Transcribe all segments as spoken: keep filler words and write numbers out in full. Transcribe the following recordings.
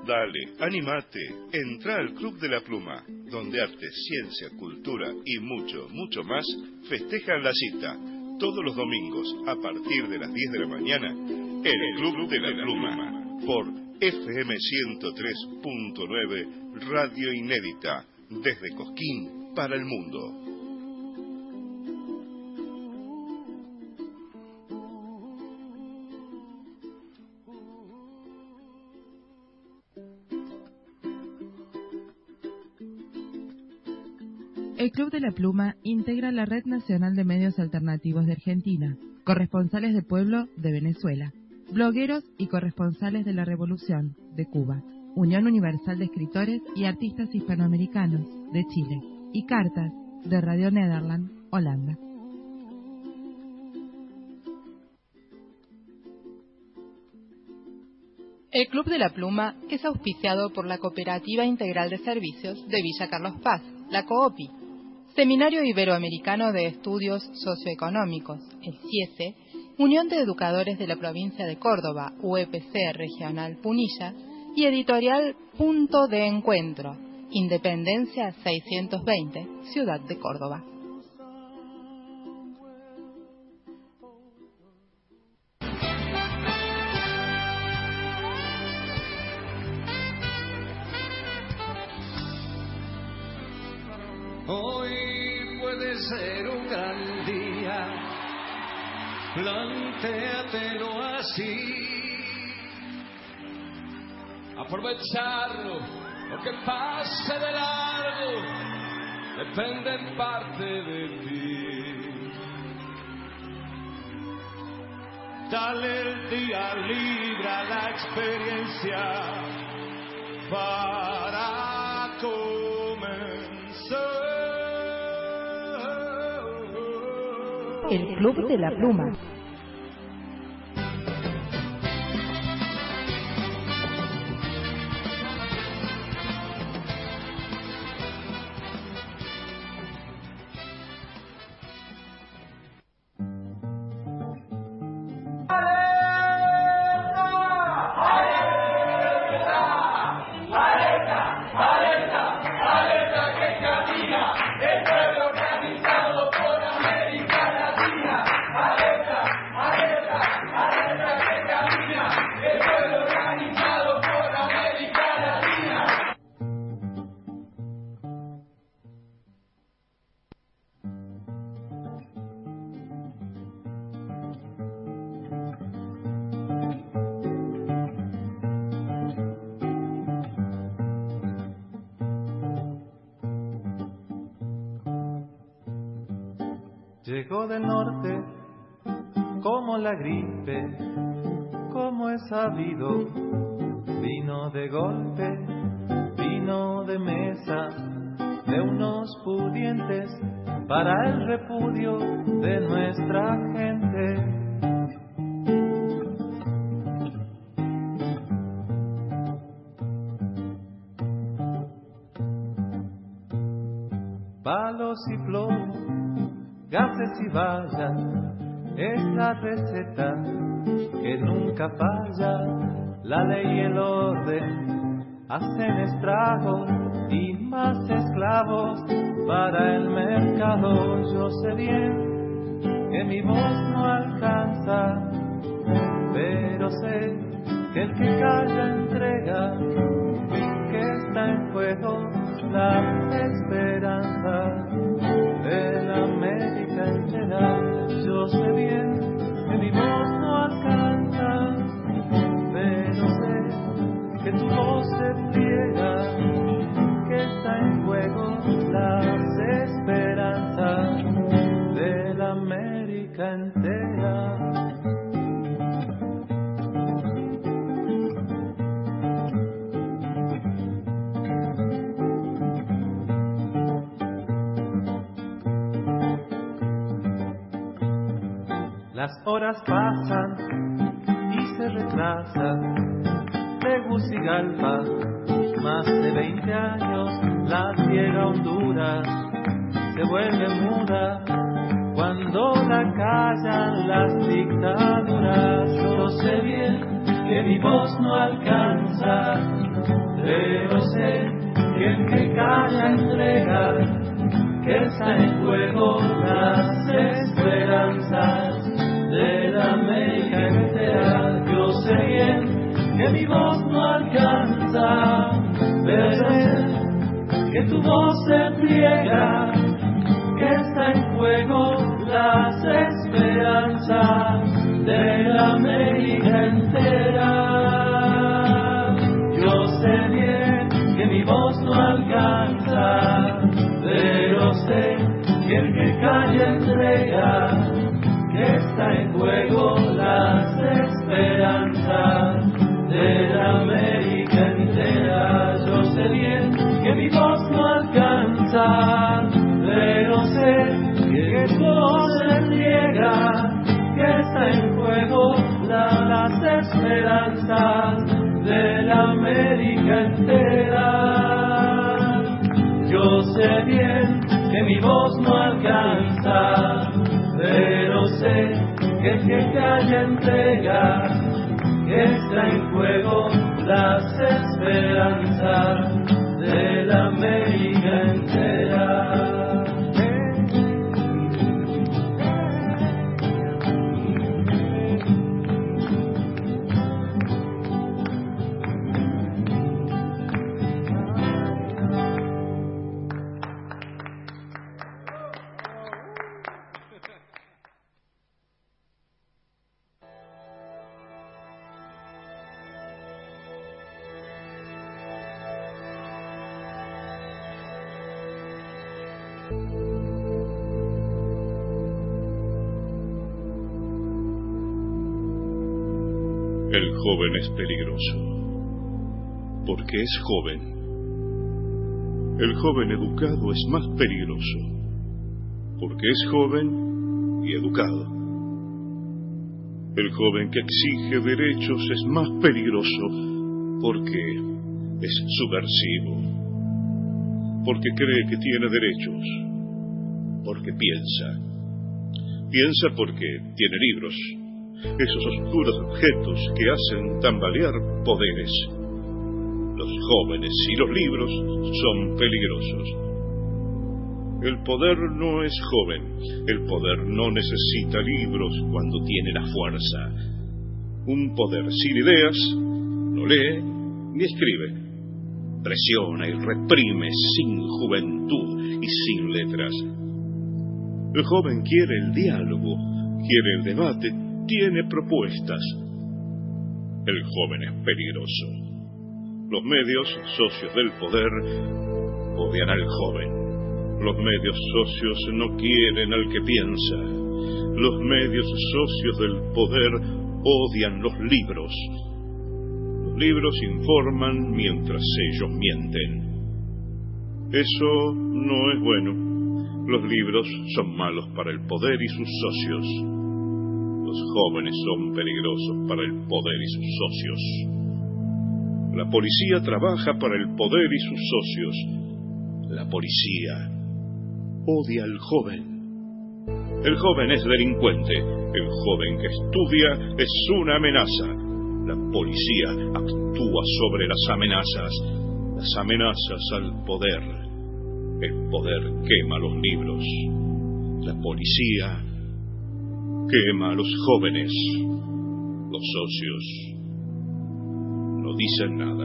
Dale, animate, entra al Club de la Pluma, donde arte, ciencia, cultura y mucho, mucho más festejan la cita. Todos los domingos, a partir de las diez de la mañana, el Club de la Pluma, por F M ciento tres punto nueve, Radio Inédita, desde Cosquín para el mundo. El Club de la Pluma integra la Red Nacional de Medios Alternativos de Argentina, corresponsales de pueblo de Venezuela, blogueros y corresponsales de la Revolución de Cuba, Unión Universal de Escritores y Artistas Hispanoamericanos de Chile y Cartas de Radio Nederland, Holanda. El Club de la Pluma es auspiciado por la Cooperativa Integral de Servicios de Villa Carlos Paz, la COOPI, Seminario Iberoamericano de Estudios Socioeconómicos, el CIESE, Unión de Educadores de la Provincia de Córdoba, U E P C Regional Punilla, y Editorial Punto de Encuentro, Independencia seiscientos veinte, Ciudad de Córdoba. Hoy puede ser un gran día, plantéatelo así. Aprovecharlo, lo que pase de largo, depende en parte de ti. Dale el día libre a la experiencia para comenzar. El Club de la Pluma. Llegó del norte como la gripe, como es sabido, vino de golpe, vino de mesa, de unos pudientes para el repudio de nuestra gente. Palos y plomo, gases y vallas, es la receta que nunca falla. La ley y el orden hacen estragos y más esclavos para el mercado. Yo sé bien que mi voz no alcanza, pero sé que el que calla entrega, que está en juego la esperanza de la América entera. Yo sé bien que mi voz no alcanza, pero sé que tu voz se pliega, que está en juego las esperanzas de la América entera. Las horas pasan y se retrasan. Tegucigalpa, más de veinte años, la tierra Honduras se vuelve muda cuando la callan las dictaduras. Yo sé bien que mi voz no alcanza, pero sé que el que calla entrega, que está en juego las esperanzas de la América entera. Yo sé bien que mi voz no alcanza, pero sé que tu voz se pliega, que está en juego las esperanzas de la América entera. Yo sé bien que mi voz no alcanza, pero sé que el que calla entrega, que está en juego las esperanzas de la América entera. Yo sé bien que mi voz no alcanza, pero sé que tu voz se niega, que está en juego la, las esperanzas de la América entera. Yo sé bien que mi voz no alcanza, pero sé que el que calla entrega, que está en juego las esperanzas de la América entera. El joven es peligroso, porque es joven. El joven educado es más peligroso, porque es joven y educado. El joven que exige derechos es más peligroso, porque es subversivo, porque cree que tiene derechos, porque piensa. Piensa porque tiene libros, esos oscuros objetos que hacen tambalear poderes. Los jóvenes y los libros son peligrosos. El poder no es joven, el poder no necesita libros cuando tiene la fuerza. Un poder sin ideas no lee ni escribe. Presiona y reprime sin juventud y sin letras. El joven quiere el diálogo, quiere el debate, tiene propuestas. El joven es peligroso. Los medios, socios del poder, odian al joven. Los medios socios no quieren al que piensa. Los medios socios del poder odian los libros. Los libros informan mientras ellos mienten. Eso no es bueno. Los libros son malos para el poder y sus socios. Los jóvenes son peligrosos para el poder y sus socios. La policía trabaja para el poder y sus socios. La policía odia al joven. El joven es delincuente. El joven que estudia es una amenaza. La policía actúa sobre las amenazas. Las amenazas al poder. El poder quema los libros. La policía quema a los jóvenes. Los socios no dicen nada.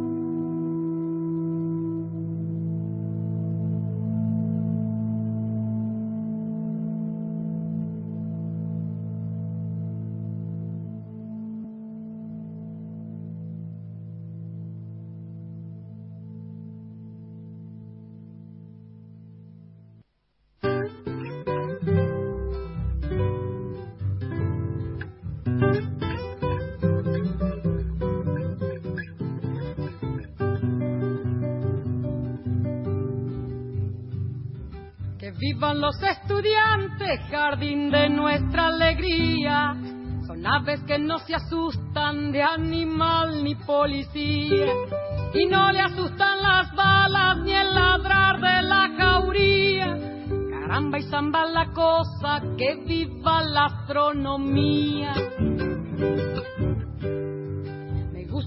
Vivan los estudiantes, jardín de nuestra alegría. Son aves que no se asustan de animal ni policía. Y no le asustan las balas ni el ladrar de la jauría. Caramba y zamba la cosa, que viva la astronomía.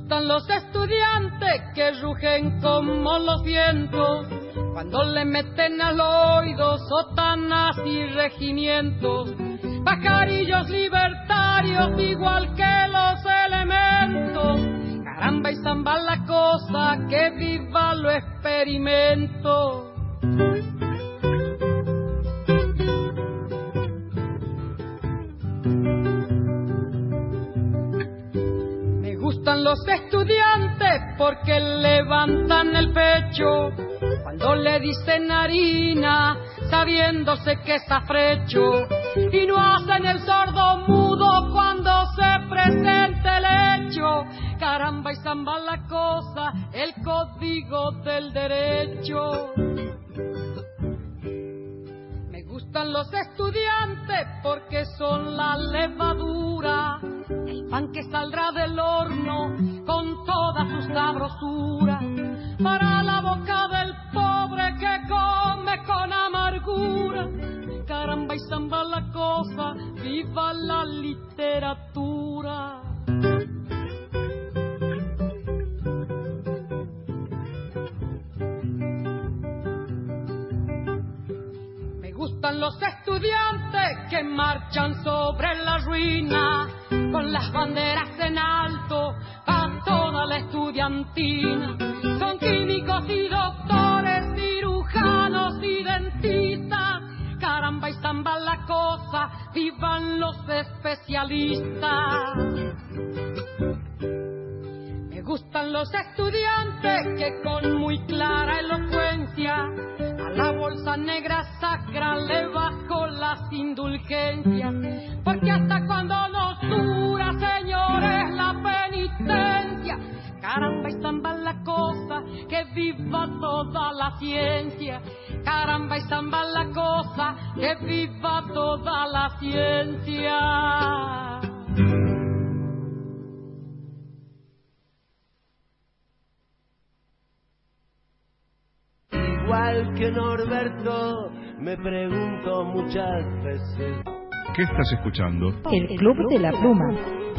gustan los estudiantes que rugen como los vientos cuando le meten al oído sotanas y regimientos. Pajarillos libertarios igual que los elementos. Caramba y zamba la cosa, que viva lo experimento. Me gustan los estudiantes porque levantan el pecho cuando le dicen harina, sabiéndose que es afrecho, y no hacen el sordo mudo cuando se presente el hecho. Caramba y zamba la cosa, el código del derecho. Me gustan los estudiantes porque son la levadura, el pan que saldrá del horno con toda su sabrosura, para la boca del pobre que come con amargura. Caramba y zamba la cosa, viva la literatura. Me gustan los estudiantes que marchan sobre la ruina con las banderas en alto a toda la estudiantina. Son químicos y doctores, cirujanos y dentistas. Caramba y zamba la cosa, vivan los especialistas. Me gustan los estudiantes que con muy clara elocuencia a la bolsa negra sacra le bajo las indulgencias, porque hasta cuando nos dura, señores, la penitencia. Caramba y zamba la cosa, que viva toda la ciencia. Caramba y zamba la cosa, que viva toda la ciencia. Igual que Norberto, me pregunto muchas veces. ¿Qué estás escuchando? El Club de la Pluma.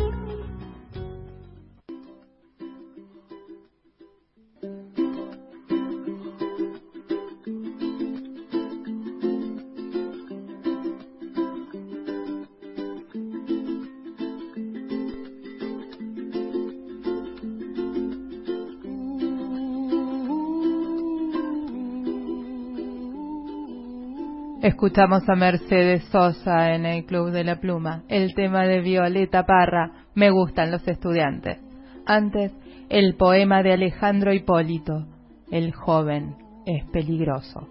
Escuchamos a Mercedes Sosa en el Club de la Pluma, el tema de Violeta Parra, Me gustan los estudiantes. Antes, el poema de Alejandro Hipólito, El joven es peligroso.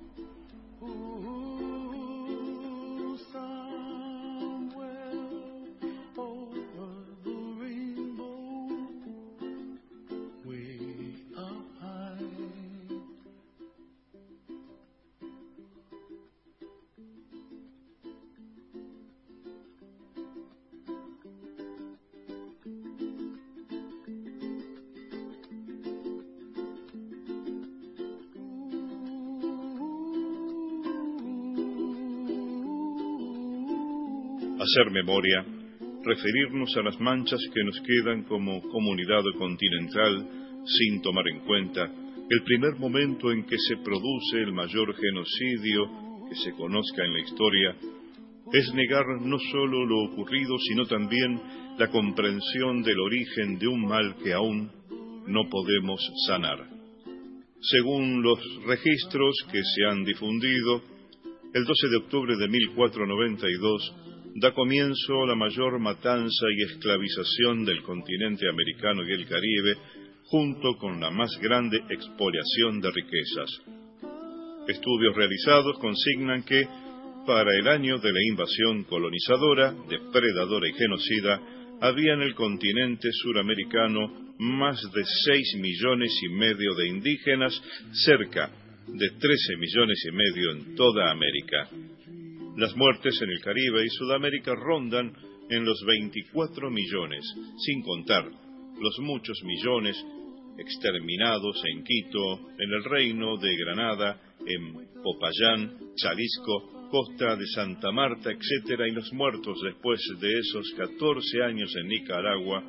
Hacer memoria, referirnos a las manchas que nos quedan como comunidad continental sin tomar en cuenta el primer momento en que se produce el mayor genocidio que se conozca en la historia, es negar no solo lo ocurrido, sino también la comprensión del origen de un mal que aún no podemos sanar. Según los registros que se han difundido, el doce de octubre de mil cuatrocientos noventa y dos da comienzo la mayor matanza y esclavización del continente americano y el Caribe, junto con la más grande expoliación de riquezas. Estudios realizados consignan que, para el año de la invasión colonizadora, depredadora y genocida, había en el continente suramericano más de seis millones y medio de indígenas, cerca de trece millones y medio en toda América. Las muertes en el Caribe y Sudamérica rondan en los veinticuatro millones, sin contar los muchos millones exterminados en Quito, en el Reino de Granada, en Popayán, Jalisco, Costa de Santa Marta, etcétera, y los muertos después de esos catorce años en Nicaragua,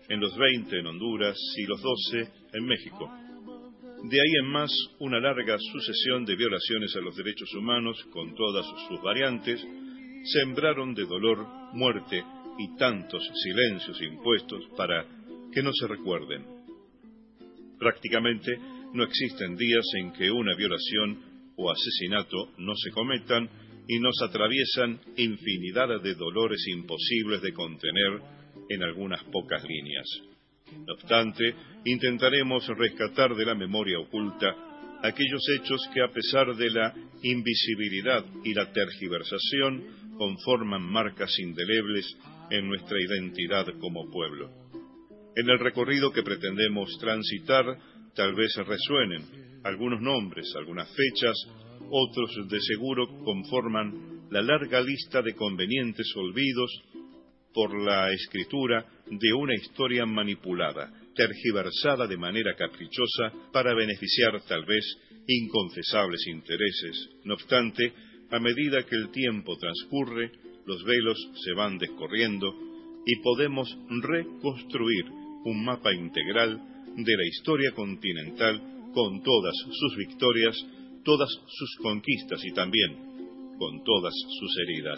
en los veinte en Honduras y los doce en México. De ahí en más, una larga sucesión de violaciones a los derechos humanos, con todas sus variantes, sembraron de dolor, muerte y tantos silencios impuestos para que no se recuerden. Prácticamente no existen días en que una violación o asesinato no se cometan y nos atraviesan infinidad de dolores imposibles de contener en algunas pocas líneas. No obstante, intentaremos rescatar de la memoria oculta aquellos hechos que, a pesar de la invisibilidad y la tergiversación, conforman marcas indelebles en nuestra identidad como pueblo. En el recorrido que pretendemos transitar, tal vez resuenen algunos nombres, algunas fechas, otros de seguro conforman la larga lista de convenientes olvidos por la escritura de una historia manipulada, tergiversada de manera caprichosa para beneficiar tal vez inconfesables intereses. No obstante, a medida que el tiempo transcurre, los velos se van descorriendo y podemos reconstruir un mapa integral de la historia continental con todas sus victorias, todas sus conquistas y también con todas sus heridas.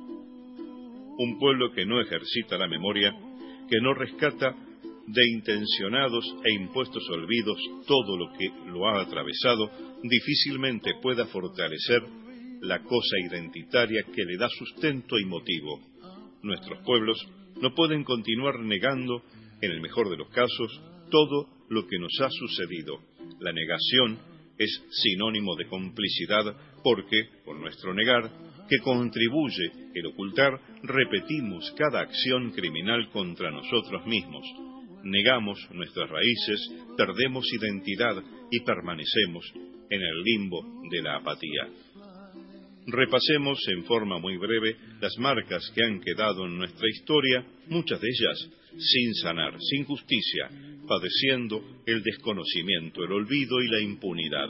Un pueblo que no ejercita la memoria, que no rescata de intencionados e impuestos olvidos todo lo que lo ha atravesado, difícilmente pueda fortalecer la cosa identitaria que le da sustento y motivo. Nuestros pueblos no pueden continuar negando, en el mejor de los casos, todo lo que nos ha sucedido. La negación es sinónimo de complicidad porque, con nuestro negar, que contribuye el ocultar, repetimos cada acción criminal contra nosotros mismos. Negamos nuestras raíces, perdemos identidad y permanecemos en el limbo de la apatía. Repasemos en forma muy breve las marcas que han quedado en nuestra historia, muchas de ellas sin sanar, sin justicia, padeciendo el desconocimiento, el olvido y la impunidad.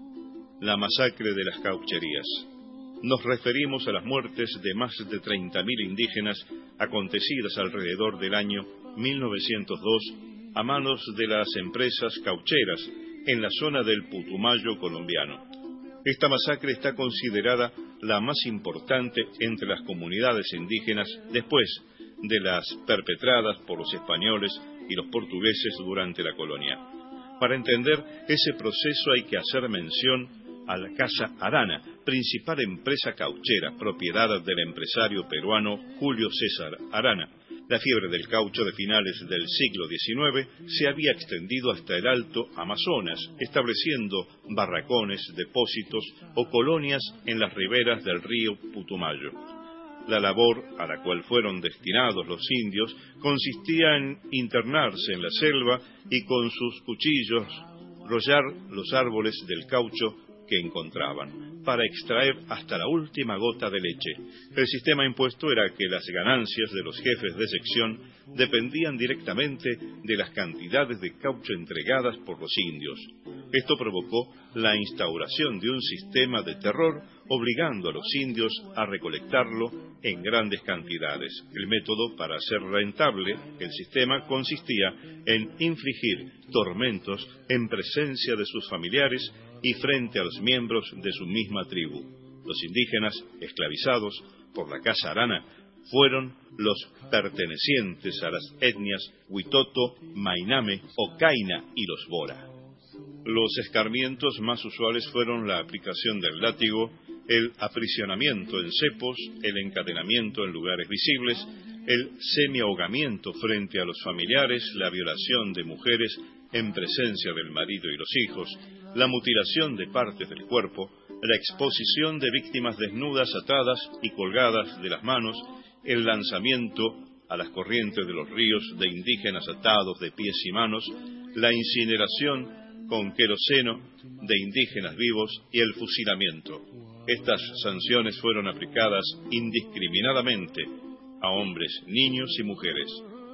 La masacre de las caucherías. Nos referimos a las muertes de más de treinta mil indígenas acontecidas alrededor del año mil novecientos dos a manos de las empresas caucheras en la zona del Putumayo colombiano. Esta masacre está considerada la más importante entre las comunidades indígenas después de las perpetradas por los españoles y los portugueses durante la colonia. Para entender ese proceso hay que hacer mención a la Casa Arana, principal empresa cauchera, propiedad del empresario peruano Julio César Arana. La fiebre del caucho de finales del siglo diecinueve se había extendido hasta el Alto Amazonas, estableciendo barracones, depósitos o colonias en las riberas del río Putumayo. La labor a la cual fueron destinados los indios consistía en internarse en la selva y con sus cuchillos rollar los árboles del caucho que encontraban, para extraer hasta la última gota de leche. El sistema impuesto era que las ganancias de los jefes de sección dependían directamente de las cantidades de caucho entregadas por los indios. Esto provocó la instauración de un sistema de terror, obligando a los indios a recolectarlo en grandes cantidades. El método para hacer rentable el sistema consistía en infligir tormentos en presencia de sus familiares y frente a los miembros de su misma tribu. Los indígenas esclavizados por la Casa Arana fueron los pertenecientes a las etnias Huitoto, Mainame, Ocaina y los Bora. Los escarmientos más usuales fueron la aplicación del látigo, el aprisionamiento en cepos, el encadenamiento en lugares visibles, el semi-ahogamiento frente a los familiares, la violación de mujeres en presencia del marido y los hijos, la mutilación de partes del cuerpo, la exposición de víctimas desnudas, atadas y colgadas de las manos, el lanzamiento a las corrientes de los ríos de indígenas atados de pies y manos, la incineración con queroseno de indígenas vivos y el fusilamiento. Estas sanciones fueron aplicadas indiscriminadamente a hombres, niños y mujeres.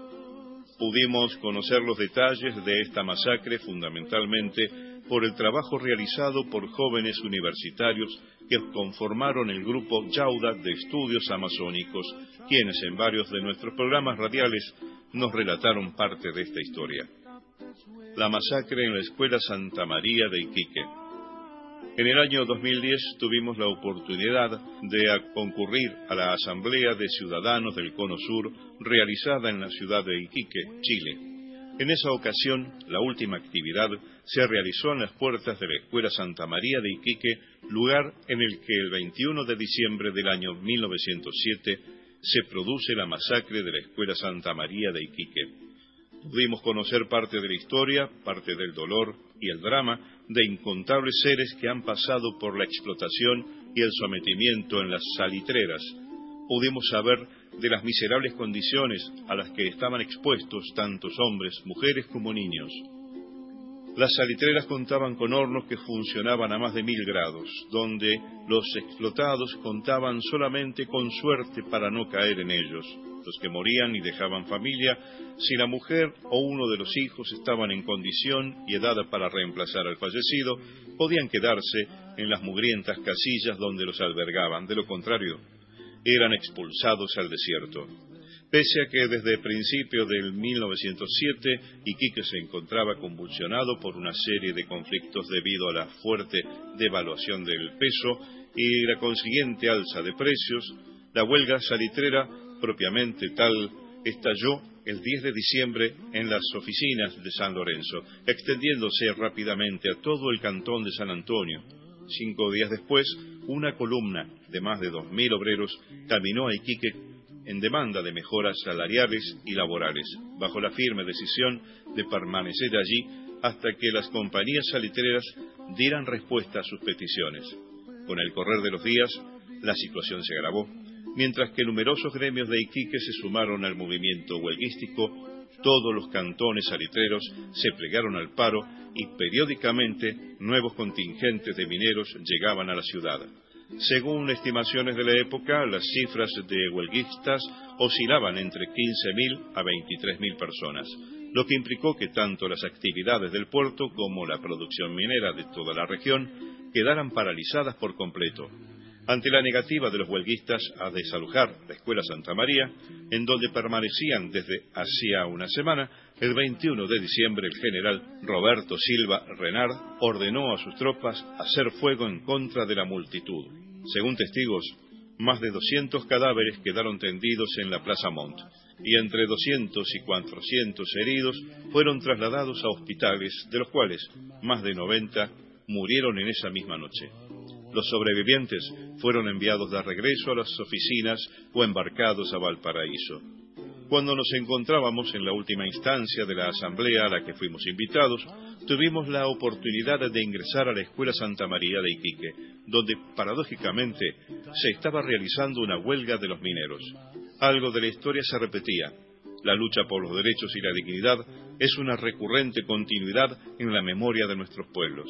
Pudimos conocer los detalles de esta masacre fundamentalmente por el trabajo realizado por jóvenes universitarios que conformaron el grupo Yauda de Estudios Amazónicos, quienes en varios de nuestros programas radiales nos relataron parte de esta historia. La masacre en la Escuela Santa María de Iquique. En el año dos mil diez tuvimos la oportunidad de concurrir a la Asamblea de Ciudadanos del Cono Sur realizada en la ciudad de Iquique, Chile. En esa ocasión, la última actividad se realizó en las puertas de la Escuela Santa María de Iquique, lugar en el que el veintiuno de diciembre del año mil novecientos siete se produce la masacre de la Escuela Santa María de Iquique. Pudimos conocer parte de la historia, parte del dolor y el drama de incontables seres que han pasado por la explotación y el sometimiento en las salitreras. Pudimos saber de las miserables condiciones a las que estaban expuestos tantos hombres, mujeres como niños. Las salitreras contaban con hornos que funcionaban a más de mil grados, donde los explotados contaban solamente con suerte para no caer en ellos. Los que morían y dejaban familia, si la mujer o uno de los hijos estaban en condición y edad para reemplazar al fallecido, podían quedarse en las mugrientas casillas donde los albergaban. De lo contrario, eran expulsados al desierto. Pese a que desde principios del mil novecientos siete Iquique se encontraba convulsionado por una serie de conflictos debido a la fuerte devaluación del peso y la consiguiente alza de precios, la huelga salitrera propiamente tal estalló el diez de diciembre en las oficinas de San Lorenzo, extendiéndose rápidamente a todo el cantón de San Antonio. Cinco días después, una columna de más de dos mil obreros caminó a Iquique en demanda de mejoras salariales y laborales, bajo la firme decisión de permanecer allí hasta que las compañías salitreras dieran respuesta a sus peticiones. Con el correr de los días, la situación se agravó. Mientras que numerosos gremios de Iquique se sumaron al movimiento huelguístico, todos los cantones salitreros se plegaron al paro y periódicamente nuevos contingentes de mineros llegaban a la ciudad. Según estimaciones de la época, las cifras de huelguistas oscilaban entre quince mil a veintitrés mil personas, lo que implicó que tanto las actividades del puerto como la producción minera de toda la región quedaran paralizadas por completo. Ante la negativa de los huelguistas a desalojar la Escuela Santa María, en donde permanecían desde hacía una semana, el veintiuno de diciembre el general Roberto Silva Renard ordenó a sus tropas hacer fuego en contra de la multitud. Según testigos, más de doscientos cadáveres quedaron tendidos en la Plaza Montt, y entre doscientos y cuatrocientos heridos fueron trasladados a hospitales, de los cuales más de noventa murieron en esa misma noche. Los sobrevivientes fueron enviados de regreso a las oficinas o embarcados a Valparaíso. Cuando nos encontrábamos en la última instancia de la asamblea a la que fuimos invitados, tuvimos la oportunidad de ingresar a la Escuela Santa María de Iquique, donde paradójicamente se estaba realizando una huelga de los mineros. Algo de la historia se repetía. La lucha por los derechos y la dignidad es una recurrente continuidad en la memoria de nuestros pueblos.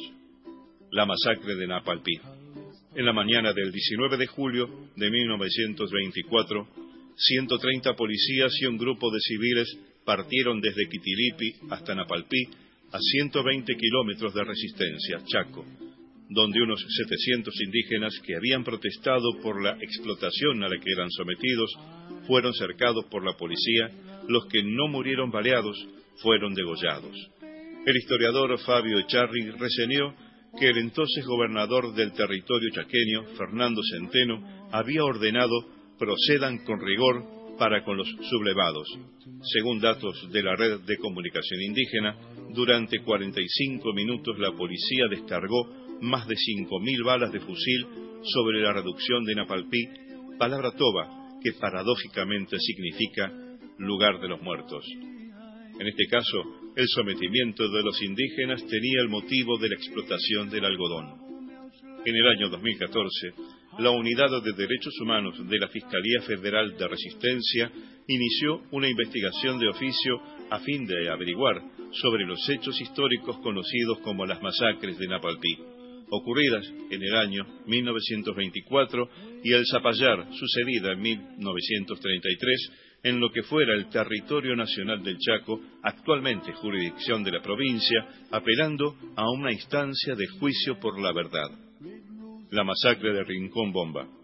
La masacre de Napalpí. En la mañana del diecinueve de julio de mil novecientos veinticuatro, ciento treinta policías y un grupo de civiles partieron desde Quitilipi hasta Napalpí, a ciento veinte kilómetros de Resistencia, Chaco, donde unos setecientos indígenas que habían protestado por la explotación a la que eran sometidos fueron cercados por la policía. Los que no murieron baleados fueron degollados. El historiador Fabio Echarri reseñó que el entonces gobernador del territorio chaqueño, Fernando Centeno, había ordenado procedan con rigor para con los sublevados. Según datos de la red de comunicación indígena, durante cuarenta y cinco minutos la policía descargó más de cinco mil balas de fusil sobre la reducción de Napalpí, palabra toba que paradójicamente significa lugar de los muertos. En este caso, el sometimiento de los indígenas tenía el motivo de la explotación del algodón. En el año dos mil catorce, la Unidad de Derechos Humanos de la Fiscalía Federal de Resistencia inició una investigación de oficio a fin de averiguar sobre los hechos históricos conocidos como las masacres de Napalpí, ocurridas en el año mil novecientos veinticuatro, y el Zapallar, sucedida en mil novecientos treinta y tres, en lo que fuera el territorio nacional del Chaco, actualmente jurisdicción de la provincia, apelando a una instancia de juicio por la verdad. La masacre de Rincón Bomba.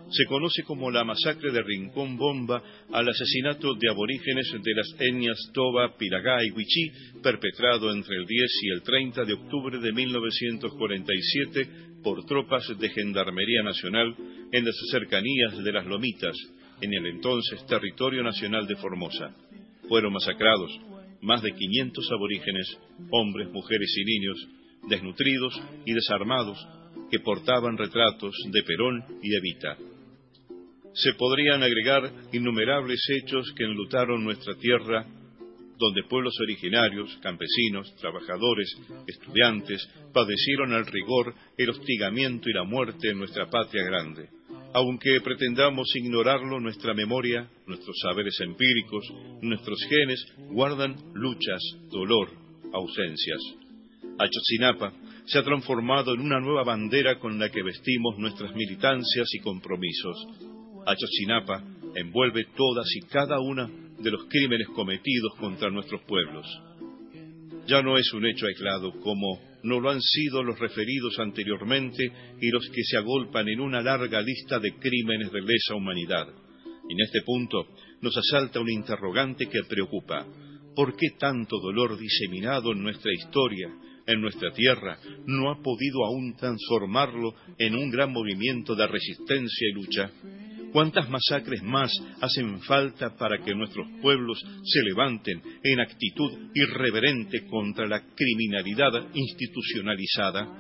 se conoce como la masacre de Rincón Bomba al asesinato de aborígenes de las etnias Toba, Piragá y Wichí, perpetrado entre el diez y el treinta de octubre de mil novecientos cuarenta y siete por tropas de Gendarmería Nacional en las cercanías de las Lomitas, en el entonces territorio nacional de Formosa. Fueron masacrados más de quinientos aborígenes, hombres, mujeres y niños, desnutridos y desarmados, que portaban retratos de Perón y de Evita. Se podrían agregar innumerables hechos que enlutaron nuestra tierra, donde pueblos originarios, campesinos, trabajadores, estudiantes, padecieron el rigor, el hostigamiento y la muerte en nuestra patria grande. Aunque pretendamos ignorarlo, nuestra memoria, nuestros saberes empíricos, nuestros genes guardan luchas, dolor, ausencias. Ayotzinapa se ha transformado en una nueva bandera con la que vestimos nuestras militancias y compromisos. Ayotzinapa envuelve todas y cada una de los crímenes cometidos contra nuestros pueblos. Ya no es un hecho aislado como no lo han sido los referidos anteriormente y los que se agolpan en una larga lista de crímenes de lesa humanidad. Y en este punto nos asalta un interrogante que preocupa. ¿Por qué tanto dolor diseminado en nuestra historia, en nuestra tierra, no ha podido aún transformarlo en un gran movimiento de resistencia y lucha? ¿Cuántas masacres más hacen falta para que nuestros pueblos se levanten en actitud irreverente contra la criminalidad institucionalizada?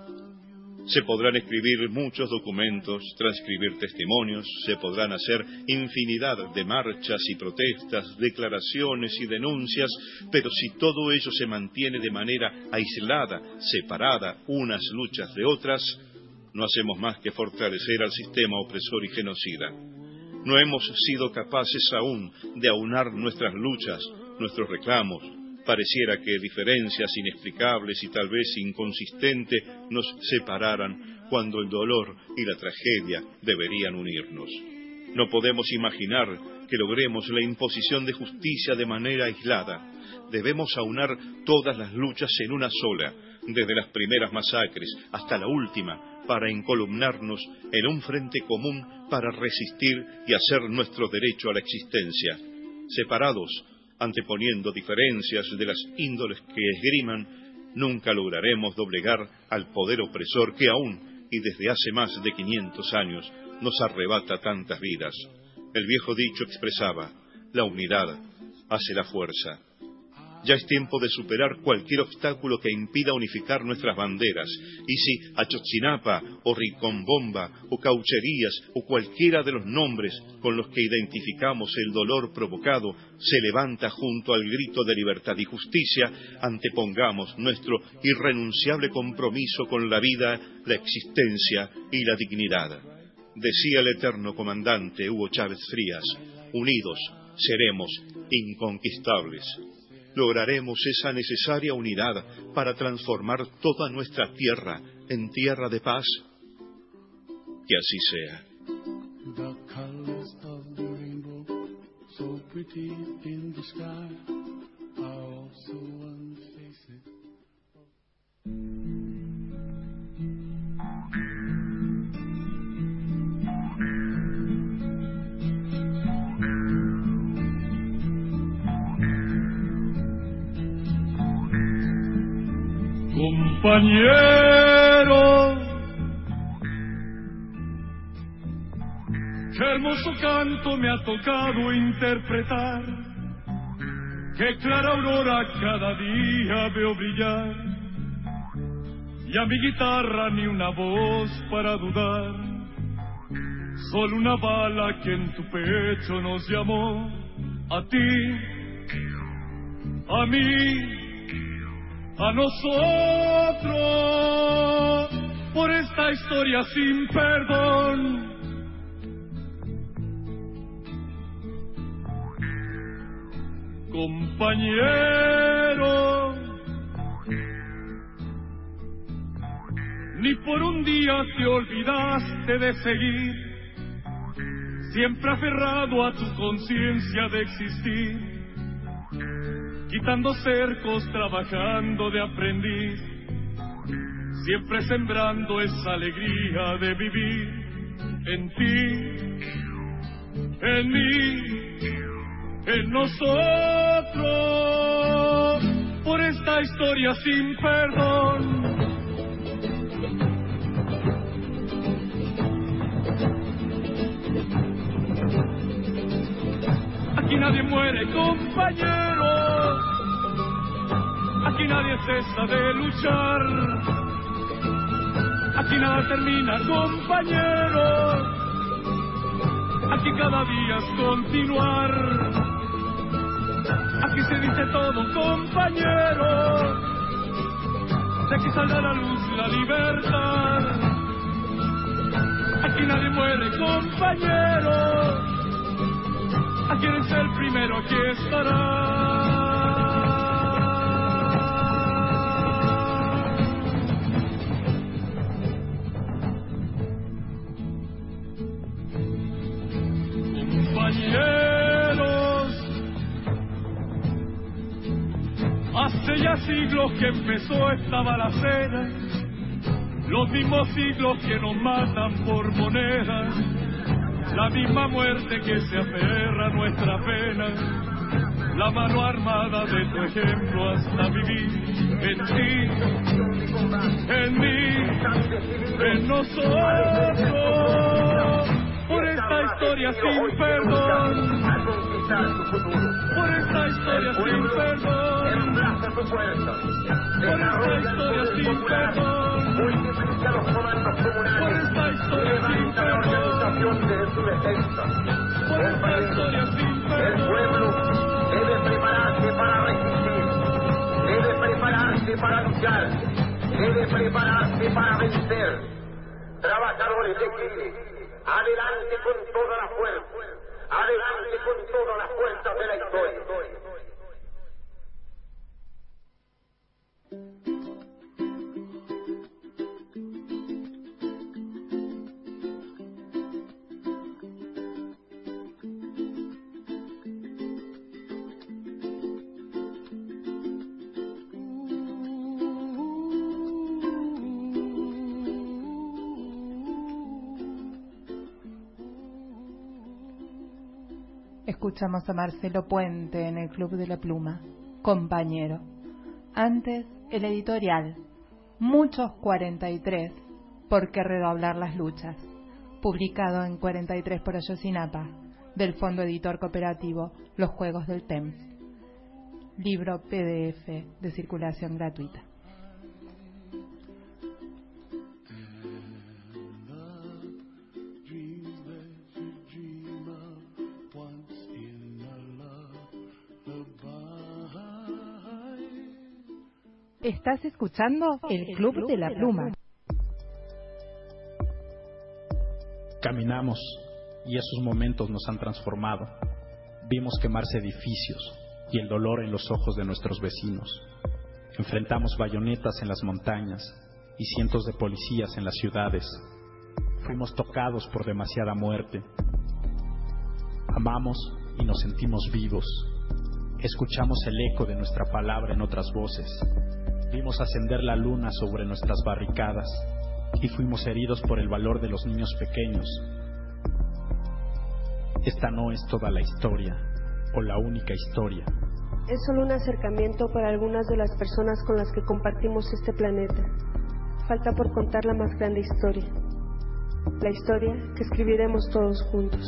Se podrán escribir muchos documentos, transcribir testimonios, se podrán hacer infinidad de marchas y protestas, declaraciones y denuncias, pero si todo ello se mantiene de manera aislada, separada unas luchas de otras, no hacemos más que fortalecer al sistema opresor y genocida. No hemos sido capaces aún de aunar nuestras luchas, nuestros reclamos. Pareciera que diferencias inexplicables y tal vez inconsistentes nos separaran cuando el dolor y la tragedia deberían unirnos. No podemos imaginar que logremos la imposición de justicia de manera aislada. Debemos aunar todas las luchas en una sola, desde las primeras masacres hasta la última, para encolumnarnos en un frente común para resistir y hacer nuestro derecho a la existencia. Separados, anteponiendo diferencias de las índoles que esgriman, nunca lograremos doblegar al poder opresor que aún, y desde hace más de quinientos años, nos arrebata tantas vidas. El viejo dicho expresaba: la unidad hace la fuerza. Ya es tiempo de superar cualquier obstáculo que impida unificar nuestras banderas, y si Ayotzinapa, o Rincón Bomba, o Caucherías, o cualquiera de los nombres con los que identificamos el dolor provocado, se levanta junto al grito de libertad y justicia, antepongamos nuestro irrenunciable compromiso con la vida, la existencia y la dignidad. Decía el eterno comandante Hugo Chávez Frías: unidos seremos inconquistables. Lograremos esa necesaria unidad para transformar toda nuestra tierra en tierra de paz. Que así sea. The colors of the rainbow, so pretty in the sky, are also on the faces. Compañero, qué hermoso canto me ha tocado interpretar, qué clara aurora cada día veo brillar, y a mi guitarra ni una voz para dudar, solo una bala que en tu pecho nos llamó, a ti, a mí, a nosotros, por esta historia sin perdón. Compañero, ni por un día te olvidaste de seguir, siempre aferrado a tu conciencia de existir, quitando cercos, trabajando de aprendiz, siempre sembrando esa alegría de vivir. en ti, en mí, en nosotros, por esta historia sin perdón. Aquí nadie muere, compañero. Aquí nadie cesa de luchar. Aquí nada termina, compañero. Aquí cada día es continuar. Aquí se dice todo, compañero. De aquí saldrá a la luz la libertad. Aquí nadie muere, compañero. Aquí eres el primero, aquí estará. Compañeros, hace ya siglos que empezó esta balacera, los mismos siglos que nos matan por monedas, la misma muerte que se aferra a nuestra pena, la mano armada de tu ejemplo hasta vivir en ti, en mí, en nosotros, por esta historia sin perdón, por esta historia sin perdón, por esta historia sin perdón, por esta historia sin perdón, por esta historia sin perdón. El pueblo debe prepararse para resistir, debe prepararse para luchar, debe prepararse para vencer. Trabajadores de Chile, adelante con toda la fuerza, adelante con todas las fuerzas de la historia. Escuchamos a Marcelo Puente en el Club de la Pluma, compañero. Antes, el editorial, Muchos cuarenta y tres, ¿por qué redoblar las luchas?, publicado en cuarenta y tres por Ayotzinapa, del Fondo Editor Cooperativo Los Juegos del T E M S. Libro P D F de circulación gratuita. Estás escuchando el Club de la Pluma. Caminamos y esos momentos nos han transformado. Vimos quemarse edificios y el dolor en los ojos de nuestros vecinos. Enfrentamos bayonetas en las montañas y cientos de policías en las ciudades. Fuimos tocados por demasiada muerte. Amamos y nos sentimos vivos. Escuchamos el eco de nuestra palabra en otras voces. Vimos ascender la luna sobre nuestras barricadas y fuimos heridos por el valor de los niños pequeños. Esta no es toda la historia o la única historia. Es solo un acercamiento para algunas de las personas con las que compartimos este planeta. Falta por contar la más grande historia, la historia que escribiremos todos juntos.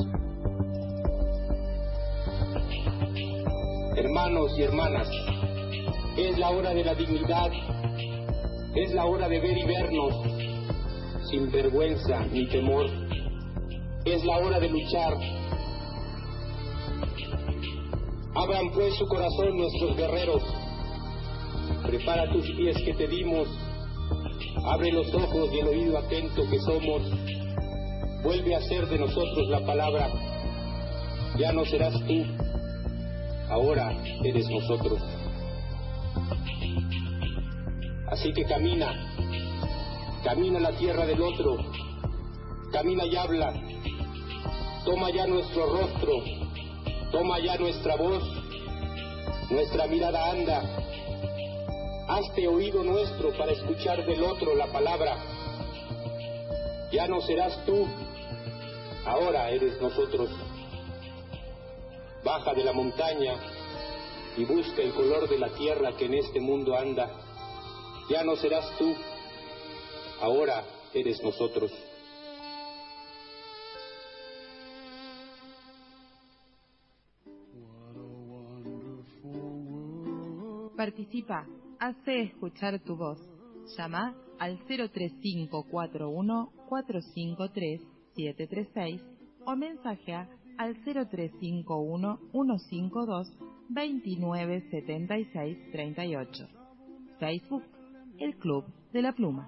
Hermanos y hermanas, es la hora de la dignidad, es la hora de ver y vernos, sin vergüenza ni temor. Es la hora de luchar. Abran pues su corazón nuestros guerreros. Prepara tus pies que te dimos. Abre los ojos y el oído atento que somos. Vuelve a ser de nosotros la palabra. Ya no serás tú, ahora eres nosotros. Así que camina, camina la tierra del otro, camina y habla, toma ya nuestro rostro, toma ya nuestra voz, nuestra mirada anda, hazte oído nuestro para escuchar del otro la palabra. Ya no serás tú, Ahora eres nosotros. Baja de la montaña y busca el color de la tierra que en este mundo anda. Ya no serás tú, ahora eres nosotros. Participa, hace escuchar tu voz. Llama al cero tres cinco cuatro uno cuatro cinco tres siete tres seis o mensajea al cero tres cinco uno uno cinco dos dos nueve siete seis tres ocho. Facebook, El Club de la Pluma.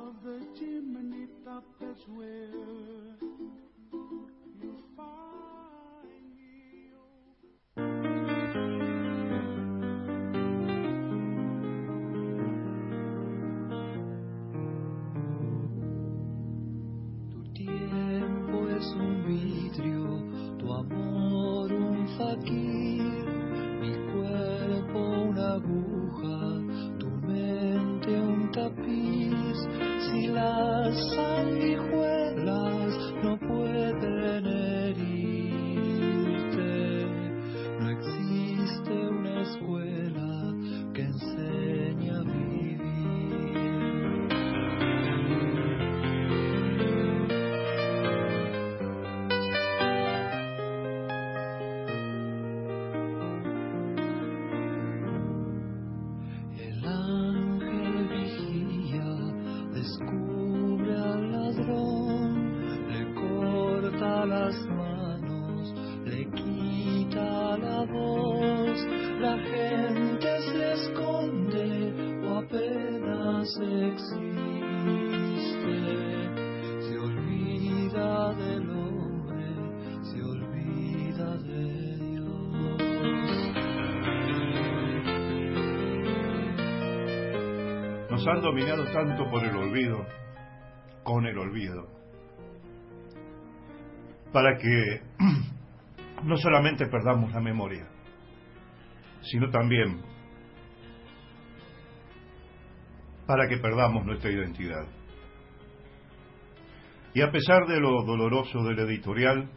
Es un vidrio, tu amor un faquir, mi cuerpo una aguja, tu mente un tapiz. Si las sanguijuelas no pueden herirte, no existe una escuela que enseñe a vivir. Las manos, le quita la voz, la gente se esconde o apenas existe, se olvida del hombre, se olvida de Dios. Nos han dominado tanto por el olvido, con el olvido, para que no solamente perdamos la memoria, sino también para que perdamos nuestra identidad. Y a pesar de lo doloroso del editorial,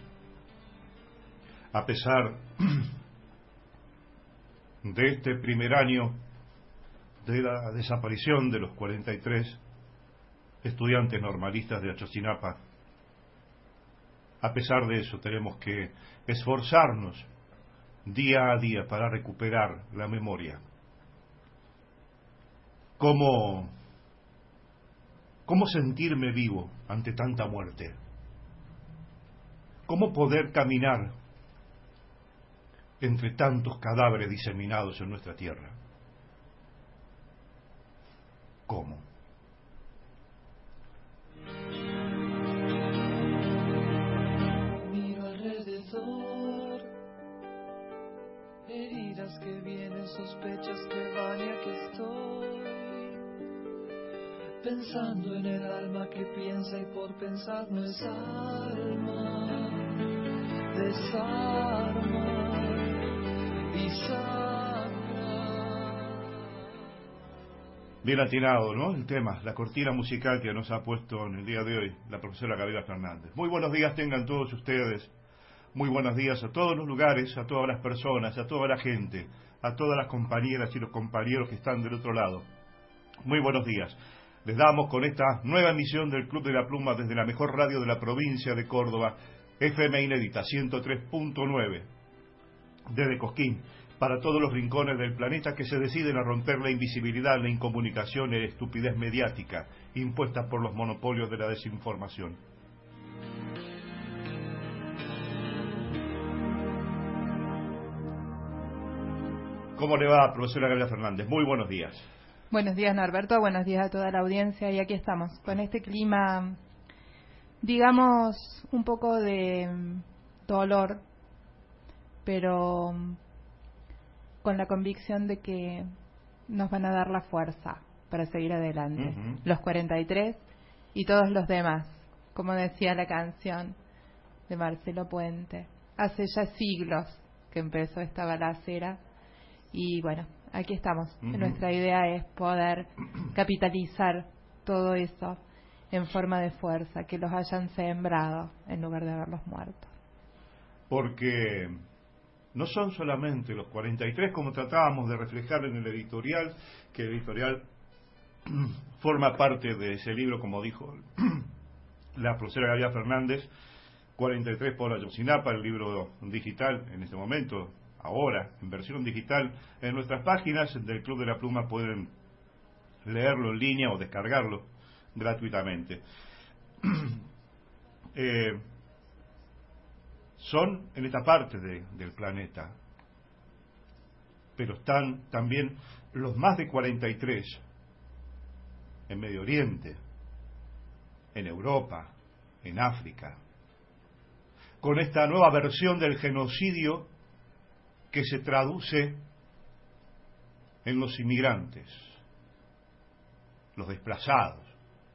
a pesar de este primer año de la desaparición de los cuarenta y tres estudiantes normalistas de Ayotzinapa, a pesar de eso tenemos que esforzarnos día a día para recuperar la memoria. ¿Cómo, cómo sentirme vivo ante tanta muerte? ¿Cómo poder caminar entre tantos cadáveres diseminados en nuestra tierra? ¿Cómo? Heridas que vienen, sospechas que van y aquí estoy, pensando en el alma que piensa y por pensar no es alma, desarma y sangra. Bien atinado, ¿no? El tema, la cortina musical que nos ha puesto en el día de hoy la profesora Gabriela Fernández. Muy buenos días tengan todos ustedes. Muy buenos días a todos los lugares, a todas las personas, a toda la gente, a todas las compañeras y los compañeros que están del otro lado. Muy buenos días. Les damos con esta nueva emisión del Club de la Pluma desde la mejor radio de la provincia de Córdoba, F M Inédita ciento tres punto nueve, desde Cosquín, para todos los rincones del planeta que se deciden a romper la invisibilidad, la incomunicación y la estupidez mediática impuestas por los monopolios de la desinformación. ¿Cómo le va, profesora Gabriela Fernández? Muy buenos días. Buenos días, Norberto. Buenos días a toda la audiencia. Y aquí estamos, con este clima, digamos, un poco de dolor, pero con la convicción de que nos van a dar la fuerza para seguir adelante. Uh-huh. Los cuarenta y tres y todos los demás, como decía la canción de Marcelo Puente. Hace ya siglos que empezó esta balacera. Y bueno, aquí estamos. Uh-huh. Nuestra idea es poder capitalizar todo eso en forma de fuerza, que los hayan sembrado en lugar de haberlos muerto. Porque no son solamente los cuarenta y tres, como tratábamos de reflejar en el editorial, que el editorial forma parte de ese libro, como dijo la profesora Gabriela Fernández, cuarenta y tres por Ayotzinapa, el libro digital en este momento, ahora, en versión digital, en nuestras páginas del Club de la Pluma pueden leerlo en línea o descargarlo gratuitamente. eh, son en esta parte de, del planeta, pero están también los más de cuarenta y tres en Medio Oriente, en Europa, en África, con esta nueva versión del genocidio que se traduce en los inmigrantes, los desplazados,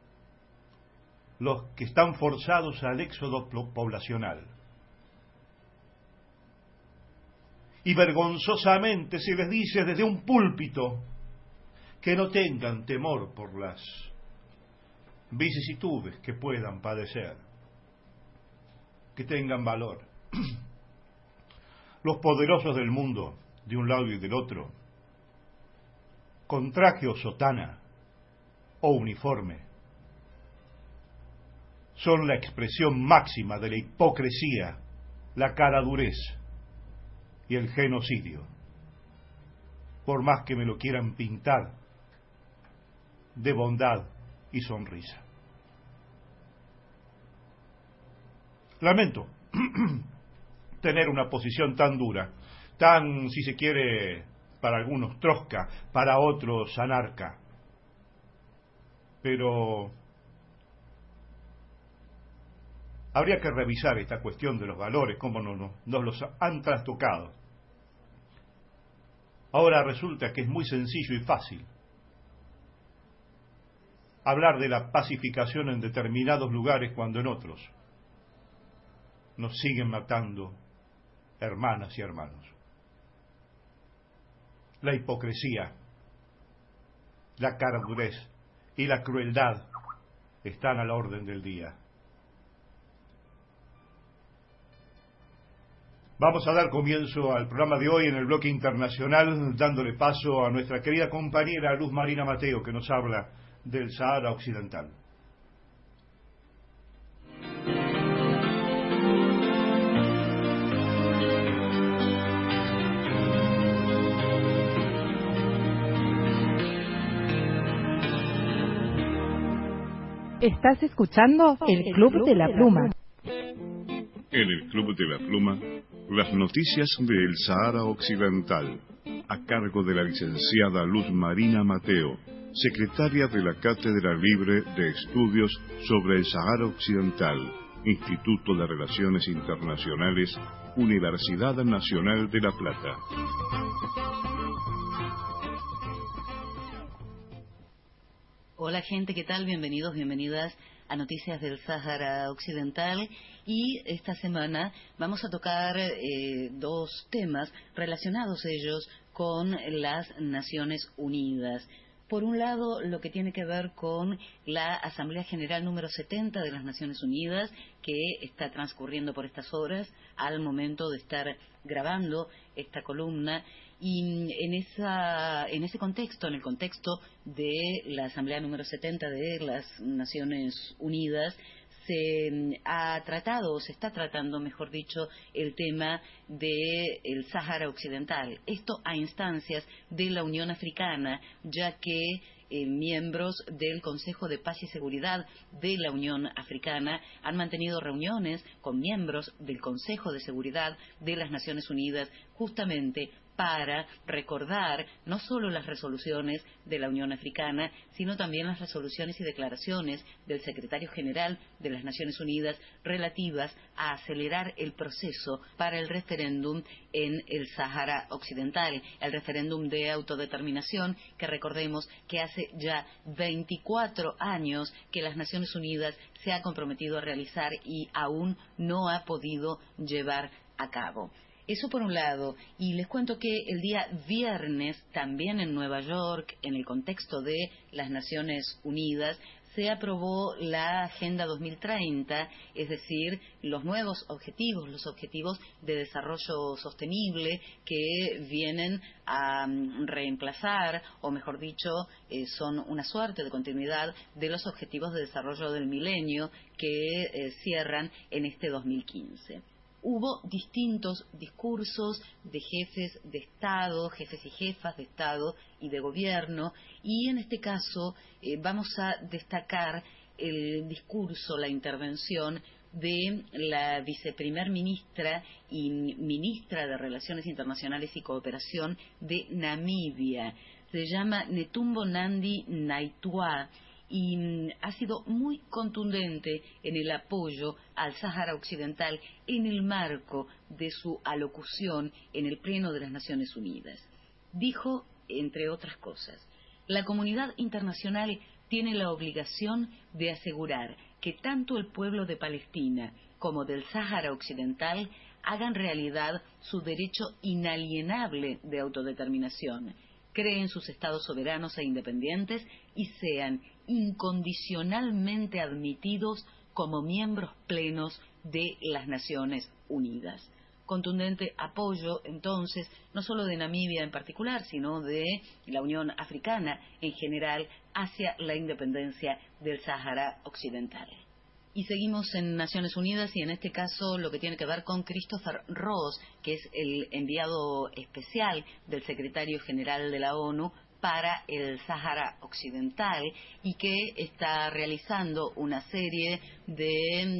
los que están forzados al éxodo poblacional. Y vergonzosamente se les dice desde un púlpito que no tengan temor por las vicisitudes que puedan padecer, que tengan valor. Los poderosos del mundo, de un lado y del otro, con traje o sotana o uniforme, son la expresión máxima de la hipocresía, la caradurez y el genocidio, por más que me lo quieran pintar de bondad y sonrisa. Lamento tener una posición tan dura, tan, si se quiere, para algunos trosca, para otros anarca, pero habría que revisar esta cuestión de los valores, cómo no, no, nos los han trastocado. Ahora resulta que es muy sencillo y fácil hablar de la pacificación en determinados lugares cuando en otros nos siguen matando hermanas y hermanos. La hipocresía, la caradurez y la crueldad están a la orden del día. Vamos a dar comienzo al programa de hoy en el bloque internacional, dándole paso a nuestra querida compañera Luz Marina Mateo, que nos habla del Sahara Occidental. Estás escuchando el Club de la Pluma. En el Club de la Pluma, las noticias del Sahara Occidental, a cargo de la licenciada Luz Marina Mateo, secretaria de la Cátedra Libre de Estudios sobre el Sahara Occidental, Instituto de Relaciones Internacionales, Universidad Nacional de La Plata. Hola gente, ¿qué tal? Bienvenidos, bienvenidas a Noticias del Sáhara Occidental, y esta semana vamos a tocar eh, dos temas relacionados ellos con las Naciones Unidas. Por un lado, lo que tiene que ver con la Asamblea General número setenta de las Naciones Unidas, que está transcurriendo por estas horas al momento de estar grabando esta columna. Y en, esa, en ese contexto, en el contexto de la Asamblea número setenta de las Naciones Unidas, se ha tratado, o se está tratando, mejor dicho, el tema del Sáhara Occidental. Esto a instancias de la Unión Africana, ya que eh, miembros del Consejo de Paz y Seguridad de la Unión Africana han mantenido reuniones con miembros del Consejo de Seguridad de las Naciones Unidas, justamente para recordar no solo las resoluciones de la Unión Africana, sino también las resoluciones y declaraciones del Secretario General de las Naciones Unidas relativas a acelerar el proceso para el referéndum en el Sáhara Occidental, el referéndum de autodeterminación que recordemos que hace ya veinticuatro años que las Naciones Unidas se ha comprometido a realizar y aún no ha podido llevar a cabo. Eso por un lado. Y les cuento que el día viernes, también en Nueva York, en el contexto de las Naciones Unidas, se aprobó la Agenda dos mil treinta, es decir, los nuevos objetivos, los objetivos de desarrollo sostenible que vienen a reemplazar, o mejor dicho, eh, son una suerte de continuidad de los objetivos de desarrollo del milenio que eh, cierran en este dos mil quince. Hubo distintos discursos de jefes de Estado, jefes y jefas de Estado y de Gobierno, y en este caso eh, vamos a destacar el discurso, la intervención de la viceprimer ministra y ministra de Relaciones Internacionales y Cooperación de Namibia. Se llama Netumbo Nandi Naitwa, y ha sido muy contundente en el apoyo al Sáhara Occidental en el marco de su alocución en el Pleno de las Naciones Unidas. Dijo, entre otras cosas, la comunidad internacional tiene la obligación de asegurar que tanto el pueblo de Palestina como del Sáhara Occidental hagan realidad su derecho inalienable de autodeterminación, creen sus estados soberanos e independientes y sean incondicionalmente admitidos como miembros plenos de las Naciones Unidas. Contundente apoyo, entonces, no solo de Namibia en particular, sino de la Unión Africana en general hacia la independencia del Sáhara Occidental. Y seguimos en Naciones Unidas y en este caso lo que tiene que ver con Christopher Ross, que es el enviado especial del secretario general de la ONU para el Sáhara Occidental y que está realizando una serie de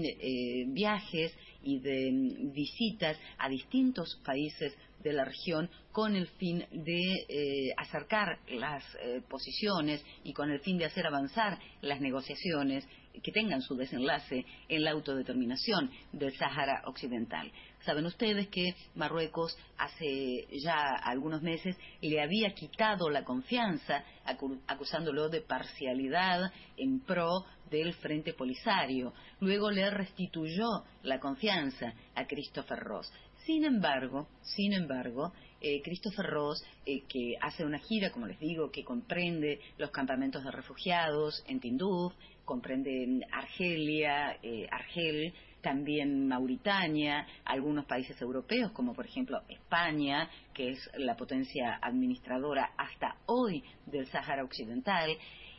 eh, viajes y de visitas a distintos países de la región con el fin de eh, acercar las eh, posiciones y con el fin de hacer avanzar las negociaciones que tengan su desenlace en la autodeterminación del Sáhara Occidental. Saben ustedes que Marruecos hace ya algunos meses le había quitado la confianza acusándolo de parcialidad en pro del Frente Polisario. Luego le restituyó la confianza a Christopher Ross. Sin embargo, sin embargo, eh, Christopher Ross, eh, que hace una gira, como les digo, que comprende los campamentos de refugiados en Tinduf, comprende Argelia, eh, Argel, también Mauritania, algunos países europeos, como por ejemplo España, que es la potencia administradora hasta hoy del Sáhara Occidental,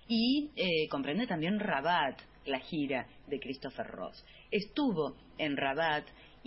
y eh, comprende también Rabat, la gira de Christopher Ross. Estuvo en Rabat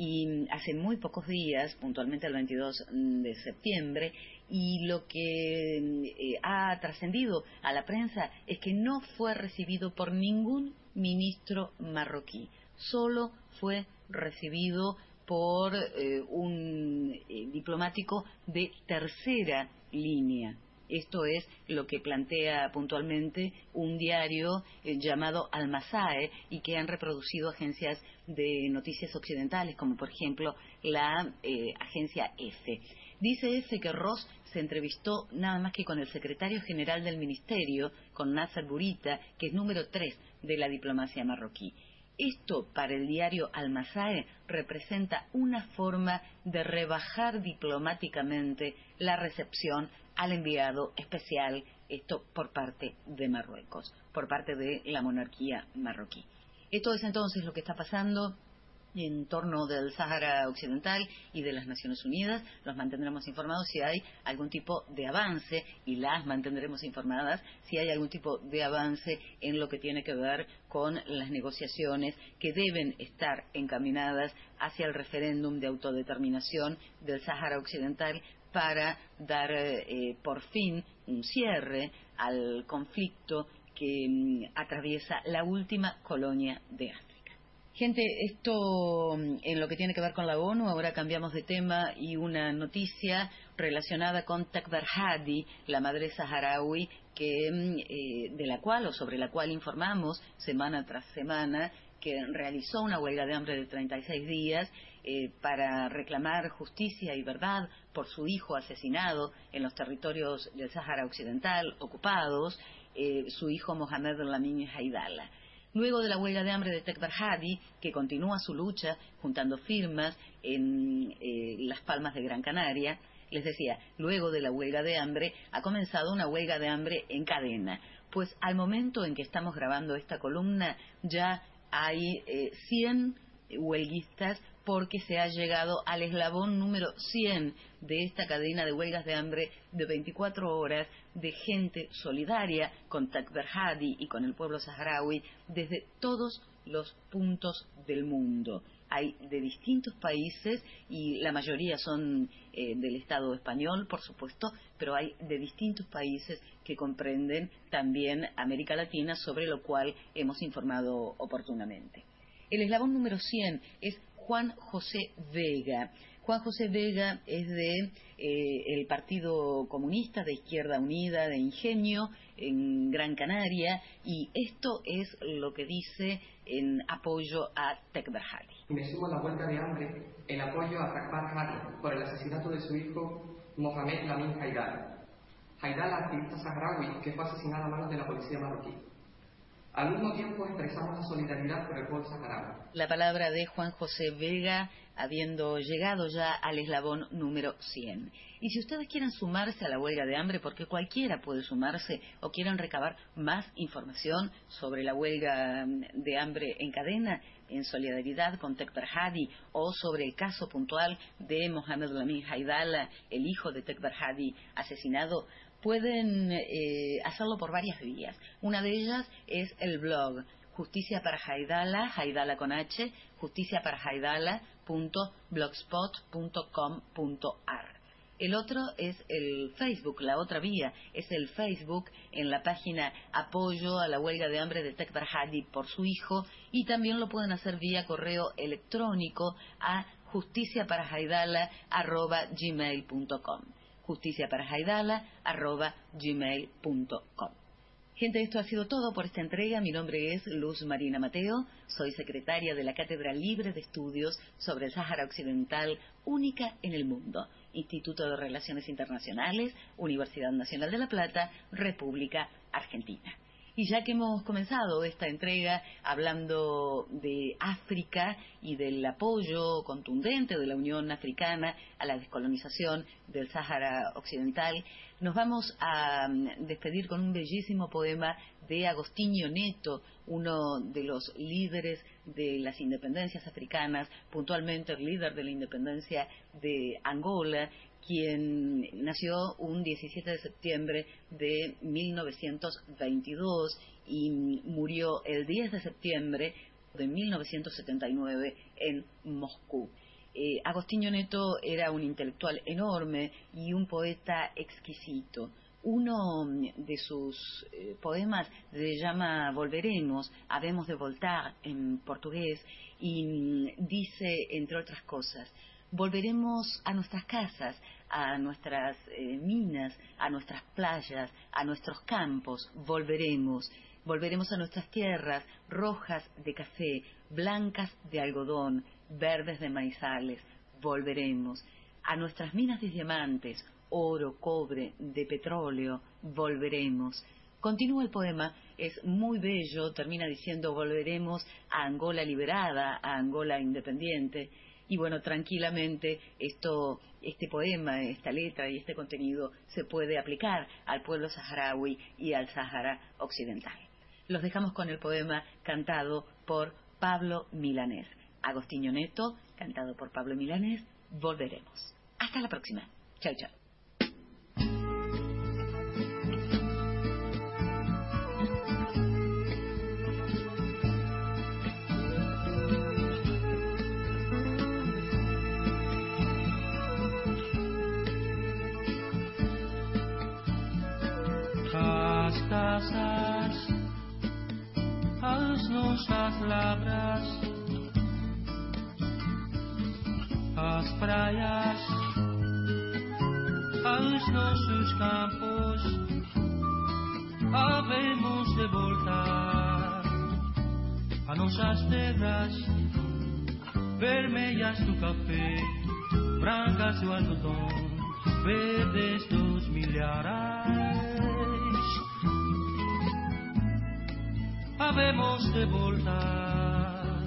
y hace muy pocos días, puntualmente el veintidós de septiembre, y lo que eh, ha trascendido a la prensa es que no fue recibido por ningún ministro marroquí, solo fue recibido por eh, un eh, diplomático de tercera línea. Esto es lo que plantea puntualmente un diario eh, llamado Al-Masae y que han reproducido agencias de noticias occidentales, como por ejemplo la eh, agencia EFE. Dice EFE que Ross se entrevistó nada más que con el secretario general del ministerio, con Nasser Bourita, que es número tres de la diplomacia marroquí. Esto, para el diario Al-Masae, representa una forma de rebajar diplomáticamente la recepción al enviado especial, esto por parte de Marruecos, por parte de la monarquía marroquí. Esto es entonces lo que está pasando en torno del Sáhara Occidental y de las Naciones Unidas. Los mantendremos informados si hay algún tipo de avance y las mantendremos informadas si hay algún tipo de avance en lo que tiene que ver con las negociaciones que deben estar encaminadas hacia el referéndum de autodeterminación del Sáhara Occidental para dar eh, por fin un cierre al conflicto que mm, atraviesa la última colonia de África. Gente, esto en lo que tiene que ver con la ONU. Ahora cambiamos de tema y una noticia relacionada con Takber Hadi, la madre saharaui, que, eh, de la cual o sobre la cual informamos semana tras semana, que realizó una huelga de hambre de treinta y seis días eh, para reclamar justicia y verdad por su hijo asesinado en los territorios del Sáhara Occidental ocupados, eh, su hijo Mohamed Lamine Haidala. Luego de la huelga de hambre de Tekber Hadi, que continúa su lucha juntando firmas en eh, Las Palmas de Gran Canaria, les decía, luego de la huelga de hambre ha comenzado una huelga de hambre en cadena. Pues al momento en que estamos grabando esta columna ya hay eh, cien huelguistas, porque se ha llegado al eslabón número cien de esta cadena de huelgas de hambre de veinticuatro horas de gente solidaria con Tekber Hadi y con el pueblo saharaui desde todos los puntos del mundo. Hay de distintos países y la mayoría son eh, del Estado español, por supuesto, pero hay de distintos países que comprenden también América Latina, sobre lo cual hemos informado oportunamente. El eslabón número cien es Juan José Vega. Juan José Vega es de eh, el Partido Comunista de Izquierda Unida de Ingenio en Gran Canaria, y esto es lo que dice en apoyo a Tekber Hadi. Me sumo a la huelga de hambre en apoyo a Tekber Hadi por el asesinato de su hijo Mohamed Lamin Haidal. Haidal, activista saharaui que fue asesinado a manos de la policía marroquí. Al mismo tiempo expresamos la solidaridad por el pueblo saharaui. La palabra de Juan José Vega, habiendo llegado ya al eslabón número cien. Y si ustedes quieren sumarse a la huelga de hambre, porque cualquiera puede sumarse, o quieren recabar más información sobre la huelga de hambre en cadena, en solidaridad con Tekber Hadi, o sobre el caso puntual de Mohamed Lamin Haidal, el hijo de Tekber Hadi asesinado, pueden eh, hacerlo por varias vías. Una de ellas es el blog Justicia para Haidala, Haidala con H, justicia para haidala punto blogspot punto com punto ar. El otro es el Facebook, la otra vía es el Facebook en la página Apoyo a la huelga de hambre de Tekber Hadi por su hijo, y también lo pueden hacer vía correo electrónico a justicia para haidala arroba gmail punto com. justicia para haidala arroba gmail punto com. Gente, esto ha sido todo por esta entrega. Mi nombre es Luz Marina Mateo, soy secretaria de la Cátedra Libre de Estudios sobre el Sáhara Occidental, única en el mundo, Instituto de Relaciones Internacionales, Universidad Nacional de La Plata, República Argentina. Y ya que hemos comenzado esta entrega hablando de África y del apoyo contundente de la Unión Africana a la descolonización del Sáhara Occidental, nos vamos a despedir con un bellísimo poema de Agostinho Neto, uno de los líderes de las independencias africanas, puntualmente el líder de la independencia de Angola, quien nació un diecisiete de septiembre de mil novecientos veintidós y murió el diez de septiembre de mil novecientos setenta y nueve en Moscú. Eh, Agostinho Neto era un intelectual enorme y un poeta exquisito. Uno de sus eh, poemas se llama Volveremos, Habemos de Voltar en portugués, y dice, entre otras cosas, volveremos a nuestras casas, a nuestras eh, minas, a nuestras playas, a nuestros campos, volveremos. Volveremos a nuestras tierras, rojas de café, blancas de algodón, verdes de maizales, volveremos. A nuestras minas de diamantes, oro, cobre, de petróleo, volveremos. Continúa el poema, es muy bello, termina diciendo volveremos a Angola liberada, a Angola independiente. Y bueno, tranquilamente esto, este poema, esta letra y este contenido se puede aplicar al pueblo saharaui y al Sáhara Occidental. Los dejamos con el poema cantado por Pablo Milanés. Agostinho Neto, cantado por Pablo Milanés, Volveremos. Hasta la próxima. Chau, chau. Casas, as nossas labras, as praias, aos nossos campos, havemos de voltar a nossas terras, vermelhas do café, brancas do algodão, verdes dos milharais. habemos de voltar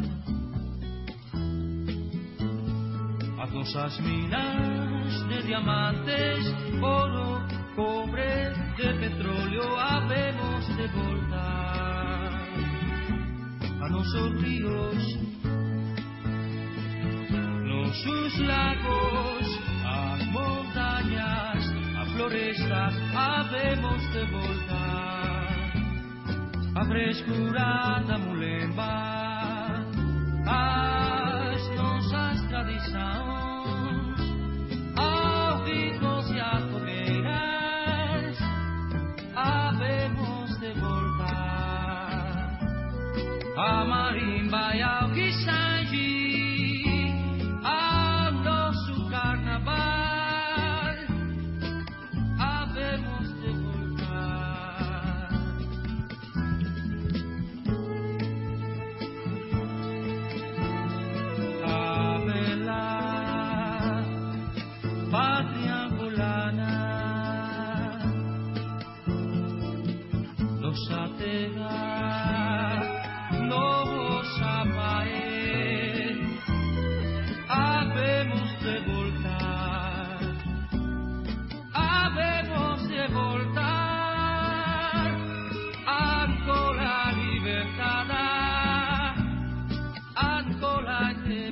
a cosas minas de diamantes, oro, cobre, de petróleo, habemos de voltar a nuestros ríos, nuestros lagos, a montañas, a florestas, habemos de voltar a frescura da mulemba, as nossas tradições, aos ricos e a fogueiras, havemos de voltar a marimba e ao guisanji, ao nosso carnaval, havemos de voltar. A bela pátria angolana, nossa terra, nossa pae, havemos de voltar, havemos de voltar, Angola libertada, Angola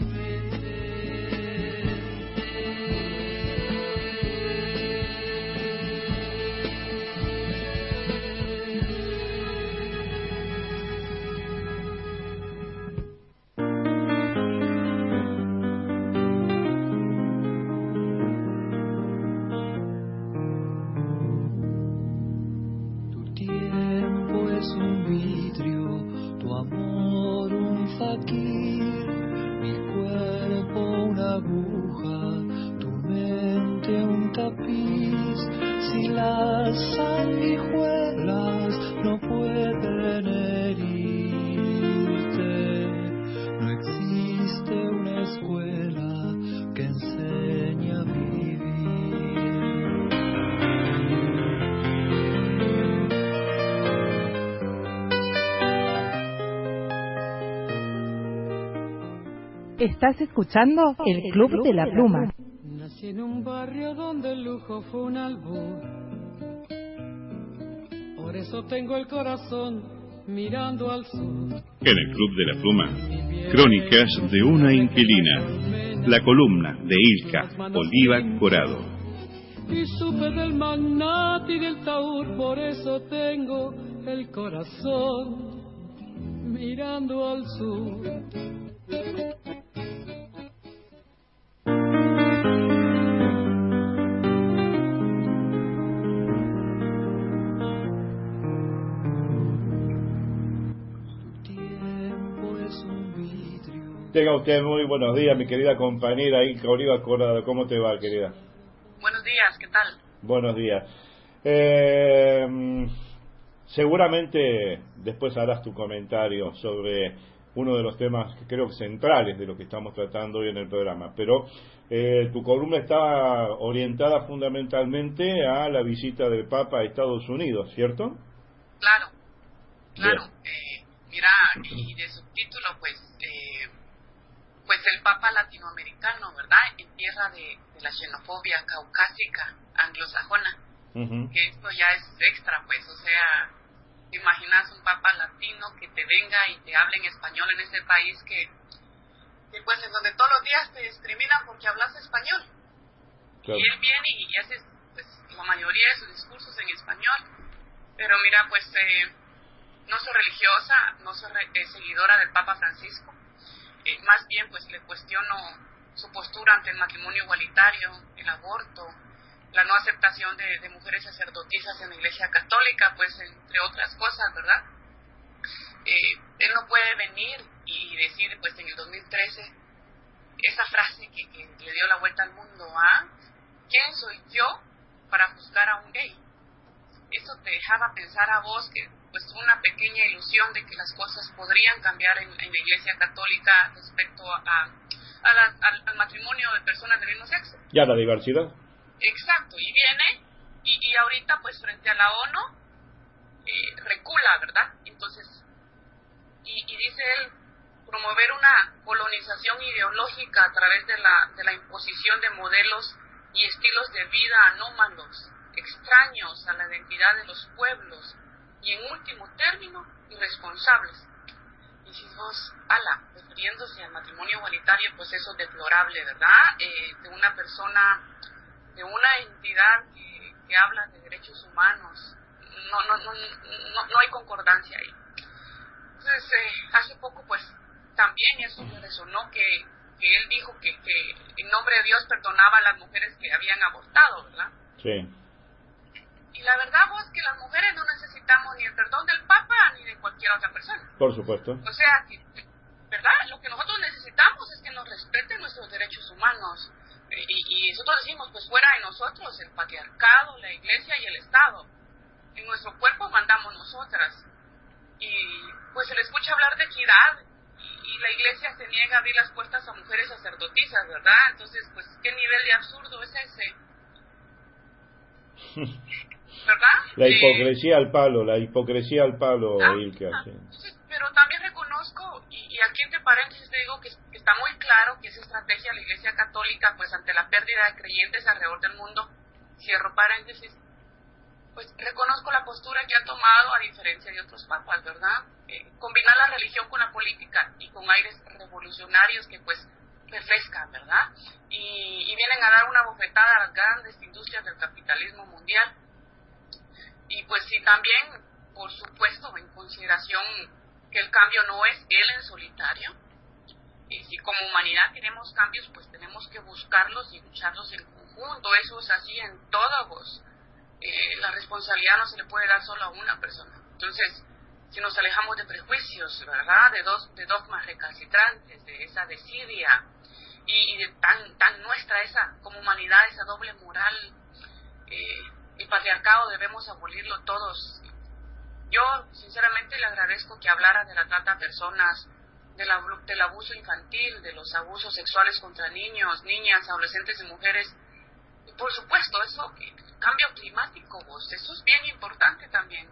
mi cuerpo una aguja, tu mente un tapiz. Si las sanguijuelas no pueden herirte, no existe una escuela que enseñe a vivir. Estás escuchando el Club de la Pluma. Nací en un barrio donde el lujo fue un albur. Por eso tengo el corazón mirando al sur. En el Club de la Pluma, crónicas de una inquilina. La columna de Ilka Oliva Corado. Y supe del magnate y del taur, por eso tengo el corazón mirando al sur. Tenga usted muy buenos días, mi querida compañera Ilka Oliva Corado. ¿Cómo te va, querida? Buenos días, ¿qué tal? Buenos días. Eh, seguramente después harás tu comentario sobre uno de los temas que creo que centrales de lo que estamos tratando hoy en el programa, pero eh, tu columna está orientada fundamentalmente a la visita del Papa a Estados Unidos, ¿cierto? Claro, claro. Eh, mira, y de subtítulo, pues, eh, pues el Papa latinoamericano, ¿verdad? En tierra de, de la xenofobia caucásica, anglosajona, uh-huh. Que esto ya es extra, pues, o sea, te imaginas un Papa latino que te venga y te hable en español en ese país que, que pues, en donde todos los días te discriminan porque hablas español. Claro. Y él viene y hace, pues, la mayoría de sus discursos en español, pero mira, pues, eh, no soy religiosa, no soy re- eh, seguidora del Papa Francisco. Eh, más bien pues le cuestiono su postura ante el matrimonio igualitario, el aborto, la no aceptación de, de mujeres sacerdotisas en la Iglesia Católica, pues entre otras cosas, ¿verdad? Eh, él no puede venir y decir pues en el dos mil trece esa frase que, que le dio la vuelta al mundo, ¿ah? ¿Quién soy yo para juzgar a un gay? Eso te dejaba pensar a vos que pues una pequeña ilusión de que las cosas podrían cambiar en, en la Iglesia Católica respecto a, a, a la, al, al matrimonio de personas del mismo sexo. Y a la diversidad. Exacto, y viene, y, y ahorita pues frente a la ONU, eh, recula, ¿verdad? Entonces, y, y dice él, promover una colonización ideológica a través de la, de la imposición de modelos y estilos de vida anómalos, extraños a la identidad de los pueblos y, en último término, irresponsables. Y si vos, ala, refiriéndose al matrimonio igualitario, pues eso es deplorable, ¿verdad? Eh, de una persona, de una entidad que, que habla de derechos humanos, no, no, no, no, no hay concordancia ahí. Entonces, eh, hace poco, pues, también eso me resonó, que, que él dijo que, que en nombre de Dios perdonaba a las mujeres que habían abortado, ¿verdad? Sí. Y la verdad, vos, que las mujeres no necesitamos ni el perdón del Papa ni de cualquier otra persona. Por supuesto. O sea, que, ¿verdad? Lo que nosotros necesitamos es que nos respeten nuestros derechos humanos. Y, y nosotros decimos, pues fuera de nosotros el patriarcado, la iglesia y el Estado. En nuestro cuerpo mandamos nosotras. Y pues se le escucha hablar de equidad y, y la iglesia se niega a abrir las puertas a mujeres sacerdotisas, ¿verdad? Entonces, pues, ¿qué nivel de absurdo es ese? ¿Verdad? La eh, hipocresía al palo, la hipocresía al palo, ah, el que hace. Entonces, pero también reconozco, y, y aquí entre paréntesis te digo que, que está muy claro que esa estrategia de la Iglesia Católica, pues ante la pérdida de creyentes alrededor del mundo, cierro paréntesis, pues reconozco la postura que ha tomado a diferencia de otros papas, ¿verdad? Eh, combinar la religión con la política y con aires revolucionarios que pues refrescan, ¿verdad? Y, y vienen a dar una bofetada a las grandes industrias del capitalismo mundial. Y pues sí, también, por supuesto, en consideración que el cambio no es él en solitario. Y si como humanidad queremos cambios, pues tenemos que buscarlos y lucharlos en conjunto. Eso es así en todos. Eh, la responsabilidad no se le puede dar solo a una persona. Entonces, si nos alejamos de prejuicios, ¿verdad? De, dos, de dogmas recalcitrantes, de esa desidia y, y de tan, tan nuestra esa, como humanidad, esa doble moral, eh, el patriarcado debemos abolirlo todos. Yo, sinceramente, le agradezco que hablara de la trata de personas, de la, del abuso infantil, de los abusos sexuales contra niños, niñas, adolescentes y mujeres. Y por supuesto, eso, que cambio climático, vos, eso es bien importante también.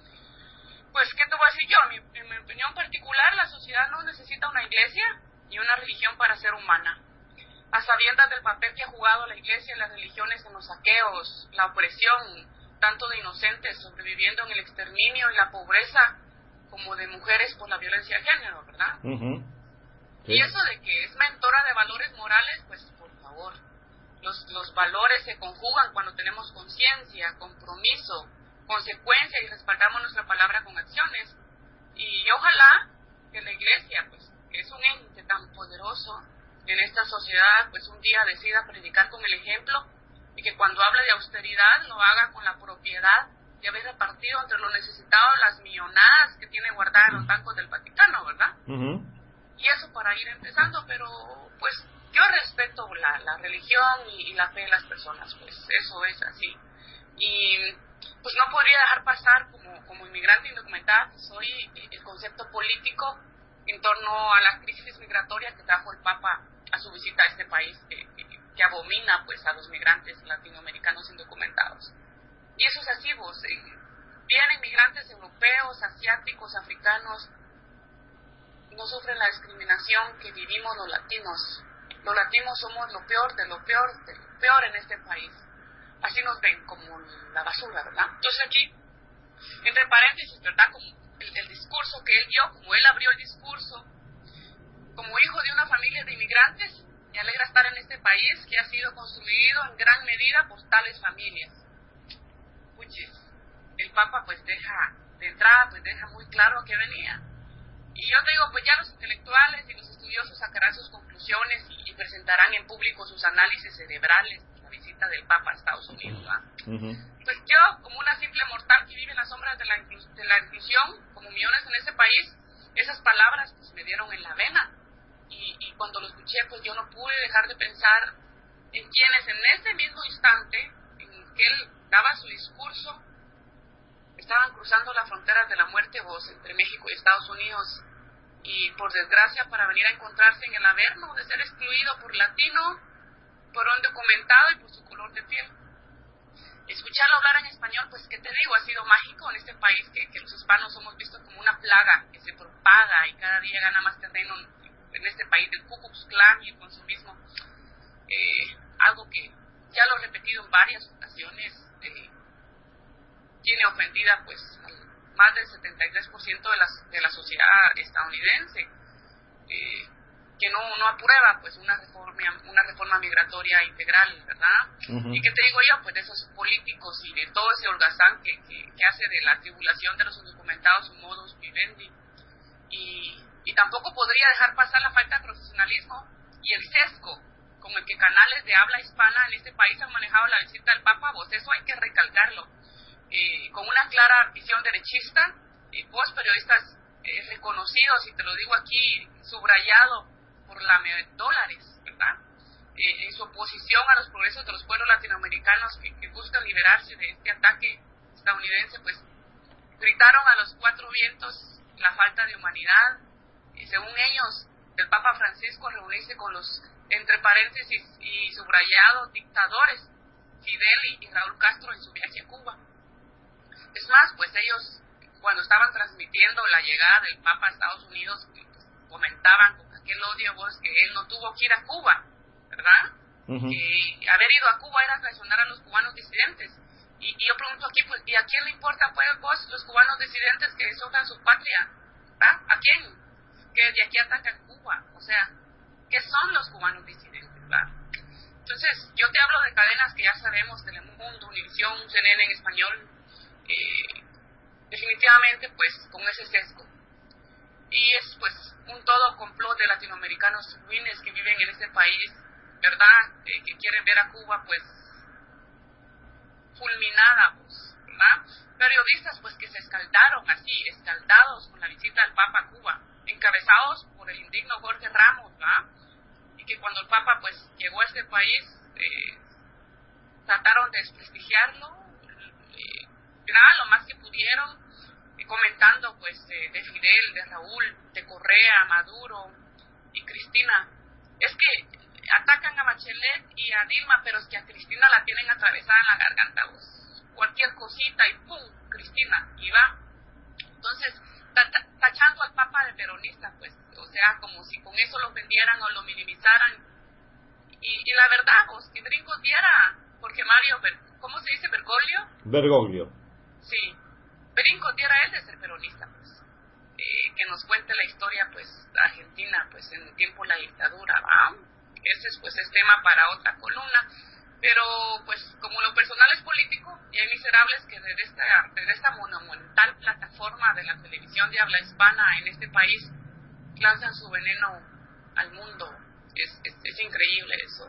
Pues, ¿qué te voy a decir yo? En mi, en mi opinión particular, la sociedad no necesita una iglesia ni una religión para ser humana. A sabiendas del papel que ha jugado la iglesia y las religiones en los saqueos, la opresión, tanto de inocentes sobreviviendo en el exterminio y la pobreza, como de mujeres por la violencia de género, ¿verdad? Uh-huh. Sí. Y eso de que es mentora de valores morales, pues, por favor, los, los valores se conjugan cuando tenemos conciencia, compromiso, consecuencia y respaldamos nuestra palabra con acciones. Y ojalá que la iglesia, pues, que es un ente tan poderoso en esta sociedad, pues un día decida predicar con el ejemplo y que cuando hable de austeridad lo haga con la propiedad de haber repartido entre los necesitados las millonadas que tiene guardadas en los bancos del Vaticano, ¿verdad? Uh-huh. Y eso para ir empezando, pero pues yo respeto la, la religión y, y la fe de las personas, pues eso es así. Y pues no podría dejar pasar como, como inmigrante indocumentada, que soy, el concepto político en torno a la crisis migratoria que trajo el Papa a su visita a este país que, que, que abomina pues a los migrantes latinoamericanos indocumentados. Y eso es así, vos. Eh, vienen migrantes europeos, asiáticos, africanos, no sufren la discriminación que vivimos los latinos. Los latinos somos lo peor de lo peor de lo peor en este país. Así nos ven, como la basura, ¿verdad? Entonces aquí, entre paréntesis, ¿verdad? Como el, el discurso que él dio, como él abrió el discurso, como hijo de una familia de inmigrantes, me alegra estar en este país que ha sido construido en gran medida por tales familias. Puchis, el Papa pues deja, de entrada, pues deja muy claro a qué venía. Y yo te digo, pues ya los intelectuales y los estudiosos sacarán sus conclusiones y, y presentarán en público sus análisis cerebrales de la visita del Papa a Estados Unidos, ¿verdad? Uh-huh. Pues yo, como una simple mortal que vive en las sombras de la, inclus- de la inclusión, como millones en ese país, esas palabras pues me dieron en la vena. Y, y cuando lo escuché, pues yo no pude dejar de pensar en quienes en ese mismo instante en que él daba su discurso estaban cruzando las fronteras de la muerte, vos, entre México y Estados Unidos, y por desgracia para venir a encontrarse en el averno de ser excluido por latino, por un documentado y por su color de piel. escucharlo hablar en español, pues, ¿qué te digo? Ha sido mágico en este país que, que los hispanos somos vistos como una plaga que se propaga y cada día gana más terreno en este país del Ku Klux Klan y el consumismo. Eh, algo que ya lo he repetido en varias ocasiones, eh, tiene ofendida, pues, al más del setenta y tres por ciento de la, de la sociedad estadounidense, eh, que no, no aprueba pues una reforma una reforma migratoria integral, ¿verdad? Uh-huh. Y que te digo yo, pues de esos políticos y de todo ese holgazán que, que, que hace de la tribulación de los indocumentados un modus vivendi, y, y tampoco podría dejar pasar la falta de profesionalismo y el sesgo con el que canales de habla hispana en este país han manejado la visita del Papa. Vos, eso hay que recalcarlo, eh, con una clara visión derechista, eh, vos periodistas eh, reconocidos, y te lo digo aquí subrayado por la dólares, ¿verdad? Eh, en su oposición a los progresos de los pueblos latinoamericanos que, que buscan liberarse de este ataque estadounidense, pues gritaron a los cuatro vientos la falta de humanidad. Y según ellos, el Papa Francisco reunirse con los, entre paréntesis y subrayados, dictadores Fidel y, y Raúl Castro en su viaje a Cuba. Es más, pues ellos, cuando estaban transmitiendo la llegada del Papa a Estados Unidos, comentaban con aquel odio, vos, que él no tuvo que ir a Cuba, ¿verdad? Uh-huh. Que haber ido a Cuba era traicionar a los cubanos disidentes. Y, y yo pregunto aquí, pues, ¿y a quién le importa, pues, vos, los cubanos disidentes que desojan su patria? ¿Ah? ¿A quién? Que de aquí atacan Cuba. O sea, ¿qué son los cubanos disidentes, verdad? Entonces, yo te hablo de cadenas que ya sabemos, Telemundo, Univisión, C N N en español, eh, definitivamente, pues, con ese sesgo. Y es, pues, un todo complot de latinoamericanos ruines que viven en este país, ¿verdad? Eh, que quieren ver a Cuba, pues, fulminada, pues, ¿verdad? Periodistas, pues, que se escaldaron así, escaldados con la visita del Papa a Cuba, encabezados por el indigno Jorge Ramos, ¿verdad? Y que cuando el Papa, pues, llegó a este país, eh, trataron de desprestigiarlo, eh, ¿verdad? Lo más que pudieron, comentando pues de, de Fidel, de Raúl, de Correa, Maduro y Cristina. Es que atacan a Bachelet y a Dilma, pero es que a Cristina la tienen atravesada en la garganta, pues, cualquier cosita y ¡pum! Cristina, y va. Entonces, tachando al Papa de peronista, pues, o sea, como si con eso lo ofendieran o lo minimizaran. Y, y la verdad, pues, que Brincos diera, porque Mario, ¿cómo se dice? ¿Bergoglio? Bergoglio. Sí. Brinco diera él de ser peronista, pues, eh, que nos cuente la historia, pues, Argentina, pues, en el tiempo de la dictadura, ¿va? Ese es, pues, es tema para otra columna, pero, pues, como lo personal es político, y hay miserables que desde esta, desde esta monumental plataforma de la televisión de habla hispana en este país lanzan su veneno al mundo. Es, es, es increíble eso.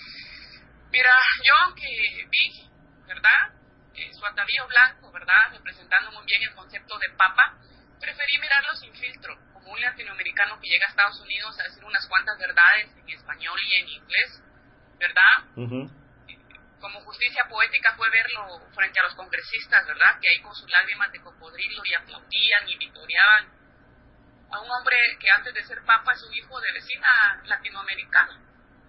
Mira, yo aunque vi, ¿verdad?, Eh, su atavío blanco, ¿verdad?, representando muy bien el concepto de papa, preferí mirarlo sin filtro, como un latinoamericano que llega a Estados Unidos a decir unas cuantas verdades en español y en inglés, ¿verdad? Uh-huh. Como justicia poética fue verlo frente a los congresistas, ¿verdad?, que ahí con sus lágrimas de cocodrilo y aplaudían y vitoreaban a un hombre que antes de ser papa es un hijo de vecina latinoamericana.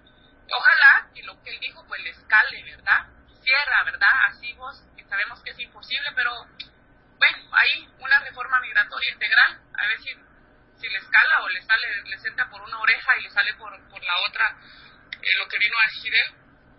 Ojalá que lo que él dijo pues le escale, ¿verdad?, cierra, ¿verdad? Así vos, que sabemos que es imposible, pero bueno, ahí una reforma migratoria integral, a ver si, si le escala o le sale, le senta por una oreja y le sale por, por la otra, eh, lo que vino a decir él.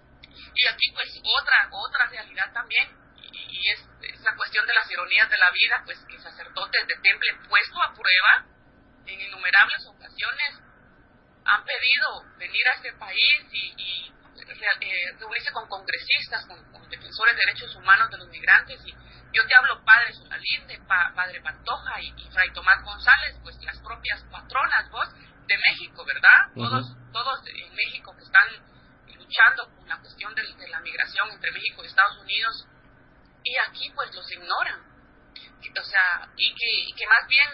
Y aquí pues otra, otra realidad también, y, y es esa cuestión de las ironías de la vida, pues que sacerdotes de temple puesto a prueba en innumerables ocasiones han pedido venir a este país y, y Eh, reunirse con congresistas, con, con defensores de derechos humanos de los migrantes, y yo te hablo padre Solalinde, pa, padre Pantoja y, y fray Tomás González, pues las propias patronas, vos, de México, ¿verdad? Uh-huh. Todos, todos en México que están luchando con la cuestión de, de la migración entre México y Estados Unidos, y aquí pues los ignoran, o sea, y que, y que más bien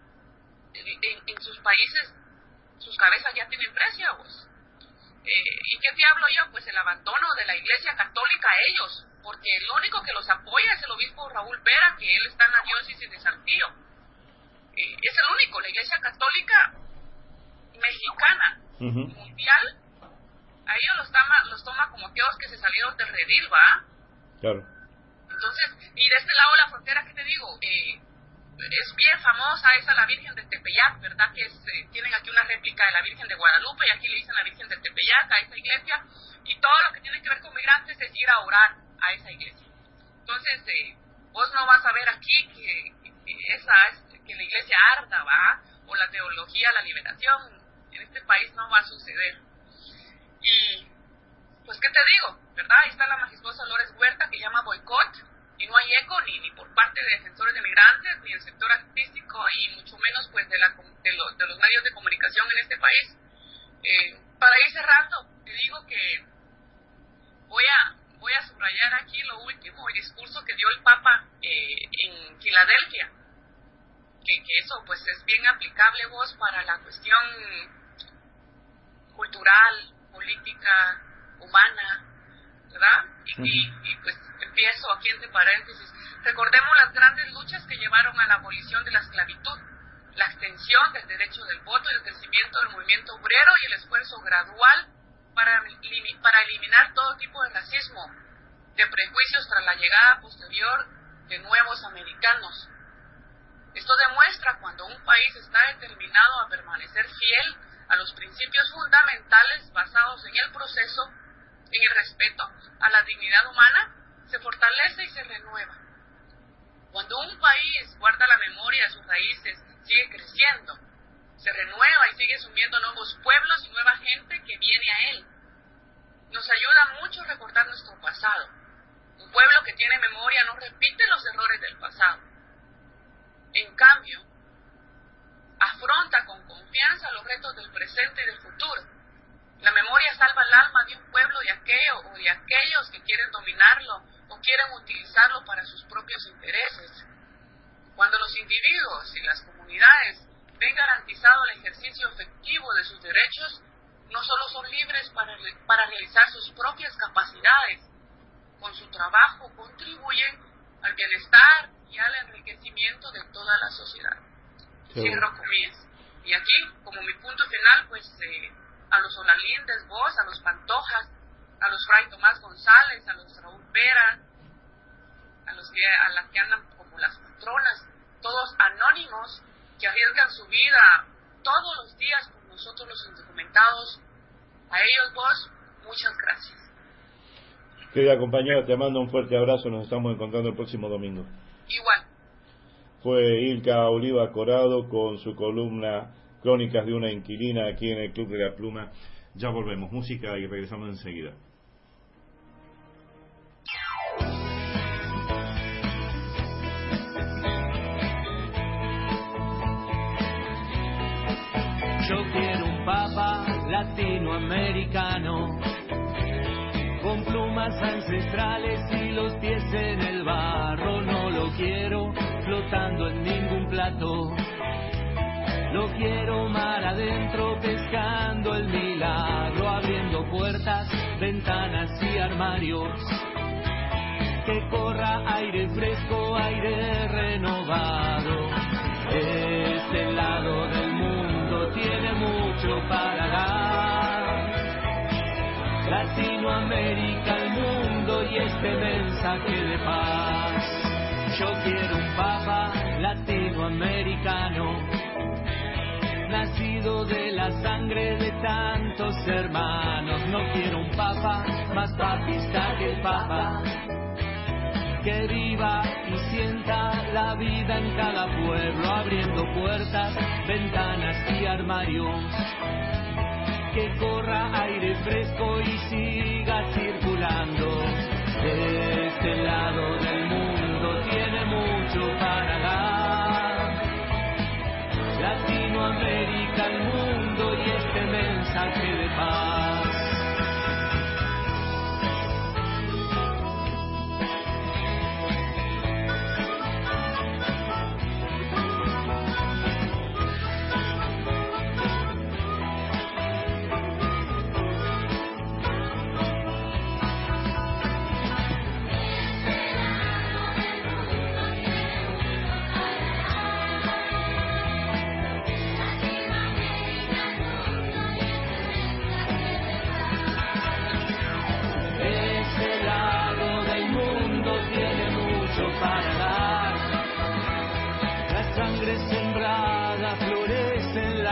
en, en sus países sus cabezas ya tienen precio, vos. Eh, ¿Y qué te hablo yo? Pues el abandono de la Iglesia Católica a ellos, porque el único que los apoya es el obispo Raúl Vera, que él está en la diócesis de Saltillo. Eh, es el único, la Iglesia Católica mexicana, uh-huh. mundial, a ellos los toma, los toma como teos que se salieron del redil, ¿va? Claro. Entonces, y de este lado de la frontera, ¿qué te digo? Eh, es bien famosa esa la Virgen de Tepeyac, ¿verdad? Que es, eh, tienen aquí una réplica de la Virgen de Guadalupe y aquí le dicen la Virgen de Tepeyac a esa iglesia, y todo lo que tiene que ver con migrantes es ir a orar a esa iglesia. Entonces, eh, vos no vas a ver aquí que, que, esa, que la iglesia arda, ¿va? O la teología, la liberación, en este país no va a suceder. Y, pues, ¿qué te digo? ¿Verdad? Ahí está la majestuosa Lores Huerta que llama boicot, y no hay eco ni, ni por parte de defensores de migrantes, ni del sector artístico, y mucho menos pues de, la, de, lo, de los medios de comunicación en este país. Eh, para ir cerrando, te digo que voy a, voy a subrayar aquí lo último, el discurso que dio el Papa eh, en Filadelfia, que, que eso pues es bien aplicable vos para la cuestión cultural, política, humana, ¿verdad? Y, y, y pues empiezo aquí entre paréntesis. Recordemos las grandes luchas que llevaron a la abolición de la esclavitud, la extensión del derecho del voto y el crecimiento del movimiento obrero y el esfuerzo gradual para, para eliminar todo tipo de racismo, de prejuicios tras la llegada posterior de nuevos americanos. Esto demuestra cuando un país está determinado a permanecer fiel a los principios fundamentales basados en el proceso, en el respeto a la dignidad humana, se fortalece y se renueva. Cuando un país guarda la memoria de sus raíces, sigue creciendo, se renueva y sigue sumiendo nuevos pueblos y nueva gente que viene a él. Nos ayuda mucho recordar nuestro pasado. Un pueblo que tiene memoria no repite los errores del pasado. En cambio, afronta con confianza los retos del presente y del futuro. La memoria salva el alma de un pueblo de aquello o de aquellos que quieren dominarlo o quieren utilizarlo para sus propios intereses. Cuando los individuos y las comunidades ven garantizado el ejercicio efectivo de sus derechos, no solo son libres para, para realizar sus propias capacidades, con su trabajo contribuyen al bienestar y al enriquecimiento de toda la sociedad. Sí. Cierro comillas. Y aquí, como mi punto final, pues eh, a los Olalindes, vos, a los Pantojas, a los Fray Tomás González, a los Raúl Vera, a los que, a las que andan como las patronas, todos anónimos que arriesgan su vida todos los días por nosotros los indocumentados, a ellos vos, muchas gracias. Querida compañera, te mando un fuerte abrazo, nos estamos encontrando el próximo domingo. Igual. Fue Ilka Oliva Corado con su columna Crónicas de una inquilina aquí en el Club de la Pluma. Ya volvemos, música y regresamos enseguida. Yo quiero un papa latinoamericano con plumas ancestrales y los pies en el barro. No lo quiero flotando en ningún plato. Lo quiero mar adentro pescando el milagro, abriendo puertas, ventanas y armarios. Que corra aire fresco, aire renovado. Este lado del mundo tiene mucho para dar. Latinoamérica, el mundo y este mensaje de paz. Yo quiero un papa latinoamericano, nacido de la sangre de tantos hermanos. No quiero un papa más papista que el papa, que viva y sienta la vida en cada pueblo, abriendo puertas, ventanas y armarios. Que corra aire fresco y siga circulando. De este lado del mundo tiene mucho para dar. Latinoamérica, el mundo y este mensaje de paz.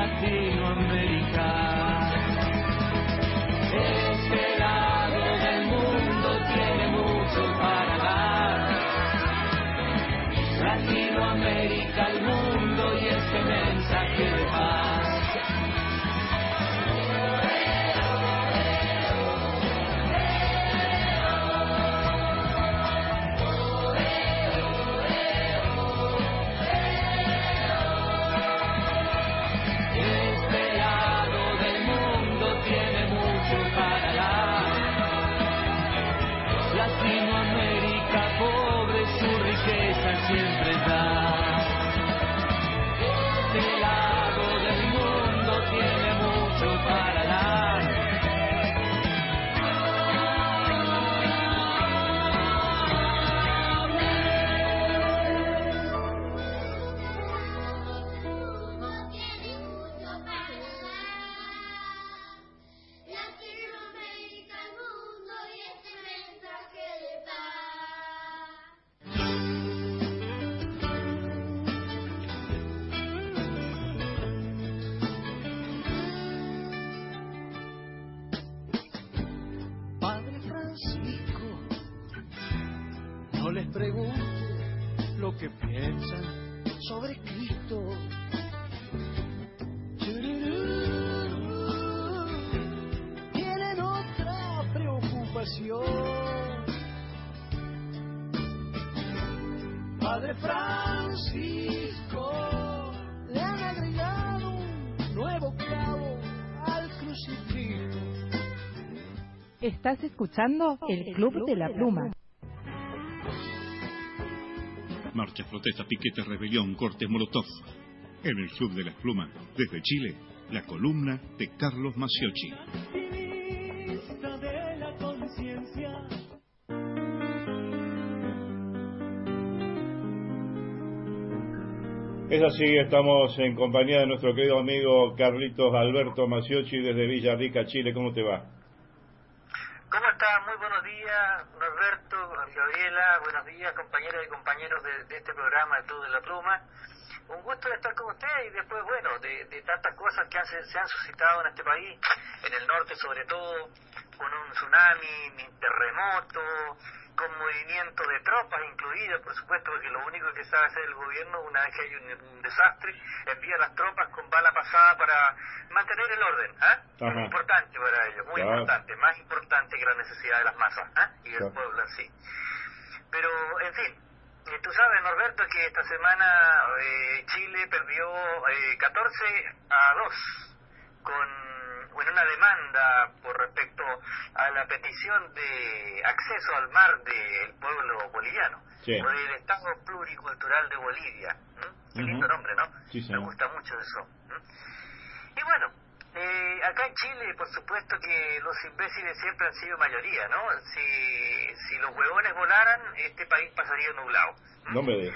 Latinoamérica. Este lado del mundo tiene mucho para dar. Latinoamérica al mundo y este mensaje de paz. Latinoamérica pobre, su riqueza siempre da. Este lado del mundo tiene mucho para dar. No les pregunte lo que piensan sobre Cristo. Tienen otra preocupación. Padre Francisco, le han agregado un nuevo clavo al crucifijo. Estás escuchando el Club de la Pluma. Marchas, protestas, piquetes, rebelión, cortes, molotov. En el Club de la Pluma, desde Chile, la columna de Carlos Maciocchi. De la conciencia. Es así, estamos en compañía de nuestro querido amigo Carlitos Alberto Maciocchi desde Villa Rica, Chile. ¿Cómo te va? ¿Cómo estás? Muy buenos días, Norberto, Gabriela, buenos días, compañeras y compañeros de, de este programa, el Club de la Pluma. Un gusto de estar con ustedes y después, bueno, de, de tantas cosas que han, se han suscitado en este país, en el norte sobre todo, con un tsunami, un terremoto, con movimiento de tropas incluidas, por supuesto, porque lo único que sabe hacer el gobierno, una vez que hay un, un desastre, envía las tropas con bala pasada para mantener el orden, ¿ah? ¿eh? Muy importante para ellos, muy claro. importante, más importante que la necesidad de las masas, ¿eh? Y del claro. pueblo en sí. Pero, en fin, eh, tú sabes, Norberto, que esta semana eh, Chile perdió eh, catorce a dos con en una demanda por respecto a la petición de acceso al mar del pueblo boliviano, sí. o del Estado Pluricultural de Bolivia. ¿Mm? Qué uh-huh. lindo nombre, ¿no? Sí, me gusta mucho eso. ¿Mm? Y bueno, eh, acá en Chile, por supuesto que los imbéciles siempre han sido mayoría, ¿no? Si, si los huevones volaran, este país pasaría nublado. ¿Mm? No me de.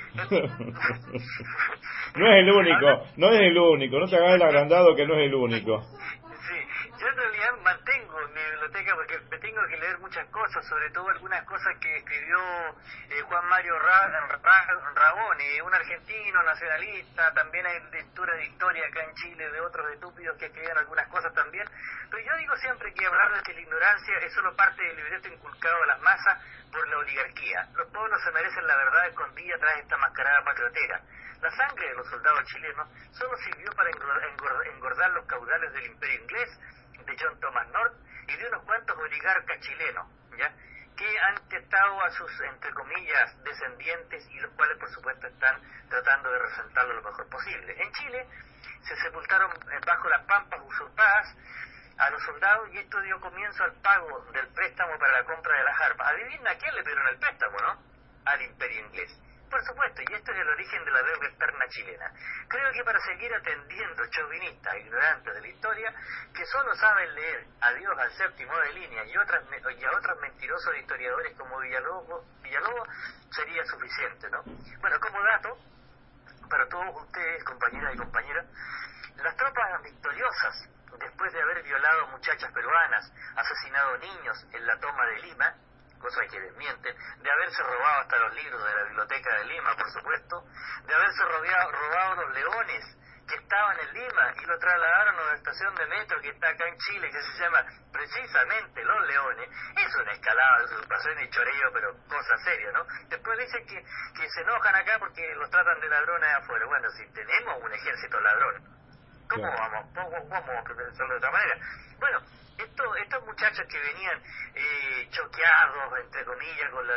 No es el único, no es el único, no te hagas el agrandado que no es el único. Yo en realidad mantengo mi biblioteca porque me tengo que leer muchas cosas, sobre todo algunas cosas que escribió eh, Juan Mario Ra Ra Raboni, un argentino nacionalista. También hay lectura de historia acá en Chile de otros estúpidos que escribían algunas cosas también. Pero yo digo siempre que hablar de la ignorancia es solo parte del libreto inculcado a las masas por la oligarquía. Los pueblos se merecen la verdad escondida tras esta mascarada patriotera. La sangre de los soldados chilenos solo sirvió para engordar los caudales del imperio inglés, de John Thomas North y de unos cuantos oligarcas chilenos, ¿ya? Que han testado a sus, entre comillas, descendientes y los cuales, por supuesto, están tratando de representarlo lo mejor posible. En Chile se sepultaron bajo las pampas usurpadas a los soldados y esto dio comienzo al pago del préstamo para la compra de las armas. Adivina a quién le pidieron el préstamo, ¿no? Al imperio inglés. Por supuesto, y esto es el origen de la deuda externa chilena. Creo que para seguir atendiendo chauvinistas e ignorantes de la historia, que solo saben leer Adiós al séptimo de línea y, otras, y a otros mentirosos historiadores como Villalobos, Villalobos, sería suficiente, ¿no? Bueno, como dato, para todos ustedes, compañeras y compañeros, las tropas victoriosas, después de haber violado muchachas peruanas, asesinado niños en la toma de Lima, cosa que desmienten, de haberse robado hasta los libros de la biblioteca de Lima, por supuesto, de haberse robado, robado los leones que estaban en Lima y lo trasladaron a una estación de metro que está acá en Chile, que se llama precisamente Los Leones. Es una escalada de usurpación y choreo, pero cosa seria, ¿no? Después dicen que, que se enojan acá porque los tratan de ladrones afuera. Bueno, si tenemos un ejército ladrón, ¿cómo claro. vamos? ¿Cómo vamos a pensarlo de otra manera? Bueno, esto, estos muchachos que venían eh, choqueados, entre comillas, con la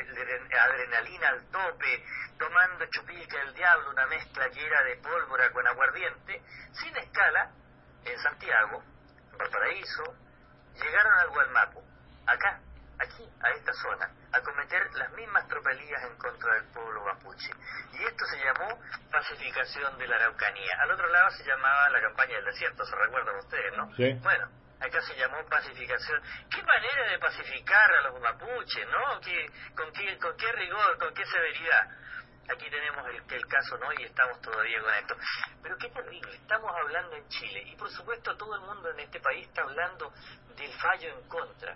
adrenalina al tope, tomando chupica del diablo, una mezcla que era de pólvora con aguardiente, sin escala, en Santiago, en Valparaíso, llegaron al Gualmapu, acá, aquí, a esta zona, a cometer las mismas tropelías en contra del pueblo mapuche. Y esto se llamó pacificación de la Araucanía. Al otro lado se llamaba la campaña del desierto, ¿se recuerdan ustedes, no? Sí. Bueno, acá se llamó pacificación. ¿Qué manera de pacificar a los mapuches, no? ¿Qué, con, qué, ¿Con qué rigor, con qué severidad? Aquí tenemos el, el caso, ¿no? Y estamos todavía con esto. Pero qué terrible, estamos hablando en Chile. Y por supuesto todo el mundo en este país está hablando del fallo en contra.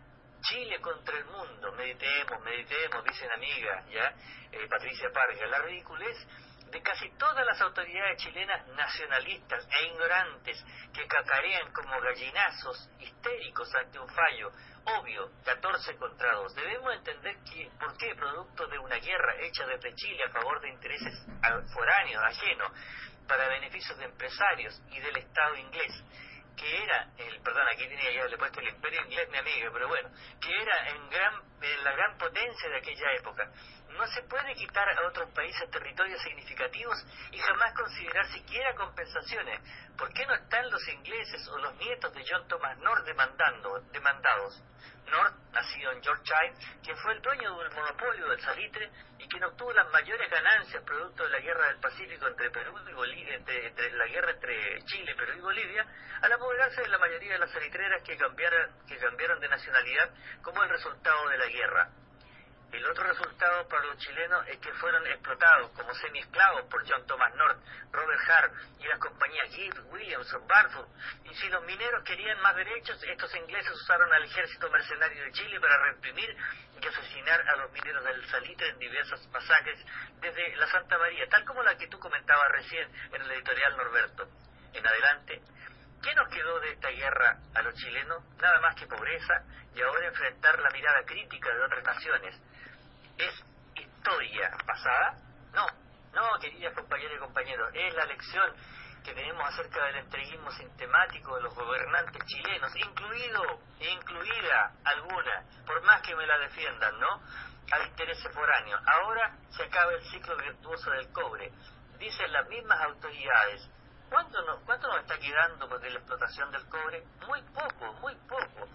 Chile contra el mundo, meditemos, meditemos, dicen amigas, ¿ya? Eh, Patricia Parga, la ridiculez de casi todas las autoridades chilenas nacionalistas e ignorantes que cacarean como gallinazos histéricos ante un fallo obvio, catorce contra dos. Debemos entender que, por qué, producto de una guerra hecha desde Chile a favor de intereses foráneos, ajenos, para beneficios de empresarios y del Estado inglés, que era, el perdón, aquí tenía ya le he puesto el imperio inglés, mi amiga, pero bueno, que era en gran en la gran potencia de aquella época. No se puede quitar a otros países territorios significativos y jamás considerar siquiera compensaciones. ¿Por qué no están los ingleses o los nietos de John Thomas North demandando, demandados? North, nacido en Yorkshire, quien fue el dueño del monopolio del salitre y quien obtuvo las mayores ganancias producto de la guerra del Pacífico entre Perú y Bolivia, entre, entre la guerra entre Chile, Perú y Bolivia, al apoderarse de la mayoría de las salitreras que cambiaron, que cambiaron de nacionalidad como el resultado de la guerra. El otro resultado para los chilenos es que fueron explotados como semi-esclavos por John Thomas North, Robert Hart y las compañías Gibbs, Williamson, Barfoot. Y si los mineros querían más derechos, estos ingleses usaron al ejército mercenario de Chile para reprimir y asesinar a los mineros del salitre en diversas masacres desde la Santa María, tal como la que tú comentabas recién en el editorial Norberto. En adelante, ¿qué nos quedó de esta guerra a los chilenos? Nada más que pobreza y ahora enfrentar la mirada crítica de otras naciones. ¿Es historia pasada? No, no, queridas compañeras y compañeros, es la lección que tenemos acerca del entreguismo sistemático de los gobernantes chilenos, incluido, incluida alguna, por más que me la defiendan, ¿no?, al interés foráneo. Ahora se acaba el ciclo virtuoso del cobre, dicen las mismas autoridades. ¿Cuánto nos, cuánto nos está quedando pues, de la explotación del cobre? Muy poco, muy poco.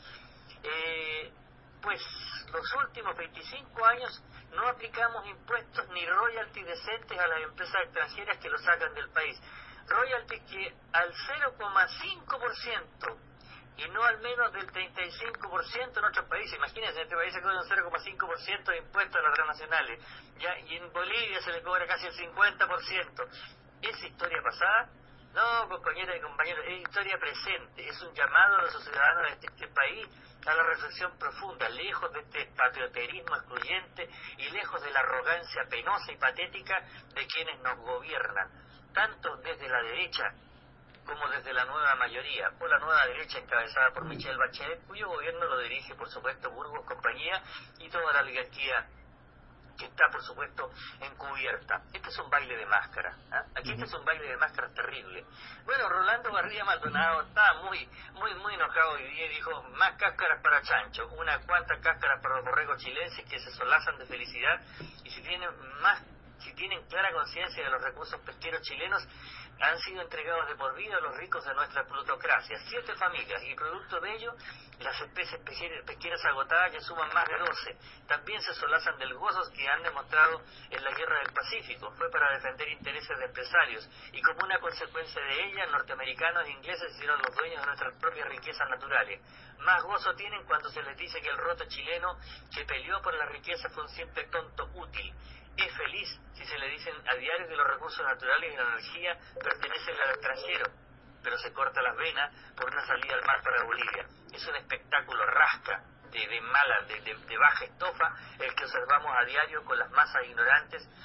Eh, pues los últimos veinticinco años no aplicamos impuestos ni royalties decentes a las empresas extranjeras que lo sacan del país. Royalties que al cero coma cinco por ciento y no al menos del treinta y cinco por ciento en otros países. Imagínense, en este país se cobra un cero coma cinco por ciento de impuestos a las transnacionales, ¿ya? Y en Bolivia se le cobra casi el cincuenta por ciento. ¿Es historia pasada? No, compañeras y compañeros, es historia presente, es un llamado a los ciudadanos de este, este país a la reflexión profunda, lejos de este patrioterismo excluyente y lejos de la arrogancia penosa y patética de quienes nos gobiernan, tanto desde la derecha como desde la nueva mayoría, o la nueva derecha encabezada por Michelle Bachelet, cuyo gobierno lo dirige, por supuesto, Burgos, compañía, y toda la oligarquía que está, por supuesto, encubierta. Este es un baile de máscara, ¿eh? Aquí este es un baile de máscaras terrible. Bueno, Rolando García Maldonado estaba muy, muy, muy enojado hoy día y dijo, más cáscaras para chancho, unas cuantas cáscaras para los borregos chilenses que se solazan de felicidad, y si tienen más, si tienen clara conciencia de los recursos pesqueros chilenos, han sido entregados de por vida a los ricos de nuestra plutocracia, siete familias, y producto de ello, las especies pesqueras agotadas ya suman más de doce. También se solazan del gozo que han demostrado en la guerra del Pacífico. Fue para defender intereses de empresarios, y como una consecuencia de ella, norteamericanos e ingleses se hicieron los dueños de nuestras propias riquezas naturales. Más gozo tienen cuando se les dice que el roto chileno que peleó por la riqueza fue un simple tonto útil. Es feliz si se le dicen a diario que los recursos naturales y la energía pertenecen al extranjero, pero se corta las venas por una salida al mar para Bolivia. Es un espectáculo rasca, de, de mala, de, de, de baja estofa, el que observamos a diario con las masas ignorantes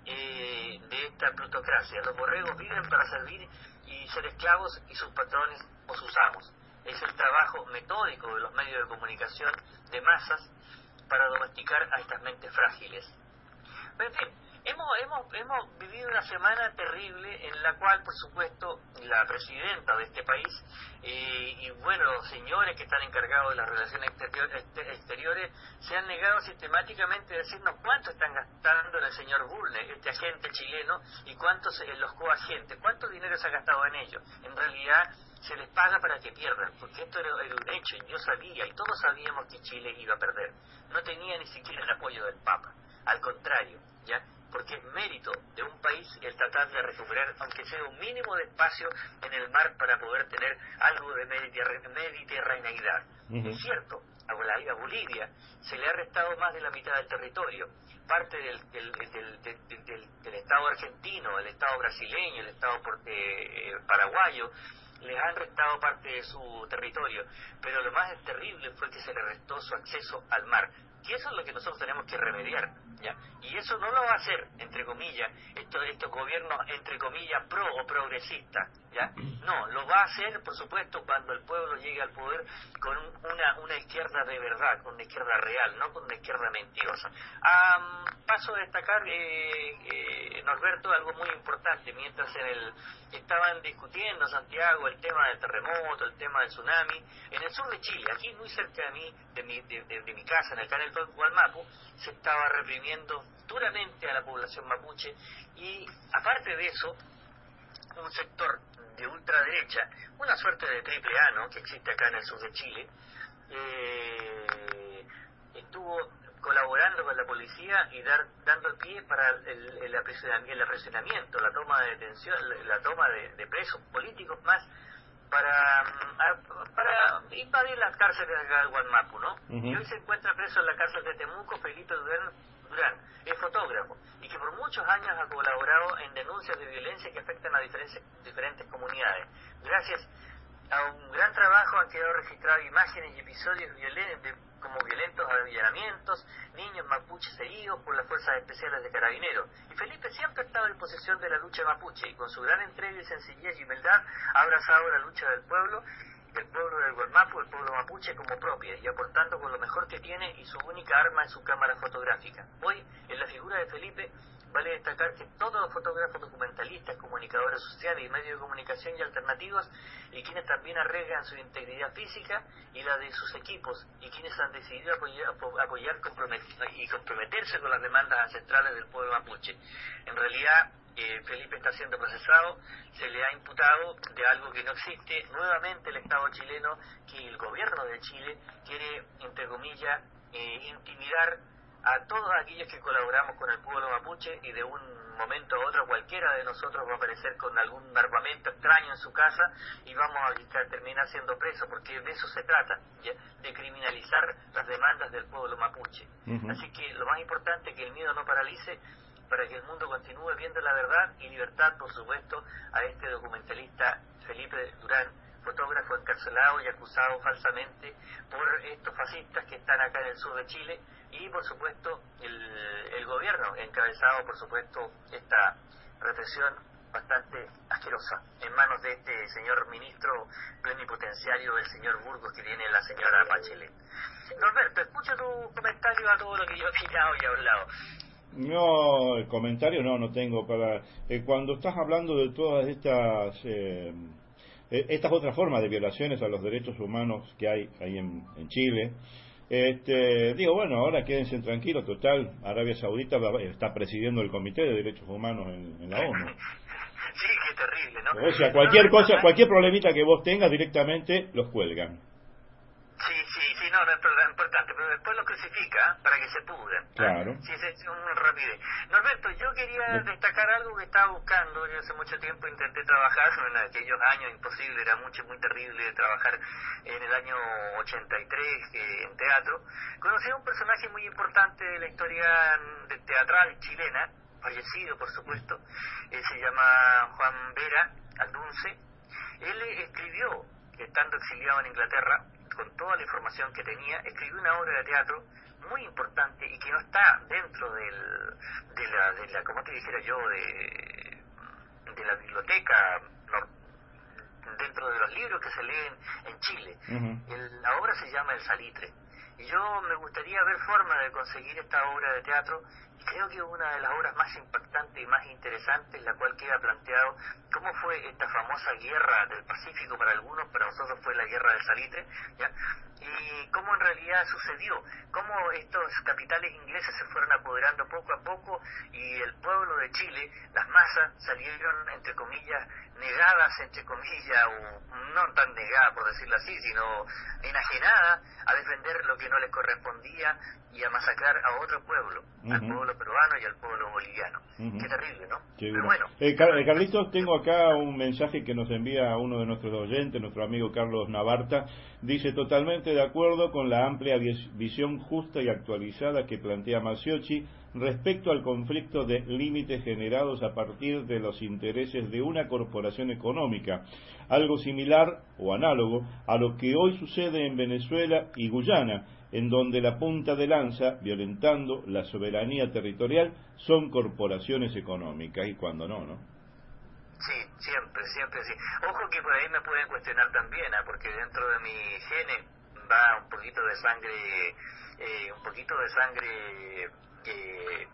eh, de esta plutocracia. Los borregos viven para servir y ser esclavos y sus patrones o sus amos. Es el trabajo metódico de los medios de comunicación de masas para domesticar a estas mentes frágiles. Pero, en fin, hemos, hemos, hemos vivido una semana terrible en la cual, por supuesto, la presidenta de este país eh, y, bueno, los señores que están encargados de las relaciones exterior, exteriores se han negado sistemáticamente a decirnos cuánto están gastando en el señor Bulnes, este agente chileno, y cuántos en los coagentes, cuánto dinero se ha gastado en ellos. En realidad se les paga para que pierdan, porque esto era, era un hecho, y yo sabía, y todos sabíamos que Chile iba a perder. No tenía ni siquiera el apoyo del Papa, al contrario, ¿ya? Porque es mérito de un país el tratar de recuperar, aunque sea un mínimo de espacio en el mar para poder tener algo de mediterraneidad. Uh-huh. Es cierto, a Bolivia se le ha restado más de la mitad del territorio. Parte del, del, del, del, del, del, del Estado argentino, el Estado brasileño, el Estado eh, paraguayo, les han restado parte de su territorio, pero lo más terrible fue que se le restó su acceso al mar, que eso es lo que nosotros tenemos que remediar, ¿ya? Y eso no lo va a hacer, entre comillas, estos, estos gobiernos, entre comillas, pro o progresistas, ¿ya? No, lo va a hacer, por supuesto, cuando el pueblo llegue al poder con un, una, una izquierda de verdad, con una izquierda real, no con una izquierda mentirosa. Um, paso a destacar, eh, eh, Norberto, algo muy importante. Mientras en el estaban discutiendo, Santiago, el tema del terremoto, el tema del tsunami, en el sur de Chile, aquí muy cerca de mí, de mi, de, de, de mi casa, en el canal Gualmapu, se estaba reprimiendo duramente a la población mapuche, y aparte de eso, un sector de ultraderecha, una suerte de triple A, ¿no?, que existe acá en el sur de Chile, eh, estuvo colaborando con la policía y dar, dando el pie para el, el, apresionamiento, el apresionamiento, la toma de detención, la toma de, de presos políticos más, para, para invadir las cárceles acá de Gualmapu, ¿no? Uh-huh. Y hoy se encuentra preso en la cárcel de Temuco Felipe Durán, Durán, es fotógrafo, y que por muchos años ha colaborado en denuncias de violencia que afectan a diferentes, diferentes comunidades. Gracias a un gran trabajo han quedado registradas imágenes y episodios violentos, como violentos allanamientos, niños mapuches heridos por las fuerzas especiales de carabineros. Y Felipe siempre ha estado en posesión de la lucha mapuche, y con su gran entrega y sencillez y humildad ha abrazado la lucha del pueblo, del pueblo del Gualmapu, el pueblo mapuche, como propia, y aportando con lo mejor que tiene y su única arma en su cámara fotográfica. Hoy, en la figura de Felipe, vale destacar que todos los fotógrafos documentalistas, comunicadores sociales y medios de comunicación y alternativos, y quienes también arriesgan su integridad física y la de sus equipos, y quienes han decidido apoyar, apoyar compromet- y comprometerse con las demandas ancestrales del pueblo mapuche. En realidad, eh, Felipe está siendo procesado, se le ha imputado de algo que no existe. Nuevamente el Estado chileno, que el gobierno de Chile quiere, entre comillas, eh, intimidar a todos aquellos que colaboramos con el pueblo mapuche, y de un momento a otro cualquiera de nosotros va a aparecer con algún armamento extraño en su casa y vamos a terminar siendo presos, porque de eso se trata, ¿ya?, de criminalizar las demandas del pueblo mapuche. Uh-huh. Así que lo más importante es que el miedo no paralice, para que el mundo continúe viendo la verdad y libertad, por supuesto, a este documentalista Felipe Durán, fotógrafo encarcelado y acusado falsamente por estos fascistas que están acá en el sur de Chile, y por supuesto el, el gobierno encabezado, por supuesto, esta represión bastante asquerosa en manos de este señor ministro plenipotenciario, el señor Burgos, que tiene la señora Bachelet. Norberto, escucha tu comentario a todo lo que yo he opinado y hablado. No, el comentario no, no tengo para... Eh, cuando estás hablando de todas estas... Eh, estas otras formas de violaciones a los derechos humanos que hay ahí en, en Chile, este, digo, bueno, ahora quédense tranquilos, total, Arabia Saudita está presidiendo el Comité de Derechos Humanos en, en la ONU. Sí, qué terrible, ¿no? O sea, cualquier cosa, cualquier problemita que vos tengas, directamente los cuelgan. Sí, sí, sí, no, no es importante, pero después lo crucifica para que se pudran. Claro. Sí, es un rapidez. Norberto, yo quería destacar algo que estaba buscando. Yo hace mucho tiempo intenté trabajar, en aquellos años imposible, era mucho, muy terrible trabajar en el año ochenta y tres eh, en teatro. Conocí a un personaje muy importante de la historia de teatral chilena, fallecido por supuesto. Él se llama Juan Vera Aldunce. Él escribió, estando exiliado en Inglaterra, con toda la información que tenía, escribió una obra de teatro muy importante y que no está dentro del, de la, de la, como te dijera yo, de, de la biblioteca, no, dentro de los libros que se leen en Chile. Uh-huh. El, la obra se llama El Salitre. Y yo me gustaría ver forma de conseguir esta obra de teatro, y creo que una de las obras más impactantes y más interesantes, la cual queda planteado cómo fue esta famosa guerra del Pacífico para algunos, para nosotros fue la guerra del Salitre, ¿ya? Y cómo en realidad sucedió, cómo estos capitales ingleses se fueron apoderando poco a poco y el pueblo de Chile, las masas, salieron, entre comillas, negadas, entre comillas, o no tan negadas por decirlo así, sino enajenadas a defender lo que no les correspondía y a masacrar a otro pueblo, uh-huh. al pueblo peruano y al pueblo boliviano. Uh-huh. Qué terrible, ¿no? Qué Pero bueno. Eh, Car eh, Carlitos, tengo acá un mensaje que nos envía uno de nuestros oyentes, nuestro amigo Carlos Navarta. Dice, totalmente de acuerdo con la amplia visión justa y actualizada que plantea Maciocchi respecto al conflicto de límites generados a partir de los intereses de una corporación económica, algo similar o análogo a lo que hoy sucede en Venezuela y Guyana, en donde la punta de lanza, violentando la soberanía territorial, son corporaciones económicas, y cuando no, ¿no? Sí, siempre, siempre sí. Ojo que por ahí me pueden cuestionar también, ¿eh? Porque dentro de mi gene va un poquito de sangre, eh, un poquito de sangre eh,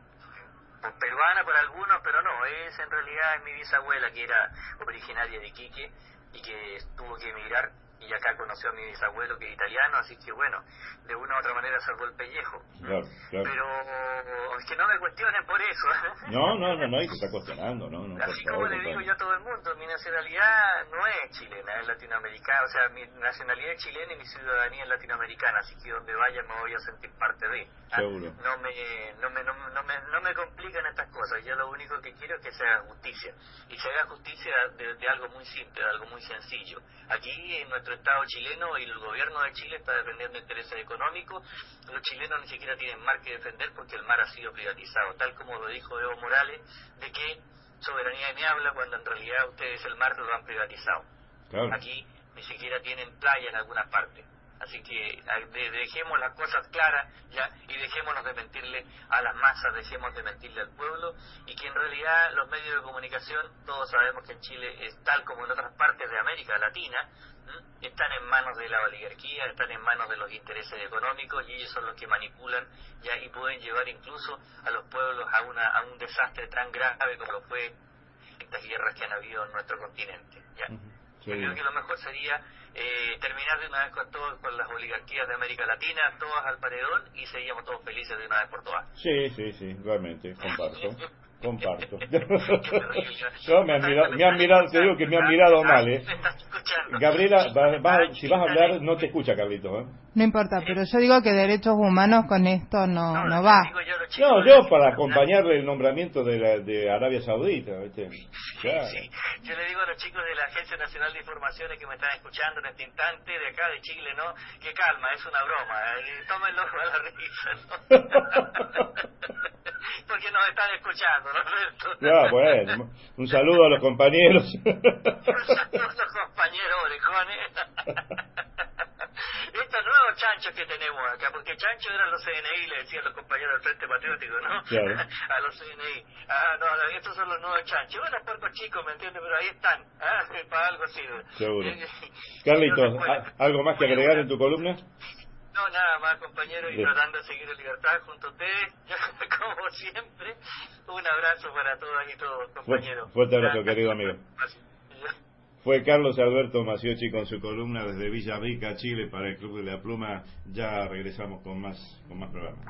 peruana por algunos, pero no, es en realidad es mi bisabuela que era originaria de Iquique y que tuvo que emigrar, y acá conoció a mi bisabuelo que es italiano, así que bueno, de una u otra manera salvó el pellejo. Claro, claro. Pero es que no me cuestionen por eso. No, no, no, no, y se está cuestionando, ¿no? no así como le digo yo a todo el mundo, mi nacionalidad no es chilena, es latinoamericana, o sea, mi nacionalidad es chilena y mi ciudadanía es latinoamericana, así que donde vaya me voy a sentir parte de. Seguro. No me, no me, no, no me, no me complican estas cosas, yo lo único que quiero es que se haga justicia, y se haga justicia de, de algo muy simple, de algo muy sencillo. Aquí en nuestro Estado chileno y el gobierno de Chile está defendiendo intereses económicos. Los chilenos ni siquiera tienen mar que defender porque el mar ha sido privatizado, tal como lo dijo Evo Morales, de que soberanía me habla cuando en realidad ustedes el mar lo han privatizado. Claro. Aquí ni siquiera tienen playa en algunas partes. Así que de, dejemos las cosas claras ya y dejémonos de mentirle a las masas, dejemos de mentirle al pueblo, y que en realidad los medios de comunicación, todos sabemos que en Chile es tal como en otras partes de América Latina, ¿m? están en manos de la oligarquía, están en manos de los intereses económicos, y ellos son los que manipulan ya y pueden llevar incluso a los pueblos a, una, a un desastre tan grave como lo fue estas guerras que han habido en nuestro continente. ¿ya? Uh-huh. Yo creo que lo mejor sería eh, terminar de una vez con todo, con las oligarquías de América Latina, todas al paredón, y seríamos todos felices de una vez por todas. Sí, sí, sí, realmente, comparto. Comparto. No, me han mirado, me han mirado, te digo que me han mirado mal, ¿eh? Gabriela, va, va, si vas a hablar, no te escucha, Carlitos, ¿eh? No importa, pero yo digo que derechos humanos con esto no, no, no va. No, yo para acompañarle el nombramiento de, la, de Arabia Saudita, ¿viste? Claro. Sí, sí. Yo le digo a los chicos de la Agencia Nacional de Informaciones que me están escuchando en este instante, de acá de Chile, ¿no? Que calma, es una broma, ¿eh? Tómenlo a la risa, ¿no? Porque nos están escuchando, ¿no es cierto? Ya, bueno, un saludo a los compañeros. Un saludo a los compañeros orejones. Estos nuevos chanchos que tenemos acá, porque chanchos eran los C N I, le decían los compañeros del Frente Patriótico, ¿no? Claro. A los C N I. Ah, no, estos son los nuevos chanchos. Bueno, puercos chicos, ¿me entiendes? Pero ahí están. ¿Ah? Para algo sirve. Seguro. Carlitos, ¿algo más que agregar en tu columna? No, nada más, compañero, y sí. Tratando de seguir en libertad junto a ustedes, como siempre. Un abrazo para todas y todos, compañeros. Fuerte abrazo, querido amigo. Fue Carlos Alberto Maciocchi con su columna desde Villarrica, Chile, para el Club de la Pluma. Ya regresamos con más, con más programas.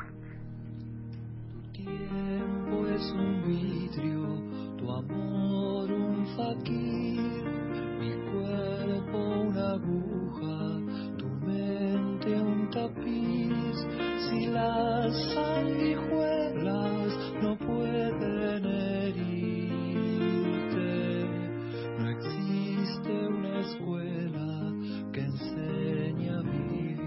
Tu tiempo es un vidrio, tu amor un faquir, mi cuerpo una aguja, tu mente un tapiz. Si las sanguijuelas no pueden herirte, no existe una escuela que enseñe a vivir.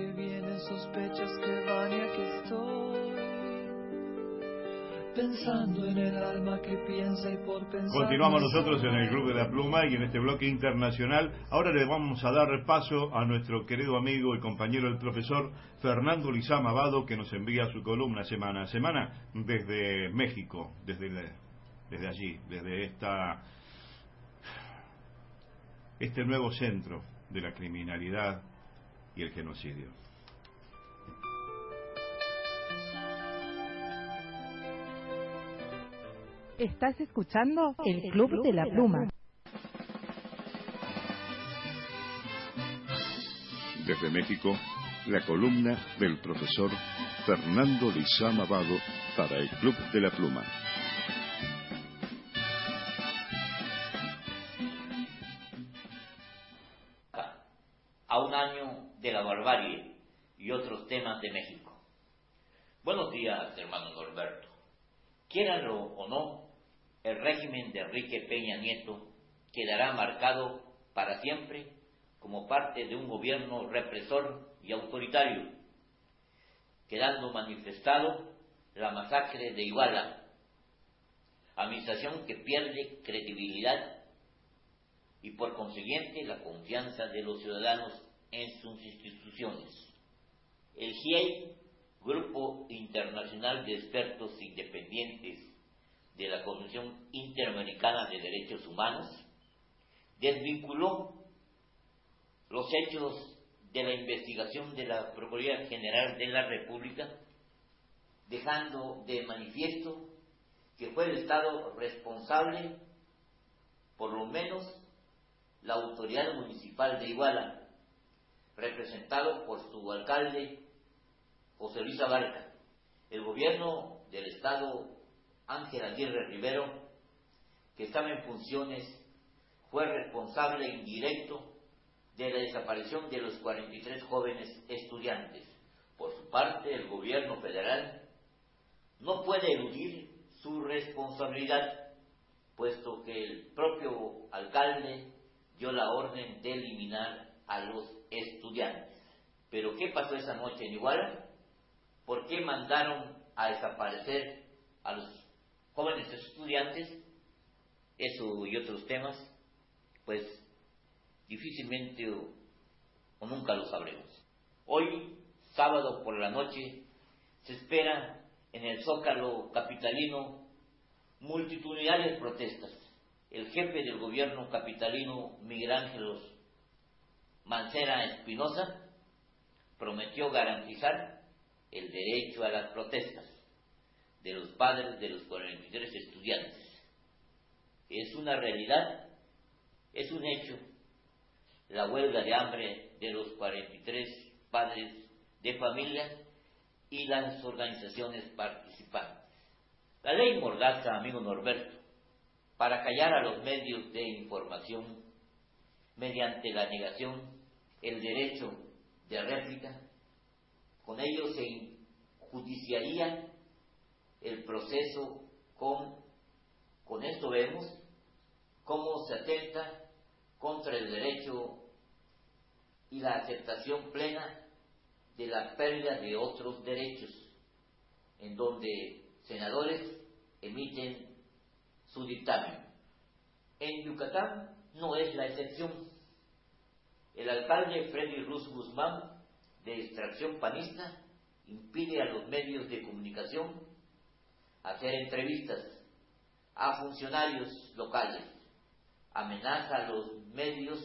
que vienen, sospechas que van y aquí estoy, pensando en el alma que piensa y por pensar. Continuamos nosotros en el Club de la Pluma y en este bloque internacional. Ahora le vamos a dar paso a nuestro querido amigo y compañero el profesor Fernando Lizama Abado, que nos envía su columna semana a semana desde México, desde, desde allí, desde esta este nuevo centro de la criminalidad y el genocidio. Estás escuchando El Club de la Pluma. Desde México, la columna del profesor Fernando Lizama Abado para el Club de la Pluma. A un año de la barbarie y otros temas de México. Buenos días, hermano Norberto. Quiéranlo o no, el régimen de Enrique Peña Nieto quedará marcado para siempre como parte de un gobierno represor y autoritario, quedando manifestado la masacre de Iguala, administración que pierde credibilidad y por consiguiente la confianza de los ciudadanos en sus instituciones. El G I E I, Grupo Internacional de Expertos Independientes de la Comisión Interamericana de Derechos Humanos, desvinculó los hechos de la investigación de la Procuraduría General de la República, dejando de manifiesto que fue el Estado responsable, por lo menos la autoridad municipal de Iguala, representado por su alcalde José Luis Abarca, el gobierno del Estado Ángel Aguirre Rivero, que estaba en funciones, fue responsable indirecto de la desaparición de los cuarenta y tres jóvenes estudiantes. Por su parte, el gobierno federal no puede eludir su responsabilidad, puesto que el propio alcalde dio la orden de eliminar a los estudiantes. Pero ¿qué pasó esa noche en Iguala? ¿Por qué mandaron a desaparecer a los jóvenes estudiantes? Eso y otros temas, pues difícilmente o, o nunca lo sabremos. Hoy, sábado por la noche, se espera en el Zócalo capitalino multitudinarias protestas. El jefe del gobierno capitalino, Miguel Ángel Mancera Espinosa, prometió garantizar el derecho a las protestas de los padres de los cuarenta y tres estudiantes. Es una realidad, es un hecho, la huelga de hambre de los cuarenta y tres padres de familia y las organizaciones participantes. La ley Mordaza, amigo Norberto, para callar a los medios de información mediante la negación, el derecho de réplica, con ello se judiciaría el proceso. Con, con esto vemos cómo se atenta contra el derecho y la aceptación plena de la pérdida de otros derechos, en donde senadores emiten su dictamen. En Yucatán no es la excepción. El alcalde Freddy Ruz Guzmán, de extracción panista, impide a los medios de comunicación hacer entrevistas a funcionarios locales, amenaza a los medios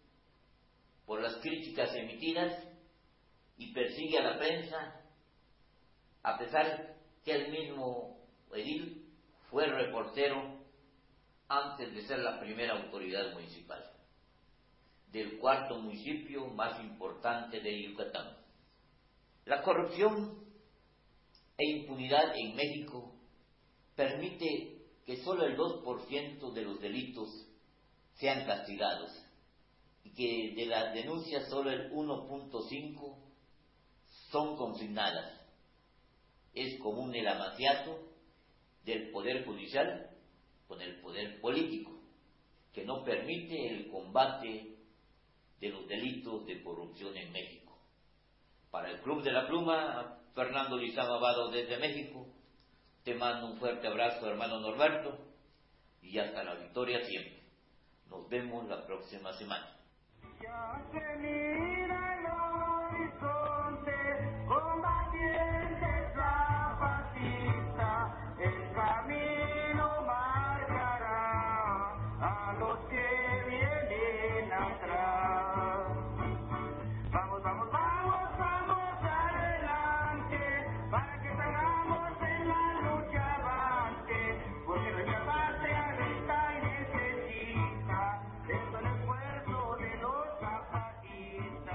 por las críticas emitidas y persigue a la prensa, a pesar que el mismo edil fue reportero antes de ser la primera autoridad municipal del cuarto municipio más importante de Yucatán. La corrupción e impunidad en México permite que solo el dos por ciento de los delitos sean castigados y que de las denuncias solo el uno punto cinco por ciento son consignadas. Es común el amaciato del Poder Judicial con el Poder Político, que no permite el combate de los delitos de corrupción en México. Para el Club de la Pluma, Fernando Lizán Abado desde México, te mando un fuerte abrazo, hermano Norberto, y hasta la victoria siempre. Nos vemos la próxima semana. Ya se mira el horizonte, combatiente zapatista, el camino marcará a los que vienen atrás. Vamos, vamos, vamos, vamos adelante, para que salgamos en la lucha avante, porque nuestra patria grita y necesita esto el esfuerzo de los zapatistas.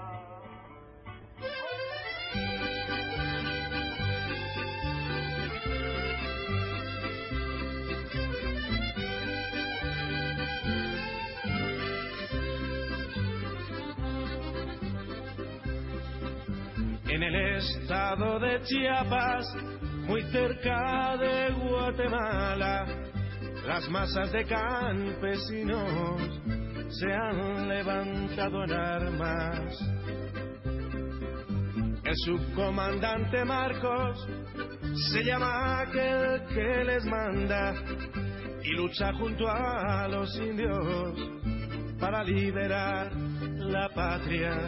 En el estado de Chiapas, muy cerca de Guatemala, las masas de campesinos se han levantado en armas. El subcomandante Marcos se llama aquel que les manda y lucha junto a los indios para liberar la patria.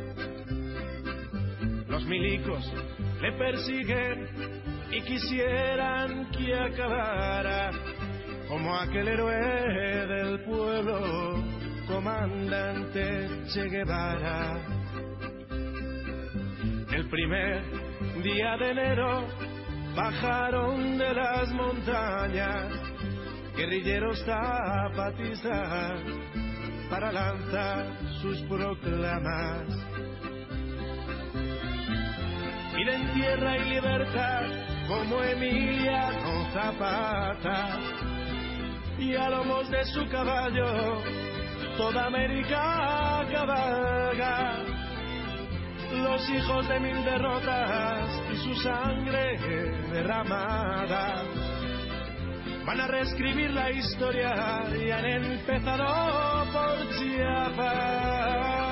Los milicos le persiguen y quisieran que acabara como aquel héroe del pueblo, comandante Che Guevara. El primer día de enero bajaron de las montañas guerrilleros zapatistas para lanzar sus proclamas. Piden tierra y libertad como Emiliano Zapata, y a lomos de su caballo toda América cabalga. Los hijos de mil derrotas y su sangre derramada van a reescribir la historia y han empezado por Chiapas.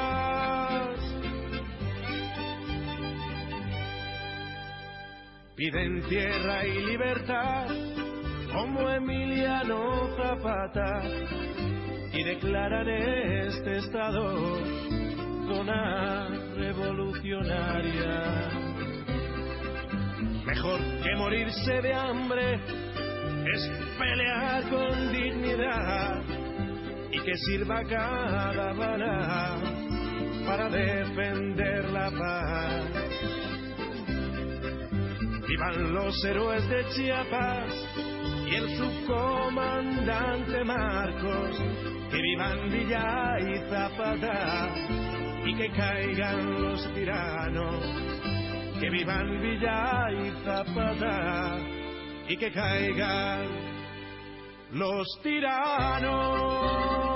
Piden tierra y libertad como Emiliano Zapata y declaran este estado zona revolucionaria. Mejor que morirse de hambre es pelear con dignidad y que sirva cada bala para defender la paz. Vivan los héroes de Chiapas y el subcomandante Marcos, que vivan Villa y Zapata y que caigan los tiranos, que vivan Villa y Zapata y que caigan los tiranos.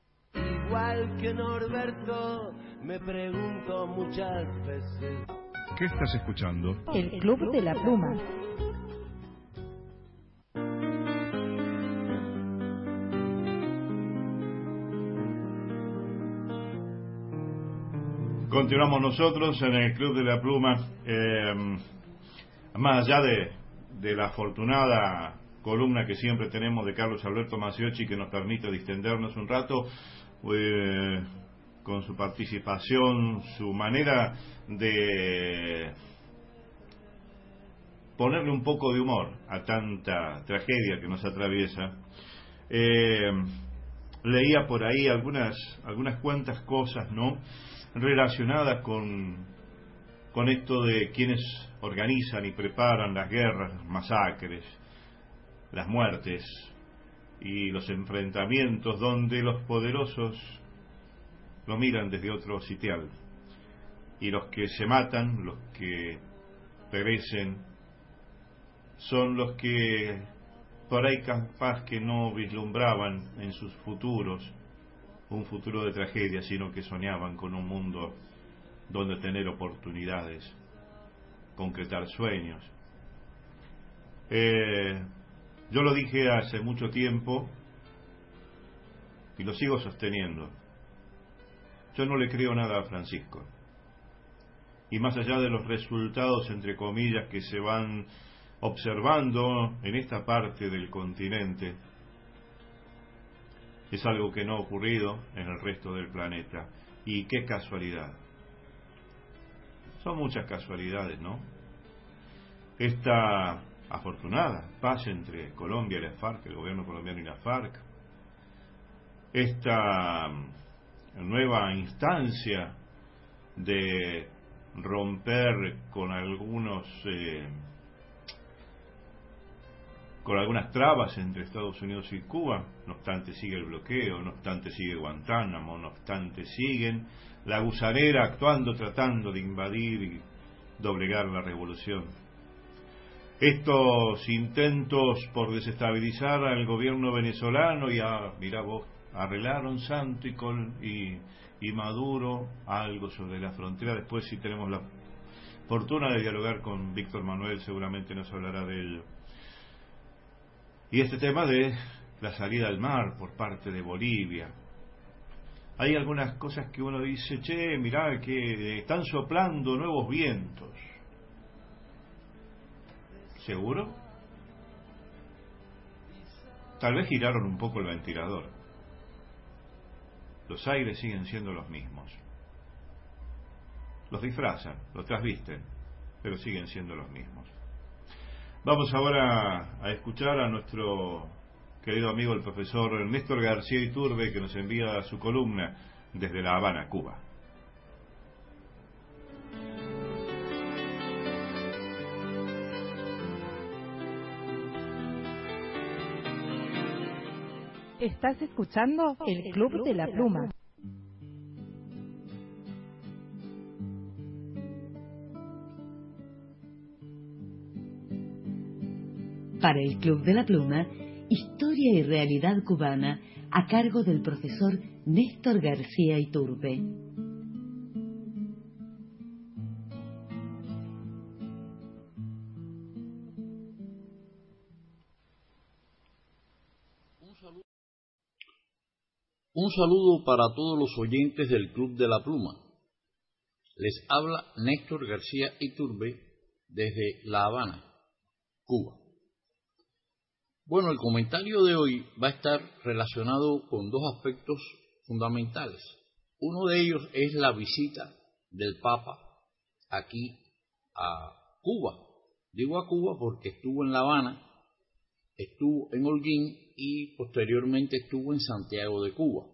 Que Norberto, me pregunto muchas veces ¿Qué estás escuchando? El Club de la Pluma. Continuamos nosotros en el Club de la Pluma. Eh, más allá de, de la afortunada columna que siempre tenemos de Carlos Alberto Maciocchi, que nos permite distendernos un rato, eh, con su participación, su manera de ponerle un poco de humor a tanta tragedia que nos atraviesa. Eh, leía por ahí algunas, algunas cuantas cosas, ¿no?, relacionadas con, con esto de quienes organizan y preparan las guerras, las masacres, las muertes y los enfrentamientos donde los poderosos lo miran desde otro sitial y los que se matan, los que perecen, son los que por ahí capaz que no vislumbraban en sus futuros un futuro de tragedia, sino que soñaban con un mundo donde tener oportunidades, concretar sueños. Eh, yo lo dije hace mucho tiempo y lo sigo sosteniendo. Yo no le creo nada a Francisco. Y más allá de los resultados, entre comillas, que se van observando en esta parte del continente, es algo que no ha ocurrido en el resto del planeta. Y qué casualidad. Son muchas casualidades, ¿no? Esta afortunada paz entre Colombia y la FARC, el gobierno colombiano y la FARC, esta nueva instancia de romper con algunos eh, con algunas trabas entre Estados Unidos y Cuba. No obstante sigue el bloqueo, no obstante sigue Guantánamo, no obstante siguen la gusanera actuando, tratando de invadir y doblegar la revolución. Estos intentos por desestabilizar al gobierno venezolano, y a, mirá vos, arreglaron Santo y, Col, y, y Maduro algo sobre la frontera. Después, si tenemos la fortuna de dialogar con Víctor Manuel, seguramente nos hablará de ello. Y este tema de la salida al mar por parte de Bolivia. Hay algunas cosas que uno dice, che, mirá que están soplando nuevos vientos. ¿Seguro? Tal vez giraron un poco el ventilador. Los aires siguen siendo los mismos. Los disfrazan, los trasvisten, pero siguen siendo los mismos. Vamos ahora a escuchar a nuestro querido amigo el profesor Néstor García Iturbe, que nos envía su columna desde La Habana, Cuba. Estás escuchando el Club de la Pluma. Para el Club de la Pluma, Historia y Realidad Cubana, a cargo del profesor Néstor García Iturbe. Un saludo para todos los oyentes del Club de la Pluma. Les habla Néstor García Iturbe desde La Habana, Cuba. Bueno, el comentario de hoy va a estar relacionado con dos aspectos fundamentales. Uno de ellos es la visita del Papa aquí a Cuba. Digo a Cuba porque estuvo en La Habana, estuvo en Holguín y posteriormente estuvo en Santiago de Cuba.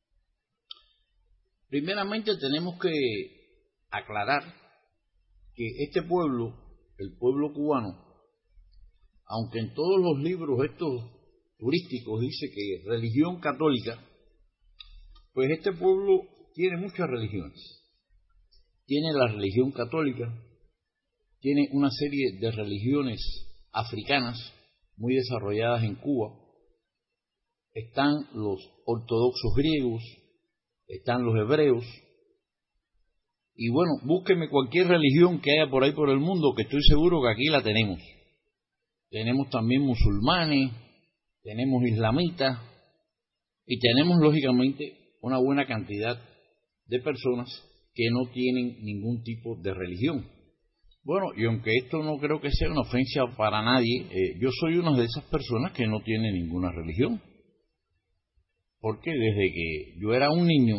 Primeramente tenemos que aclarar que este pueblo, el pueblo cubano, aunque en todos los libros estos turísticos dice que religión católica, pues este pueblo tiene muchas religiones. Tiene la religión católica, tiene una serie de religiones africanas muy desarrolladas en Cuba. Están los ortodoxos griegos, están los hebreos, Y bueno, búsqueme cualquier religión que haya por ahí por el mundo, que estoy seguro que aquí la tenemos. Tenemos también musulmanes, tenemos islamitas y tenemos lógicamente una buena cantidad de personas que no tienen ningún tipo de religión. Bueno, y aunque esto no creo que sea una ofensa para nadie, eh, yo soy una de esas personas que no tiene ninguna religión. Porque desde que yo era un niño,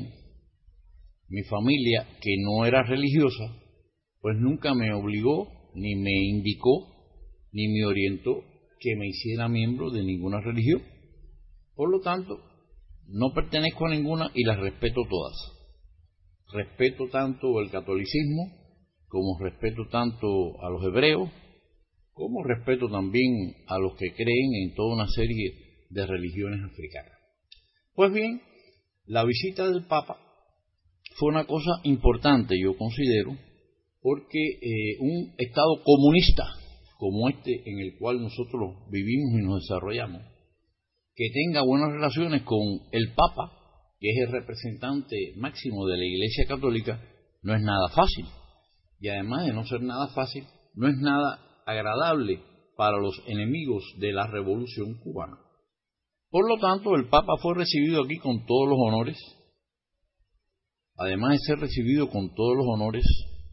mi familia, que no era religiosa, pues nunca me obligó, ni me indicó, ni me orientó que me hiciera miembro de ninguna religión. Por lo tanto, no pertenezco a ninguna y las respeto todas. Respeto tanto el catolicismo, como respeto tanto a los hebreos, como respeto también a los que creen en toda una serie de religiones africanas. Pues bien, la visita del Papa fue una cosa importante, yo considero, porque eh, un Estado comunista como este en el cual nosotros vivimos y nos desarrollamos, que tenga buenas relaciones con el Papa, que es el representante máximo de la Iglesia Católica, no es nada fácil. Y además de no ser nada fácil, no es nada agradable para los enemigos de la Revolución cubana. Por lo tanto, el Papa fue recibido aquí con todos los honores. Además de ser recibido con todos los honores,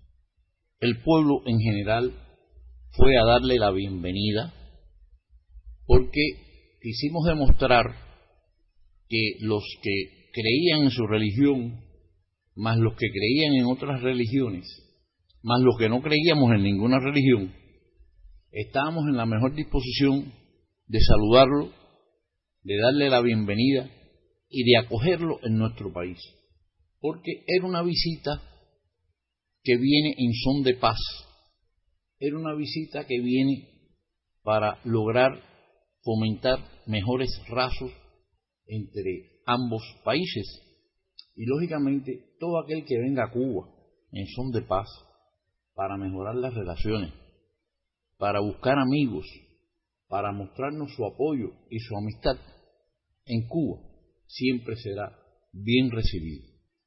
el pueblo en general fue a darle la bienvenida, porque quisimos demostrar que los que creían en su religión, más los que creían en otras religiones, más los que no creíamos en ninguna religión, estábamos en la mejor disposición de saludarlo, de darle la bienvenida y de acogerlo en nuestro país, porque era una visita que viene en son de paz, era una visita que viene para lograr fomentar mejores lazos entre ambos países. Y lógicamente todo aquel que venga a Cuba en son de paz, para mejorar las relaciones, para buscar amigos, para mostrarnos su apoyo y su amistad en Cuba, siempre será bien recibido.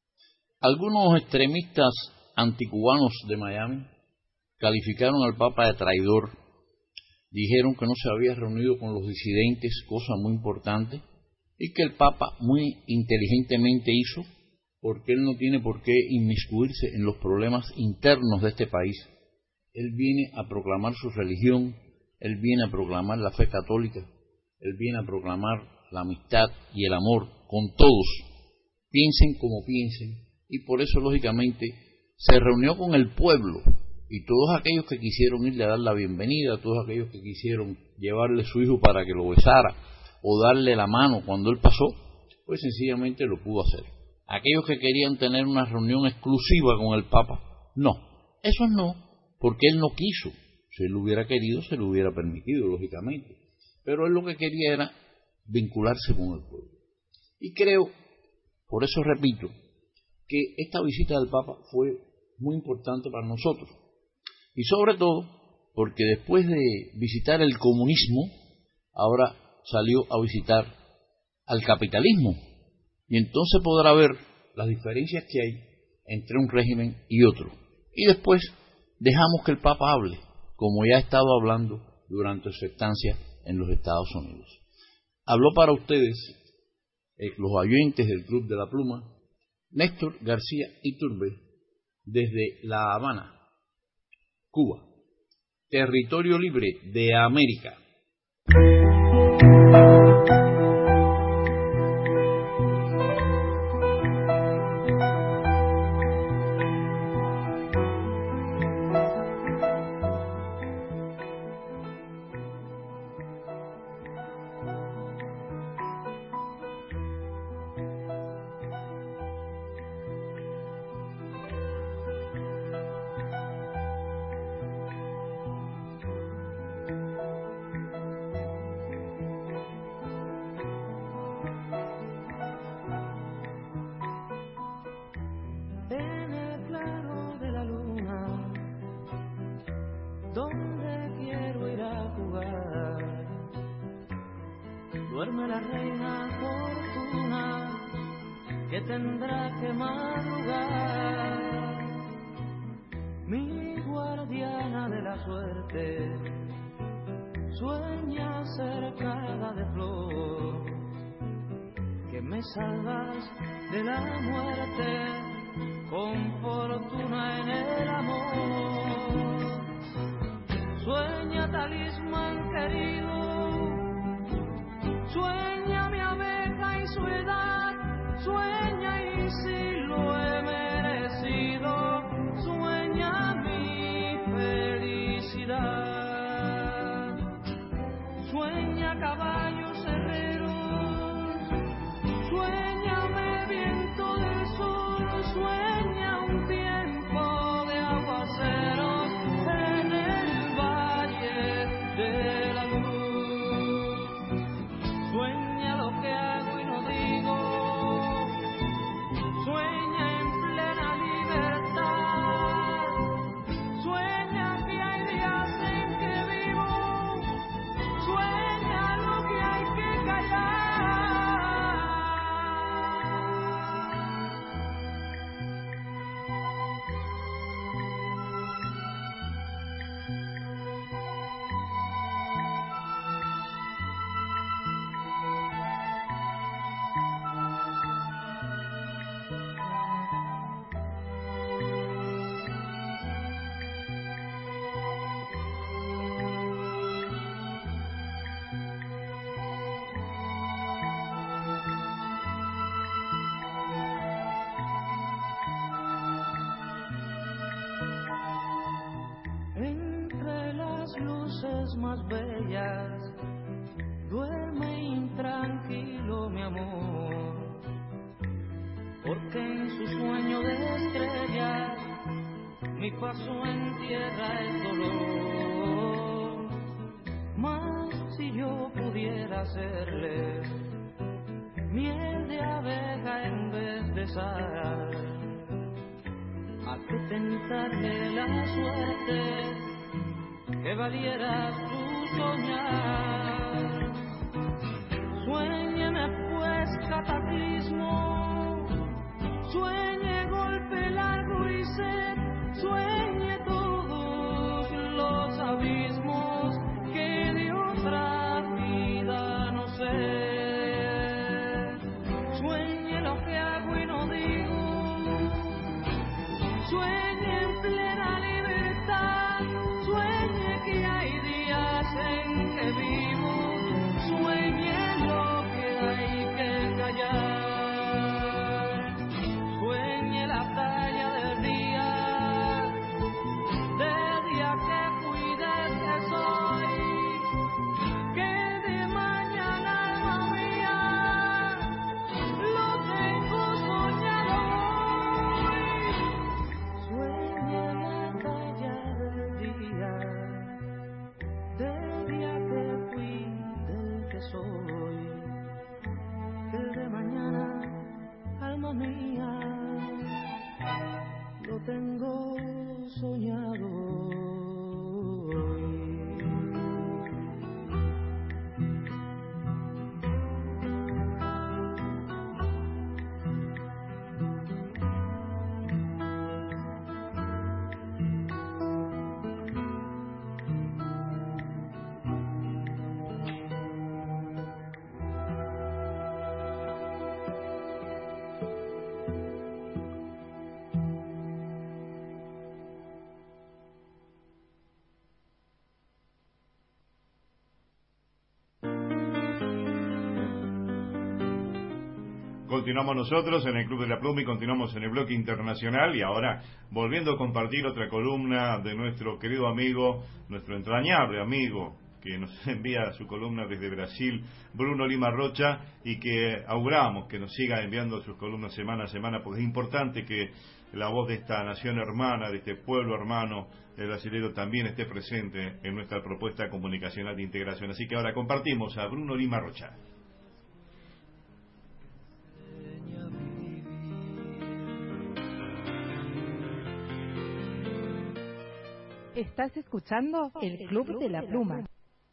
Algunos extremistas anticubanos de Miami calificaron al Papa de traidor, dijeron que no se había reunido con los disidentes, cosa muy importante, y que el Papa muy inteligentemente hizo, porque él no tiene por qué inmiscuirse en los problemas internos de este país. Él viene a proclamar su religión, él viene a proclamar la fe católica, él viene a proclamar la amistad y el amor con todos, piensen como piensen, y por eso lógicamente se reunió con el pueblo, y todos aquellos que quisieron irle a dar la bienvenida, todos aquellos que quisieron llevarle su hijo para que lo besara, o darle la mano cuando él pasó, pues sencillamente lo pudo hacer. Aquellos que querían tener una reunión exclusiva con el Papa, no, eso no, porque él no quiso. Si él lo hubiera querido, se lo hubiera permitido, lógicamente. Pero él lo que quería era vincularse con el pueblo. Y creo, por eso repito, que esta visita del Papa fue muy importante para nosotros. Y sobre todo, porque después de visitar el comunismo, ahora salió a visitar al capitalismo. Y entonces podrá ver las diferencias que hay entre un régimen y otro. Y después dejamos que el Papa hable, como ya ha estado hablando durante su estancia en los Estados Unidos. Habló para ustedes, eh, los oyentes del Club de la Pluma, Néstor García Iturbe, desde La Habana, Cuba, territorio libre de América. Duerme la reina fortuna que tendrá que madrugar. mi guardiana de la suerte, sueña cercada de flor, que me salvas de la muerte con fortuna en el amor. Sueña talismán querido, sueña mi abeja y su edad, sueña y si lo he merecido, sueña mi felicidad. Sueña caballos herreros, sueñame viento del sur, sueña un tiempo de aguaceros en el valle de la luz. Sueña lo que hago y no digo, sueña en plena libertad, sueña que hay días en que vivo, sueña lo que hay que callar. Entre las luces más bellas duerme intranquilo mi amor, porque en su sueño de estrellas mi paso entierra el dolor. Mas si yo pudiera hacerle miel de abeja en vez de sal, a que tentarle la suerte que valiera su soñar. Suéñeme pues cataclismo, sueñe golpe largo y sed, sueñe todos los abismos que de otra vida no sé. Sueñe lo que hago y no digo, sueñe en plena libertad, sueñe que hay días en que vivo, sueñe lo que hay que callar. Sueñe la talla del día, del día que fui, del que soy, que de mañana, alma mía, lo tengo soñado hoy. Sueñe la talla del día, del día que fui, del que soy, que de mañana, alma mía, lo tengo soñado hoy. Continuamos nosotros en el Club de la Pluma y continuamos en el bloque internacional, y ahora volviendo a compartir otra columna de nuestro querido amigo, nuestro entrañable amigo, que nos envía su columna desde Brasil, Bruno Lima Rocha, y que auguramos que nos siga enviando sus columnas semana a semana, porque es importante que la voz de esta nación hermana, de este pueblo hermano, el brasileño, también esté presente en nuestra propuesta comunicacional de integración. Así que ahora compartimos a Bruno Lima Rocha. Estás escuchando el Club de la Pluma.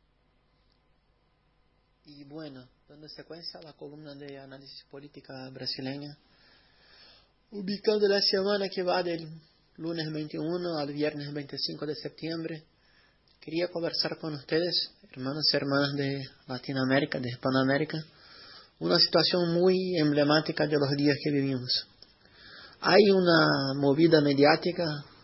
Y bueno, dando secuencia a la columna de análisis política brasileña, ubicando la semana que va del lunes veintiuno al viernes veinticinco de septiembre. Quería conversar con ustedes, hermanos y hermanas de Latinoamérica, de Hispanoamérica, una situación muy emblemática de los días que vivimos. Hay una movida mediática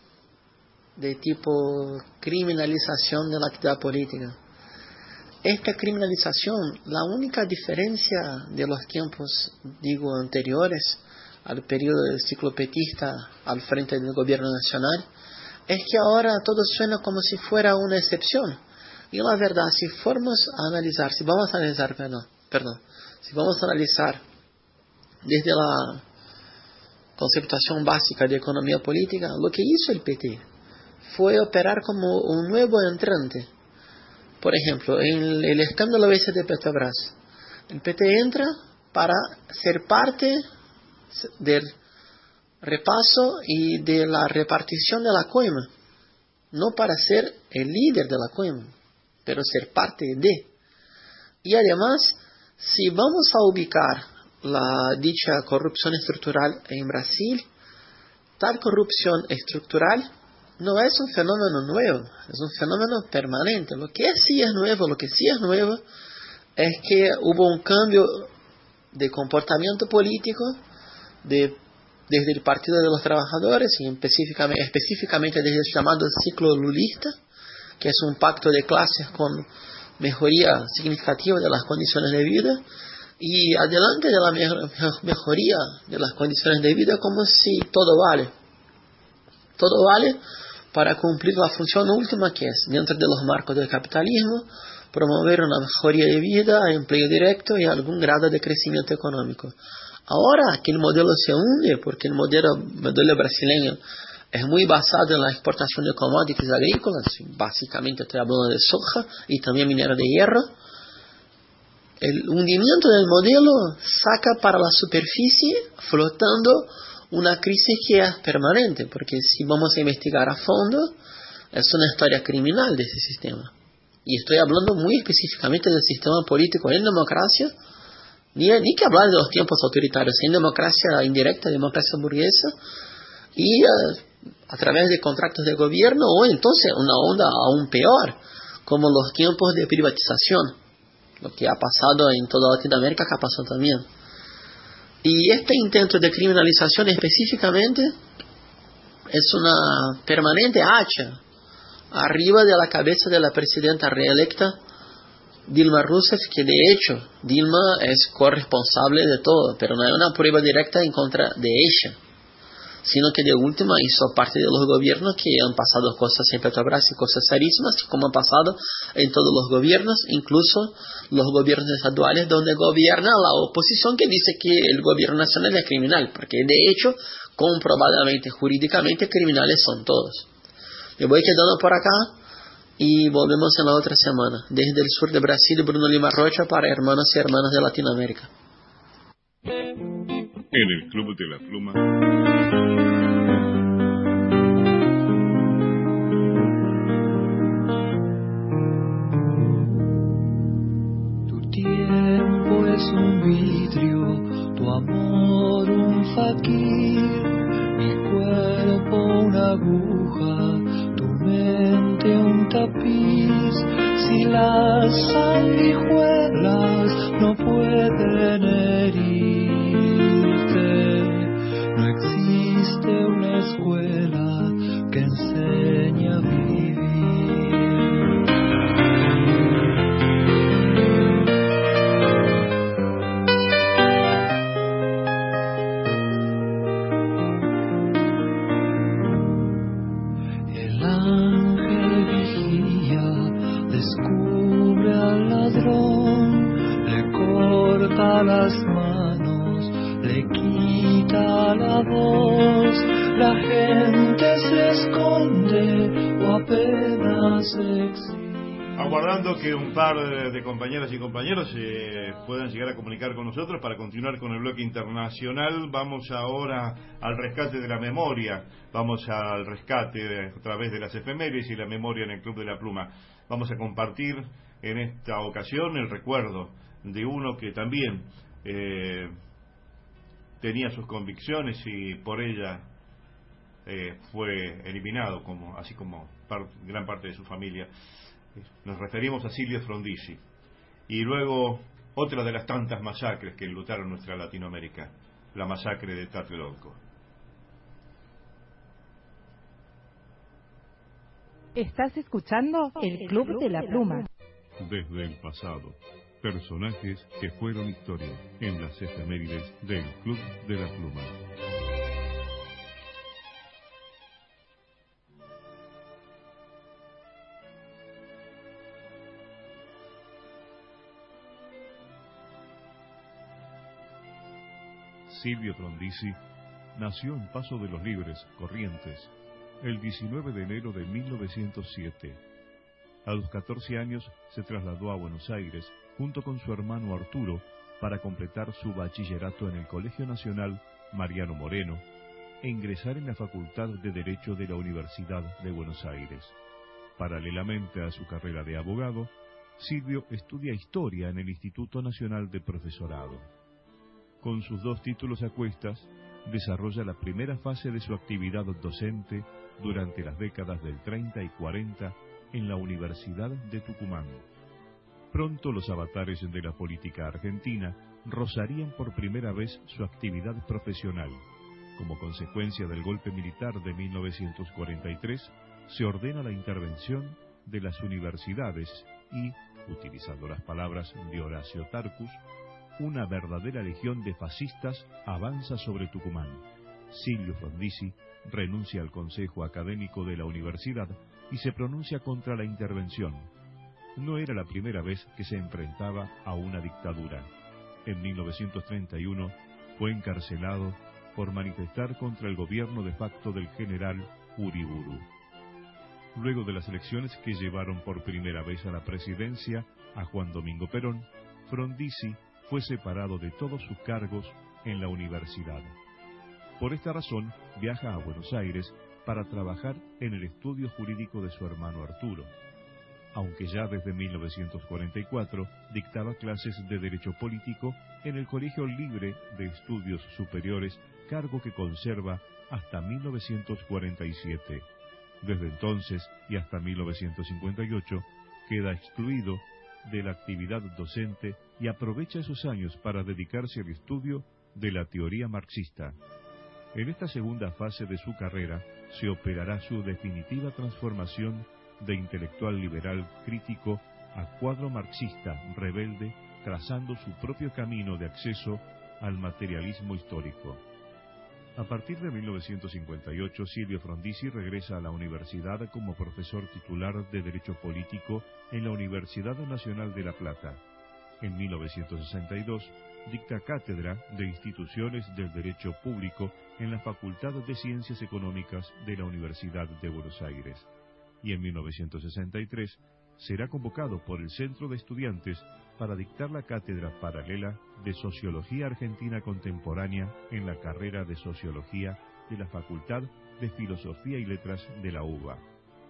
de tipo criminalización de la actividad política. Esta criminalización, la única diferencia de los tiempos, digo, anteriores al periodo del ciclo petista al frente del gobierno nacional, es que ahora todo suena como si fuera una excepción. Y la verdad, si formos a analizar, si vamos a analizar, perdón, perdón, si vamos a analizar desde la conceptuación básica de economía política, lo que hizo el P T fue operar como un nuevo entrante. Por ejemplo, en el escándalo ese de Petrobras, el P T entra para ser parte del repaso y de la repartición de la coima, no para ser el líder de la coima, pero ser parte de. Y además, si vamos a ubicar la dicha corrupción estructural en Brasil, tal corrupción estructural no es un fenómeno nuevo, es un fenómeno permanente. Lo que sí es nuevo, lo que sí es nuevo es que hubo un cambio de comportamiento político de, desde el Partido de los Trabajadores y específicamente, específicamente desde el llamado ciclo lulista, que es un pacto de clases con mejoría significativa de las condiciones de vida, y adelante de la mejoría de las condiciones de vida como si todo vale. Todo vale para cumplir la función última, que es, dentro de los marcos del capitalismo, promover una mejoría de vida, empleo directo y algún grado de crecimiento económico. Ahora que el modelo se hunde, porque el modelo, modelo brasileño es muy basado en la exportación de commodities agrícolas, básicamente estoy hablando de soja y también minero de hierro, el hundimiento del modelo saca para la superficie, flotando, una crisis que es permanente, porque si vamos a investigar a fondo, es una historia criminal de ese sistema. Y estoy hablando muy específicamente del sistema político en democracia, ni, ni que hablar de los tiempos autoritarios, en democracia indirecta, democracia burguesa, y uh, a través de contratos de gobierno, o entonces una onda aún peor, como los tiempos de privatización, lo que ha pasado en toda Latinoamérica, que ha pasado también. Y este intento de criminalización específicamente es una permanente hacha arriba de la cabeza de la presidenta reelecta Dilma Rousseff, que de hecho Dilma es corresponsable de todo, pero no hay una prueba directa en contra de ella, sino que de última hizo parte de los gobiernos que han pasado cosas en Petrobras y cosas serísimas, como ha pasado en todos los gobiernos, incluso los gobiernos estaduales donde gobierna la oposición que dice que el gobierno nacional es criminal, porque de hecho, comprobadamente, jurídicamente, criminales son todos. Me voy quedando por acá y volvemos en la otra semana. Desde el sur de Brasil, Bruno Lima Rocha para hermanos y hermanas de Latinoamérica. En el Club de la Pluma. Tu tiempo es un vidrio, tu amor un faquir, mi cuerpo una aguja, tu mente un tapiz. Si las sanguijuelas no pueden herir, no existe una escuela que enseñe a vivir. El ángel vigía, descubre al ladrón, le corta las manos, le quita la voz, la gente se esconde o apenas existe. Aguardando que un par de compañeras y compañeros eh, puedan llegar a comunicar con nosotros para continuar con el bloque internacional, vamos ahora al rescate de la memoria, vamos al rescate a través de las efemérides y la memoria en el Club de la Pluma. Vamos a compartir en esta ocasión el recuerdo de uno que también eh, tenía sus convicciones y por ella eh, fue eliminado, como así como par, gran parte de su familia. Nos referimos a Silvio Frondizi. Y luego otra de las tantas masacres que enlutaron nuestra Latinoamérica, la masacre de Tlatelolco. Estás escuchando el Club de la Pluma. Desde el pasado, personajes que fueron historia en las efemérides del Club de la Pluma. Silvio Frondizi nació en Paso de los Libres, Corrientes, el diecinueve de enero de mil novecientos siete. A los catorce años se trasladó a Buenos Aires junto con su hermano Arturo para completar su bachillerato en el Colegio Nacional Mariano Moreno e ingresar en la Facultad de Derecho de la Universidad de Buenos Aires. Paralelamente a su carrera de abogado, Silvio estudia Historia en el Instituto Nacional de Profesorado. Con sus dos títulos a cuestas, desarrolla la primera fase de su actividad docente durante las décadas del treinta y cuarenta en la Universidad de Tucumán. Pronto los avatares de la política argentina rozarían por primera vez su actividad profesional. Como consecuencia del golpe militar de mil novecientos cuarenta y tres, se ordena la intervención de las universidades y, utilizando las palabras de Horacio Tarcus, una verdadera legión de fascistas avanza sobre Tucumán. Silvio Frondizi renuncia al Consejo Académico de la Universidad y se pronuncia contra la intervención. No era la primera vez que se enfrentaba a una dictadura. En mil novecientos treinta y uno fue encarcelado por manifestar contra el gobierno de facto del general Uriburu. Luego de las elecciones que llevaron por primera vez a la presidencia a Juan Domingo Perón, Frondizi fue separado de todos sus cargos en la universidad. Por esta razón, viaja a Buenos Aires para trabajar en el estudio jurídico de su hermano Arturo. Aunque ya desde mil novecientos cuarenta y cuatro dictaba clases de Derecho Político en el Colegio Libre de Estudios Superiores, cargo que conserva hasta mil novecientos cuarenta y siete. Desde entonces y hasta mil novecientos cincuenta y ocho queda excluido de la actividad docente y aprovecha esos años para dedicarse al estudio de la teoría marxista. En esta segunda fase de su carrera se operará su definitiva transformación de intelectual liberal crítico a cuadro marxista rebelde, trazando su propio camino de acceso al materialismo histórico. A partir de mil novecientos cincuenta y ocho, Silvio Frondizi regresa a la universidad como profesor titular de Derecho Político en la Universidad Nacional de La Plata. En mil novecientos sesenta y dos, dicta cátedra de Instituciones del Derecho Público en la Facultad de Ciencias Económicas de la Universidad de Buenos Aires. Y en mil novecientos sesenta y tres será convocado por el Centro de Estudiantes para dictar la cátedra paralela de Sociología Argentina Contemporánea en la carrera de Sociología de la Facultad de Filosofía y Letras de la U B A.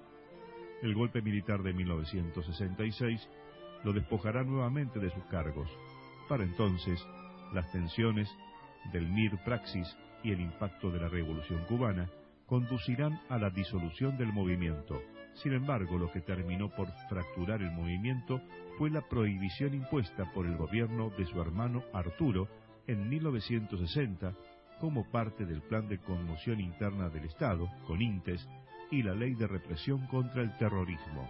El golpe militar de mil novecientos sesenta y seis lo despojará nuevamente de sus cargos. Para entonces, las tensiones del Mir Praxis y el impacto de la Revolución Cubana conducirán a la disolución del movimiento. Sin embargo, lo que terminó por fracturar el movimiento fue la prohibición impuesta por el gobierno de su hermano Arturo en mil novecientos sesenta como parte del Plan de Conmoción Interna del Estado, CONINTES, y la Ley de Represión contra el Terrorismo.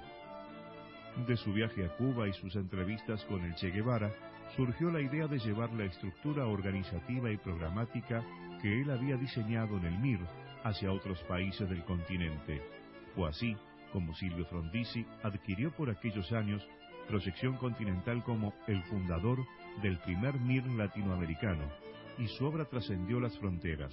De su viaje a Cuba y sus entrevistas con el Che Guevara, surgió la idea de llevar la estructura organizativa y programática que él había diseñado en el M I R hacia otros países del continente. Fue así como Silvio Frondizi adquirió por aquellos años proyección continental como el fundador del primer M I R latinoamericano, y su obra trascendió las fronteras.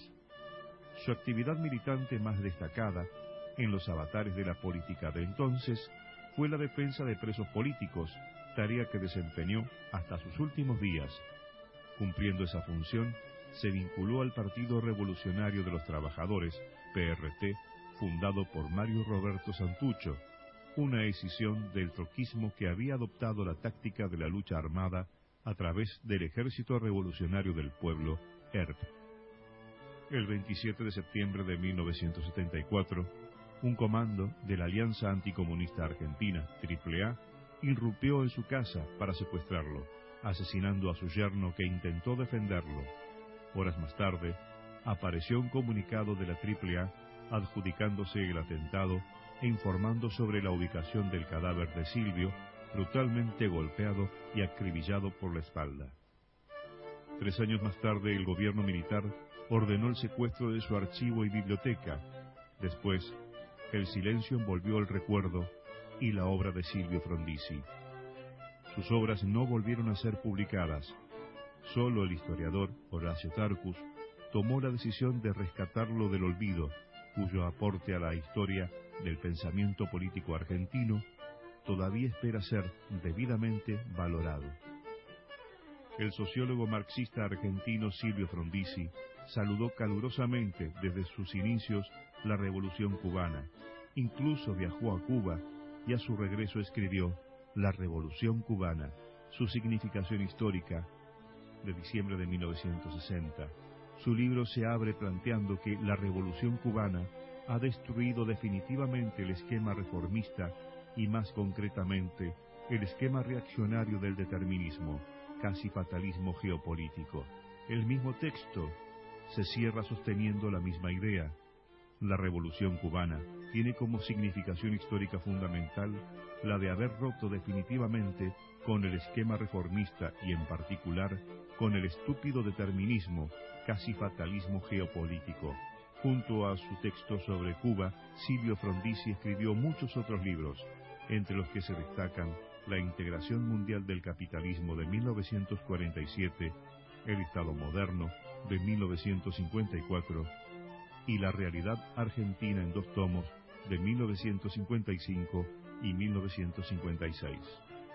Su actividad militante más destacada en los avatares de la política de entonces fue la defensa de presos políticos, tarea que desempeñó hasta sus últimos días. Cumpliendo esa función, se vinculó al Partido Revolucionario de los Trabajadores, P R T, fundado por Mario Roberto Santucho, una escisión del troquismo que había adoptado la táctica de la lucha armada a través del Ejército Revolucionario del Pueblo, E R P. El veintisiete de septiembre de mil novecientos setenta y cuatro, un comando de la Alianza Anticomunista Argentina, Triple A, irrumpió en su casa para secuestrarlo, asesinando a su yerno que intentó defenderlo. Horas más tarde, apareció un comunicado de la Triple A adjudicándose el atentado e informando sobre la ubicación del cadáver de Silvio, brutalmente golpeado y acribillado por la espalda. Tres años más tarde, el gobierno militar ordenó el secuestro de su archivo y biblioteca. Después, el silencio envolvió el recuerdo y la obra de Silvio Frondizi. Sus obras no volvieron a ser publicadas. Solo el historiador Horacio Tarcus tomó la decisión de rescatarlo del olvido, cuyo aporte a la historia del pensamiento político argentino todavía espera ser debidamente valorado. El sociólogo marxista argentino Silvio Frondizi saludó calurosamente desde sus inicios la Revolución cubana. Incluso viajó a Cuba y a su regreso escribió La Revolución cubana, su significación histórica, de diciembre de mil novecientos sesenta. Su libro se abre planteando que la Revolución cubana ha destruido definitivamente el esquema reformista y más concretamente el esquema reaccionario del determinismo, casi fatalismo geopolítico. El mismo texto se cierra sosteniendo la misma idea. La Revolución cubana tiene como significación histórica fundamental la de haber roto definitivamente con el esquema reformista y en particular con el estúpido determinismo, casi fatalismo geopolítico. Junto a su texto sobre Cuba, Silvio Frondizi escribió muchos otros libros, entre los que se destacan La integración mundial del capitalismo de mil novecientos cuarenta y siete, El Estado moderno de mil novecientos cincuenta y cuatro y La realidad argentina en dos tomos de mil novecientos cincuenta y cinco y mil novecientos cincuenta y seis.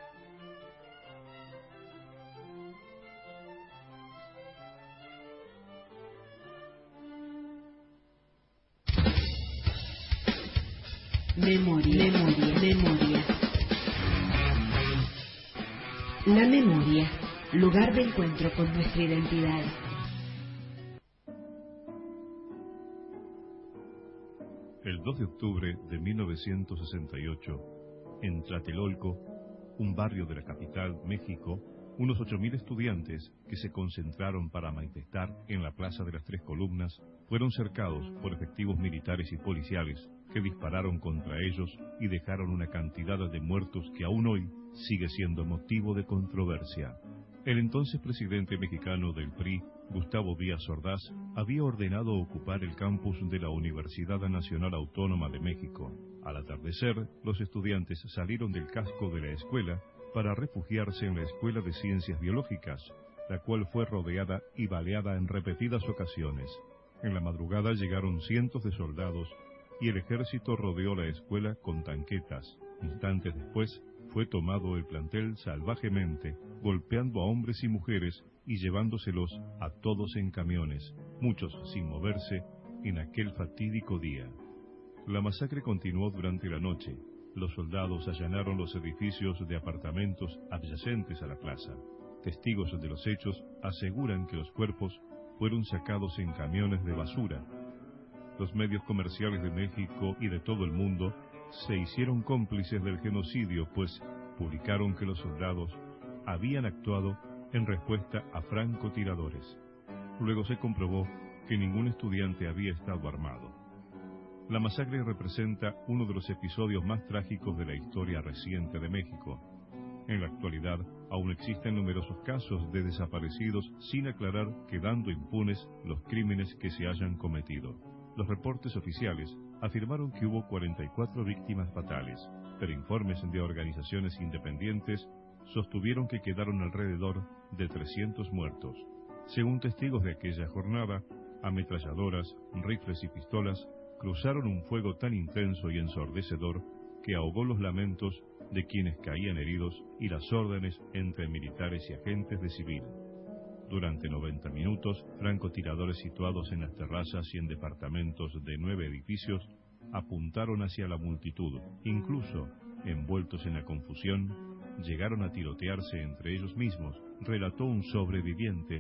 Memoria, memoria, memoria. La memoria, lugar de encuentro con nuestra identidad. El dos de octubre de mil novecientos sesenta y ocho, en Tlatelolco, un barrio de la capital, México, unos ocho mil estudiantes que se concentraron para manifestar en la Plaza de las Tres Columnas fueron cercados por efectivos militares y policiales que dispararon contra ellos y dejaron una cantidad de muertos que aún hoy sigue siendo motivo de controversia. El entonces presidente mexicano del P R I, Gustavo Díaz Ordaz, había ordenado ocupar el campus de la Universidad Nacional Autónoma de México. Al atardecer, los estudiantes salieron del casco de la escuela para refugiarse en la Escuela de Ciencias Biológicas, la cual fue rodeada y baleada en repetidas ocasiones. En la madrugada llegaron cientos de soldados y el ejército rodeó la escuela con tanquetas. Instantes después, fue tomado el plantel salvajemente, golpeando a hombres y mujeres y llevándoselos a todos en camiones, muchos sin moverse, en aquel fatídico día. La masacre continuó durante la noche. Los soldados allanaron los edificios de apartamentos adyacentes a la plaza. Testigos de los hechos aseguran que los cuerpos fueron sacados en camiones de basura. Los medios comerciales de México y de todo el mundo se hicieron cómplices del genocidio, pues publicaron que los soldados habían actuado en respuesta a francotiradores. Luego se comprobó que ningún estudiante había estado armado. La masacre representa uno de los episodios más trágicos de la historia reciente de México. En la actualidad, aún existen numerosos casos de desaparecidos sin aclarar, quedando impunes los crímenes que se hayan cometido. Los reportes oficiales afirmaron que hubo cuarenta y cuatro víctimas fatales, pero informes de organizaciones independientes sostuvieron que quedaron alrededor de trescientos muertos. Según testigos de aquella jornada, ametralladoras, rifles y pistolas cruzaron un fuego tan intenso y ensordecedor que ahogó los lamentos de quienes caían heridos y las órdenes entre militares y agentes de civil. Durante noventa minutos, francotiradores situados en las terrazas y en departamentos de nueve edificios apuntaron hacia la multitud. Incluso, envueltos en la confusión, llegaron a tirotearse entre ellos mismos, relató un sobreviviente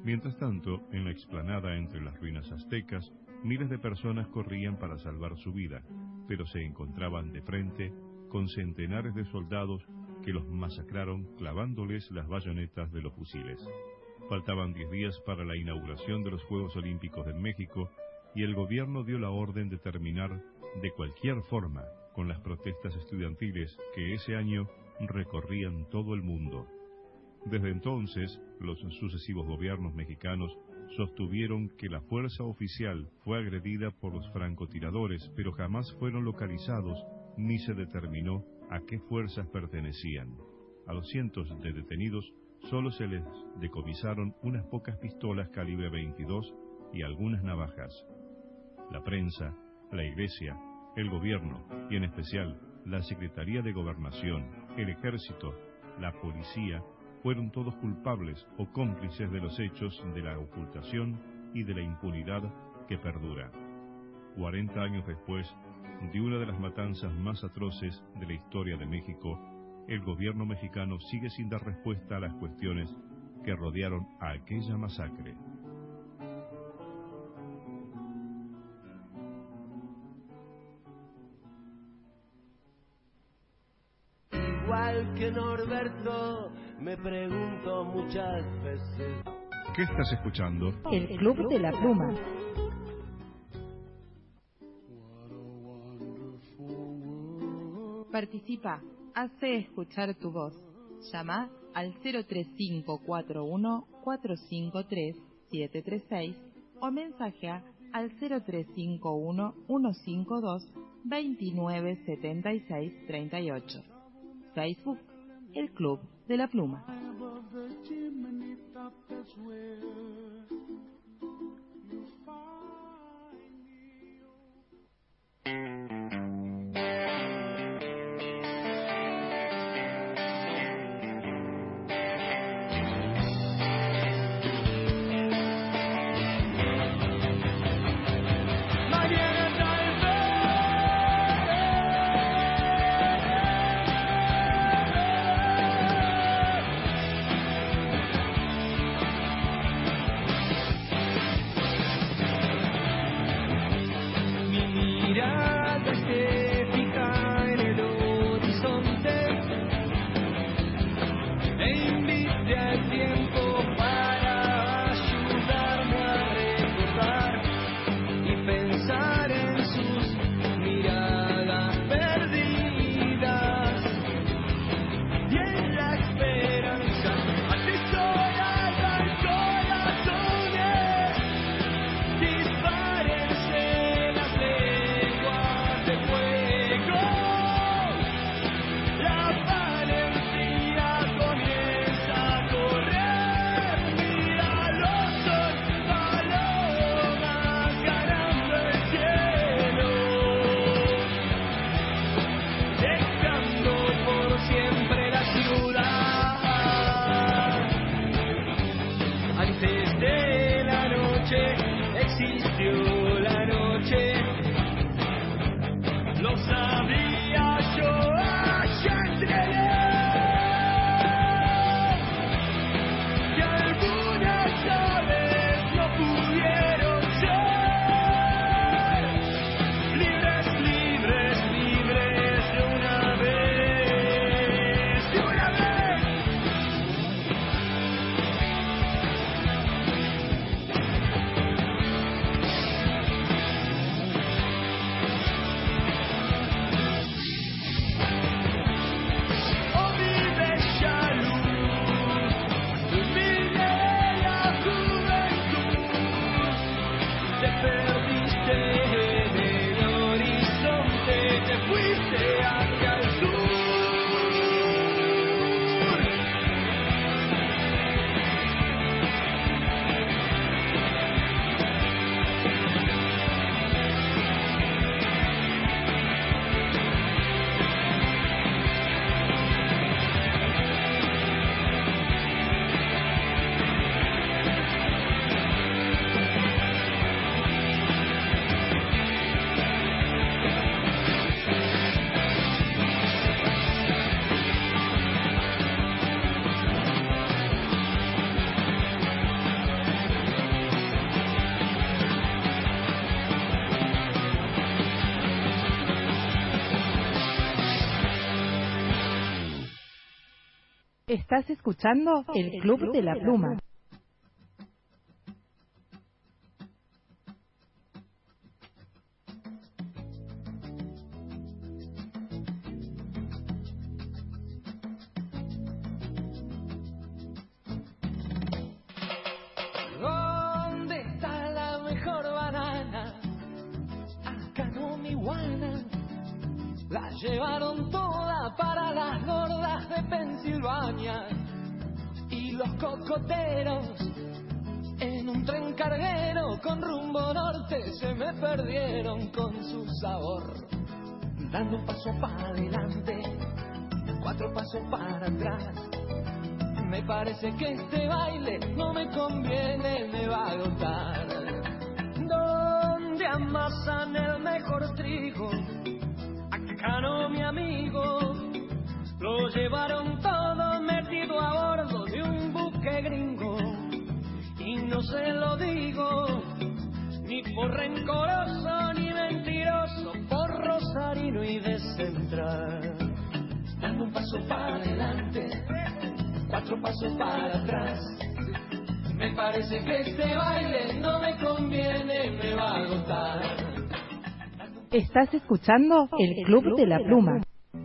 Mientras tanto, en la explanada entre las ruinas aztecas, miles de personas corrían para salvar su vida, pero se encontraban de frente con centenares de soldados que los masacraron clavándoles las bayonetas de los fusiles. Faltaban diez días para la inauguración de los Juegos Olímpicos de México y el gobierno dio la orden de terminar de cualquier forma con las protestas estudiantiles que ese año recorrían todo el mundo. Desde entonces, los sucesivos gobiernos mexicanos sostuvieron que la fuerza oficial fue agredida por los francotiradores, pero jamás fueron localizados ni se determinó a qué fuerzas pertenecían. A los cientos de detenidos solo se les decomisaron unas pocas pistolas calibre veintidós y algunas navajas. La prensa, la iglesia, el gobierno y en especial la Secretaría de Gobernación, el ejército, la policía, fueron todos culpables o cómplices de los hechos de la ocultación y de la impunidad que perdura. Cuarenta años después de una de las matanzas más atroces de la historia de México, el gobierno mexicano sigue sin dar respuesta a las cuestiones que rodearon a aquella masacre. Igual que Norberto, me pregunto muchas veces. ¿Qué estás escuchando? El Club de la Pluma. Participa, hace escuchar tu voz. Llama al cero tres cinco cuatro uno cuatro cinco tres siete tres seis o mensajea al cero tres cinco uno uno cinco dos dos nueve siete seis tres ocho. Facebook, El Club de la Pluma. Estás escuchando el Club de la Pluma. ¿Dónde está la mejor banana? Acá no mi guana. La llevaron toda para las gordas de Pensilvania. Y los cocoteros en un tren carguero con rumbo norte se me perdieron con su sabor. Dando un paso para adelante, cuatro pasos para atrás. Me parece que este baile no me conviene, me va a agotar. ¿Dónde amasan el mejor trigo? Acá no, mi amigo. Lo llevaron todo metido a bordo de un buque gringo. Y no se lo digo ni por rencoroso ni mentiroso, por rosarino y de central. Dando un paso para adelante, cuatro pasos para atrás. Me parece que este baile no me conviene, me va a agotar. Estás escuchando el Club de la Pluma.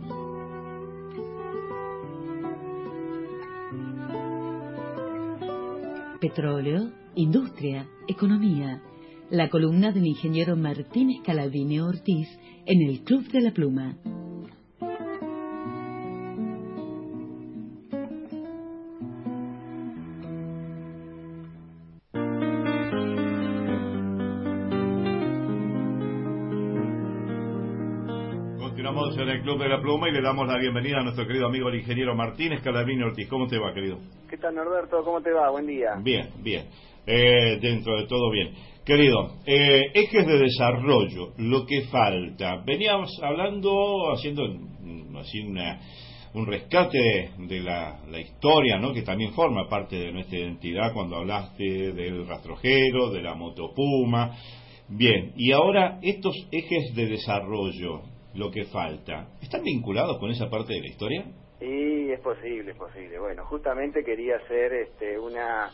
Petróleo, industria, economía. La columna del ingeniero Martín Scalabrini Ortiz en el Club de la Pluma. Continuamos en el Club de la Pluma y le damos la bienvenida a nuestro querido amigo el ingeniero Martín Scalabrini Ortiz. ¿Cómo te va, querido? ¿Qué tal, Norberto? ¿Cómo te va? Buen día. Bien, bien. Eh, dentro de todo bien. Querido, eh, ejes de desarrollo, lo que falta. Veníamos hablando, haciendo así una, un rescate de la, la historia, ¿no? Que también forma parte de nuestra identidad cuando hablaste del rastrojero, de la motopuma. Bien, y ahora estos ejes de desarrollo, lo que falta, ¿están vinculados con esa parte de la historia? Sí, es posible, es posible. Bueno, justamente quería hacer este, una...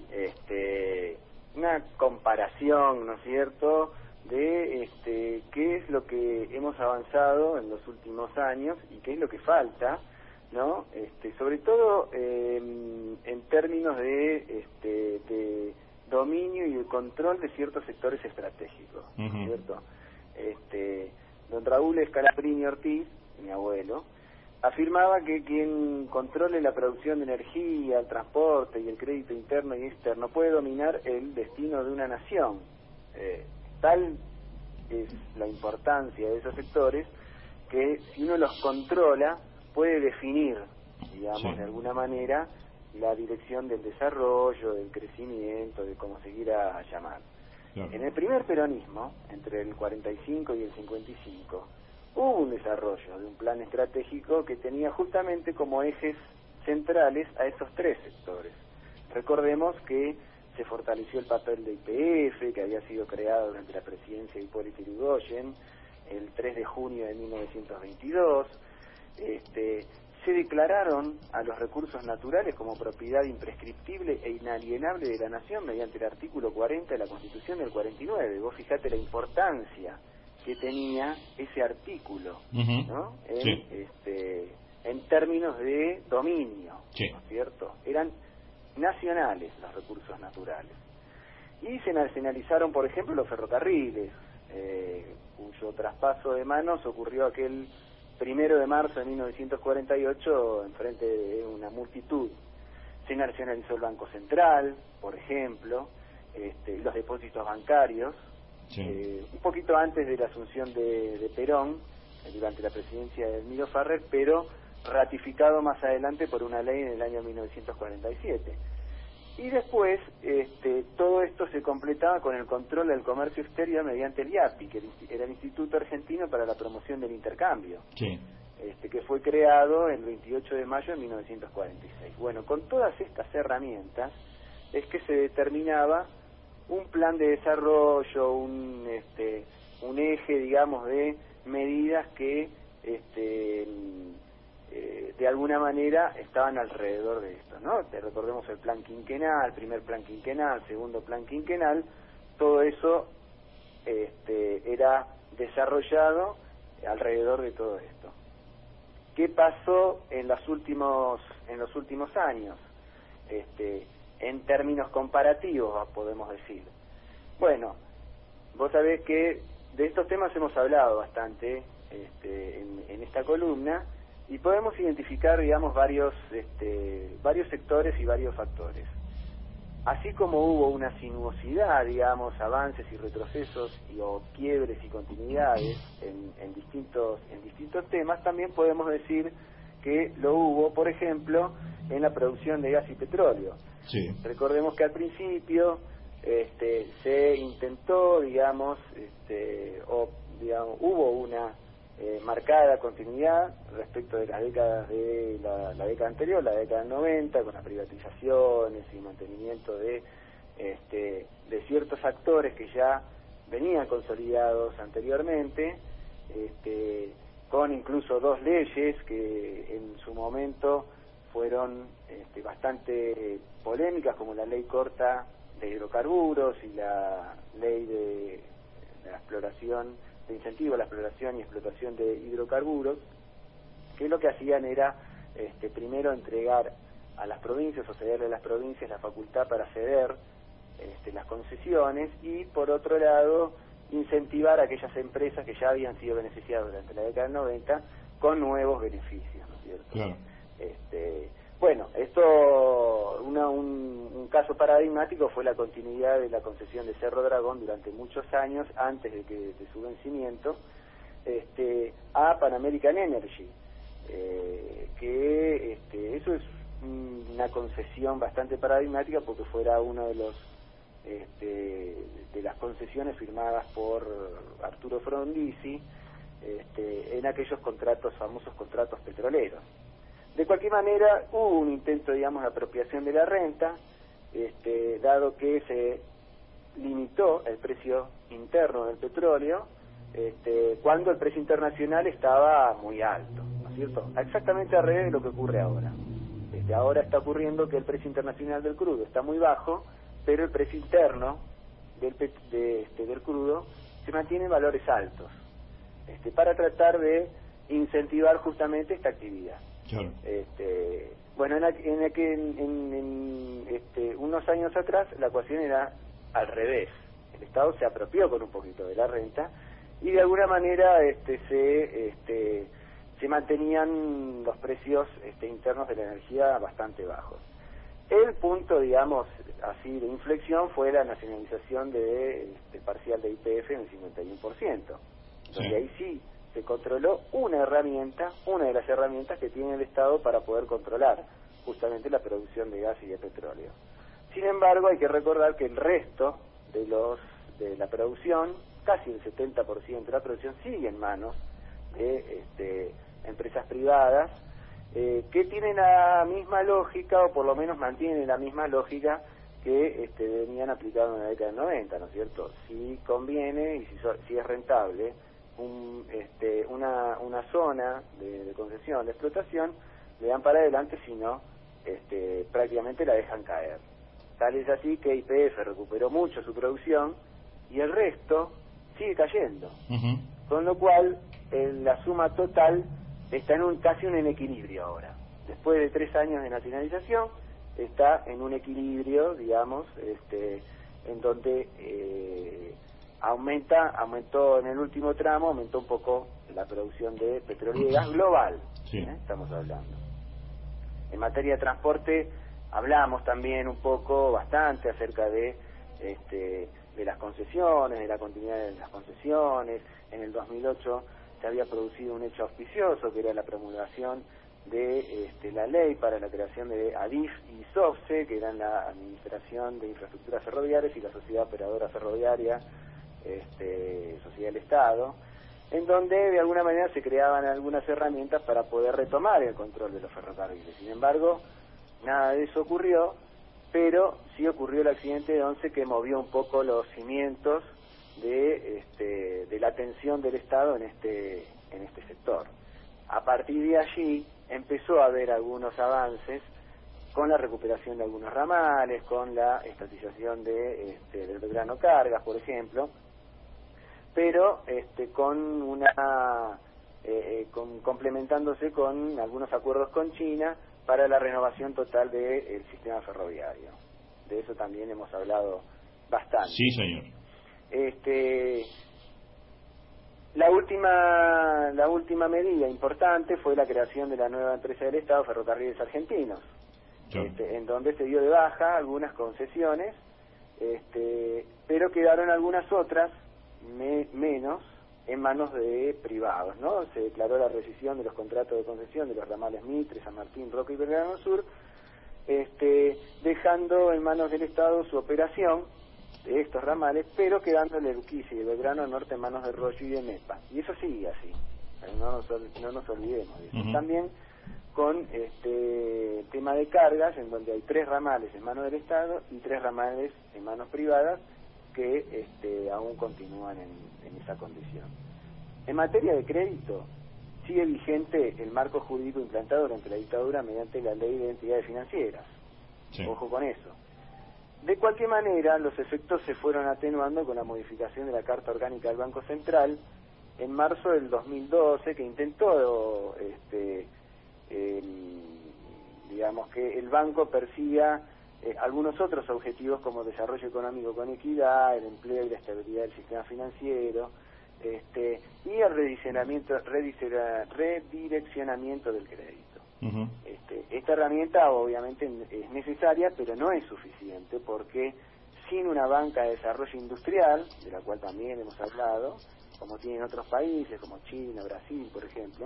Este, una comparación, ¿no es cierto?, de este, qué es lo que hemos avanzado en los últimos años y qué es lo que falta, ¿no? Este, sobre todo eh, en términos de, este, de dominio y de control de ciertos sectores estratégicos, ¿no es cierto? Este, don Raúl Scalabrini Ortiz, mi abuelo, afirmaba que quien controle la producción de energía, el transporte y el crédito interno y externo puede dominar el destino de una nación. Eh, tal es la importancia de esos sectores que si uno los controla puede definir, digamos, sí, de alguna manera la dirección del desarrollo, del crecimiento, de cómo se quiera llamar. Claro. En el primer peronismo, entre el cuarenta y cinco y el cincuenta y cinco, hubo un desarrollo de un plan estratégico que tenía justamente como ejes centrales a esos tres sectores. Recordemos que se fortaleció el papel de Y P F, que había sido creado durante la presidencia de Hipólito Yrigoyen, el tres de junio de mil novecientos veintidós. Este, se declararon a los recursos naturales como propiedad imprescriptible e inalienable de la nación mediante el artículo cuarenta de la Constitución del cuarenta y nueve. Vos fijate la importancia que tenía ese artículo, uh-huh, ¿no? En, sí, este, en términos de dominio, sí, ¿no es cierto? Eran nacionales los recursos naturales. Y se nacionalizaron, por ejemplo, los ferrocarriles, eh, cuyo traspaso de manos ocurrió aquel primero de marzo de mil novecientos cuarenta y ocho en frente de una multitud. Se nacionalizó el Banco Central, por ejemplo, este, los depósitos bancarios. Sí. Eh, un poquito antes de la asunción de, de Perón, eh, durante la presidencia de Emilio Ferrer, pero ratificado más adelante por una ley en el año mil novecientos cuarenta y siete. Y después, este, todo esto se completaba con el control del comercio exterior mediante el I A P I, que era el Instituto Argentino para la Promoción del Intercambio, sí, este, que fue creado el veintiocho de mayo de mil novecientos cuarenta y seis. Bueno, con todas estas herramientas es que se determinaba un plan de desarrollo, un este un eje, digamos, de medidas que este eh, de alguna manera estaban alrededor de esto, ¿no? Te recordemos el plan quinquenal, primer plan quinquenal, segundo plan quinquenal, todo eso este, era desarrollado alrededor de todo esto. ¿Qué pasó en los últimos en los últimos años? Este, en términos comparativos, podemos decir. Bueno, vos sabés que de estos temas hemos hablado bastante este, en, en esta columna y podemos identificar, digamos, varios este, varios sectores y varios factores. Así como hubo una sinuosidad, digamos, avances y retrocesos y, o quiebres y continuidades en, en distintos en distintos temas, también podemos decir que lo hubo, por ejemplo, en la producción de gas y petróleo. Sí. Recordemos que al principio este, se intentó, digamos, este, o digamos, hubo una eh, marcada continuidad respecto de las décadas de la, la década anterior, la década del noventa, con las privatizaciones y mantenimiento de este, de ciertos actores que ya venían consolidados anteriormente, este, con incluso dos leyes que en su momento fueron este, bastante polémicas, como la ley corta de hidrocarburos y la ley de la exploración, de incentivo a la exploración y explotación de hidrocarburos, que lo que hacían era este, primero entregar a las provincias o cederle a las provincias la facultad para ceder este, las concesiones y por otro lado incentivar a aquellas empresas que ya habían sido beneficiadas durante la década del noventa con nuevos beneficios, ¿no es cierto? Claro. Este, bueno, esto, una, un, un caso paradigmático fue la continuidad de la concesión de Cerro Dragón durante muchos años antes de que de su vencimiento este, a Pan American Energy, eh, que este, eso es una concesión bastante paradigmática porque fuera uno de los este, de las concesiones firmadas por Arturo Frondizi este, en aquellos contratos, famosos contratos petroleros. De cualquier manera, hubo un intento, digamos, de apropiación de la renta, este, dado que se limitó el precio interno del petróleo, este, cuando el precio internacional estaba muy alto, ¿no es cierto? Exactamente al revés de lo que ocurre ahora. Este, ahora está ocurriendo que el precio internacional del crudo está muy bajo, pero el precio interno del, de, este, del crudo se mantiene en valores altos, este, para tratar de incentivar justamente esta actividad. Claro. Este, bueno, en, en, en, en, en este, unos años atrás la ecuación era al revés. El Estado se apropió con un poquito de la renta y de alguna manera este, se este, se mantenían los precios este, internos de la energía bastante bajos. El punto, digamos, así de inflexión fue la nacionalización de este, parcial de Y P F en el cincuenta y uno por ciento, donde sí. ahí sí se controló una herramienta, una de las herramientas que tiene el Estado para poder controlar justamente la producción de gas y de petróleo. Sin embargo, hay que recordar que el resto de los de la producción, casi el setenta por ciento de la producción, sigue en manos de este, empresas privadas eh, que tienen la misma lógica, o por lo menos mantienen la misma lógica que este, venían aplicando en la década del noventa, ¿no es cierto? Si conviene y si, so, si es rentable un, este, una, una zona de, de concesión, de explotación, le dan para adelante, si no, este, prácticamente la dejan caer. Tal es así que Y P F recuperó mucho su producción y el resto sigue cayendo. Uh-huh. Con lo cual, en la suma total está en un casi un en equilibrio ahora. Después de tres años de nacionalización, está en un equilibrio, digamos, este, en donde eh, aumenta, aumentó en el último tramo, aumentó un poco la producción de petróleo y gas global, sí. ¿eh? Estamos hablando. En materia de transporte, hablamos también un poco, bastante, acerca de este, de las concesiones, de la continuidad de las concesiones. En el dos mil ocho se había producido un hecho auspicioso, que era la promulgación de este, la ley para la creación de ADIF y SOFCE, que eran la Administración de Infraestructuras Ferroviarias y la Sociedad Operadora Ferroviaria, este, Sociedad del Estado, en donde de alguna manera se creaban algunas herramientas para poder retomar el control de los ferrocarriles. Sin embargo, nada de eso ocurrió, pero sí ocurrió el accidente de Once, que movió un poco los cimientos de, este, de la atención del Estado en este, en este sector. A partir de allí empezó a haber algunos avances con la recuperación de algunos ramales, con la estatización de, este, del Belgrano Cargas, por ejemplo, pero este, con una eh, con, complementándose con algunos acuerdos con China para la renovación total del sistema ferroviario. De eso también hemos hablado bastante. Sí, señor. Este, la última la última medida importante fue la creación de la nueva empresa del Estado, Ferrocarriles Argentinos, este, en donde se dio de baja algunas concesiones, este, pero quedaron algunas otras me, menos en manos de privados, ¿no? Se declaró la rescisión de los contratos de concesión de los ramales Mitre, San Martín, Roca y Belgrano Sur, este, dejando en manos del Estado su operación de estos ramales, pero quedando el Urquiza y el Belgrano Norte en manos de Rollo y de MEPA. Y eso sigue así, no nos, no nos olvidemos de eso. Uh-huh. También con este tema de cargas, en donde hay tres ramales en manos del Estado y tres ramales en manos privadas que este, aún continúan en, en esa condición. En materia de crédito, sigue vigente el marco jurídico implantado durante la dictadura mediante la Ley de Entidades Financieras. Sí. Ojo con eso. De cualquier manera, los efectos se fueron atenuando con la modificación de la Carta Orgánica del Banco Central en marzo del dos mil doce, que intentó, este, el, digamos, que el banco persiga eh, algunos otros objetivos como desarrollo económico con equidad, el empleo y la estabilidad del sistema financiero, este, y el redireccionamiento, redireccionamiento del crédito. Uh-huh. Este, esta herramienta obviamente es necesaria, pero no es suficiente, porque sin una banca de desarrollo industrial, de la cual también hemos hablado, como tienen otros países como China, Brasil, por ejemplo,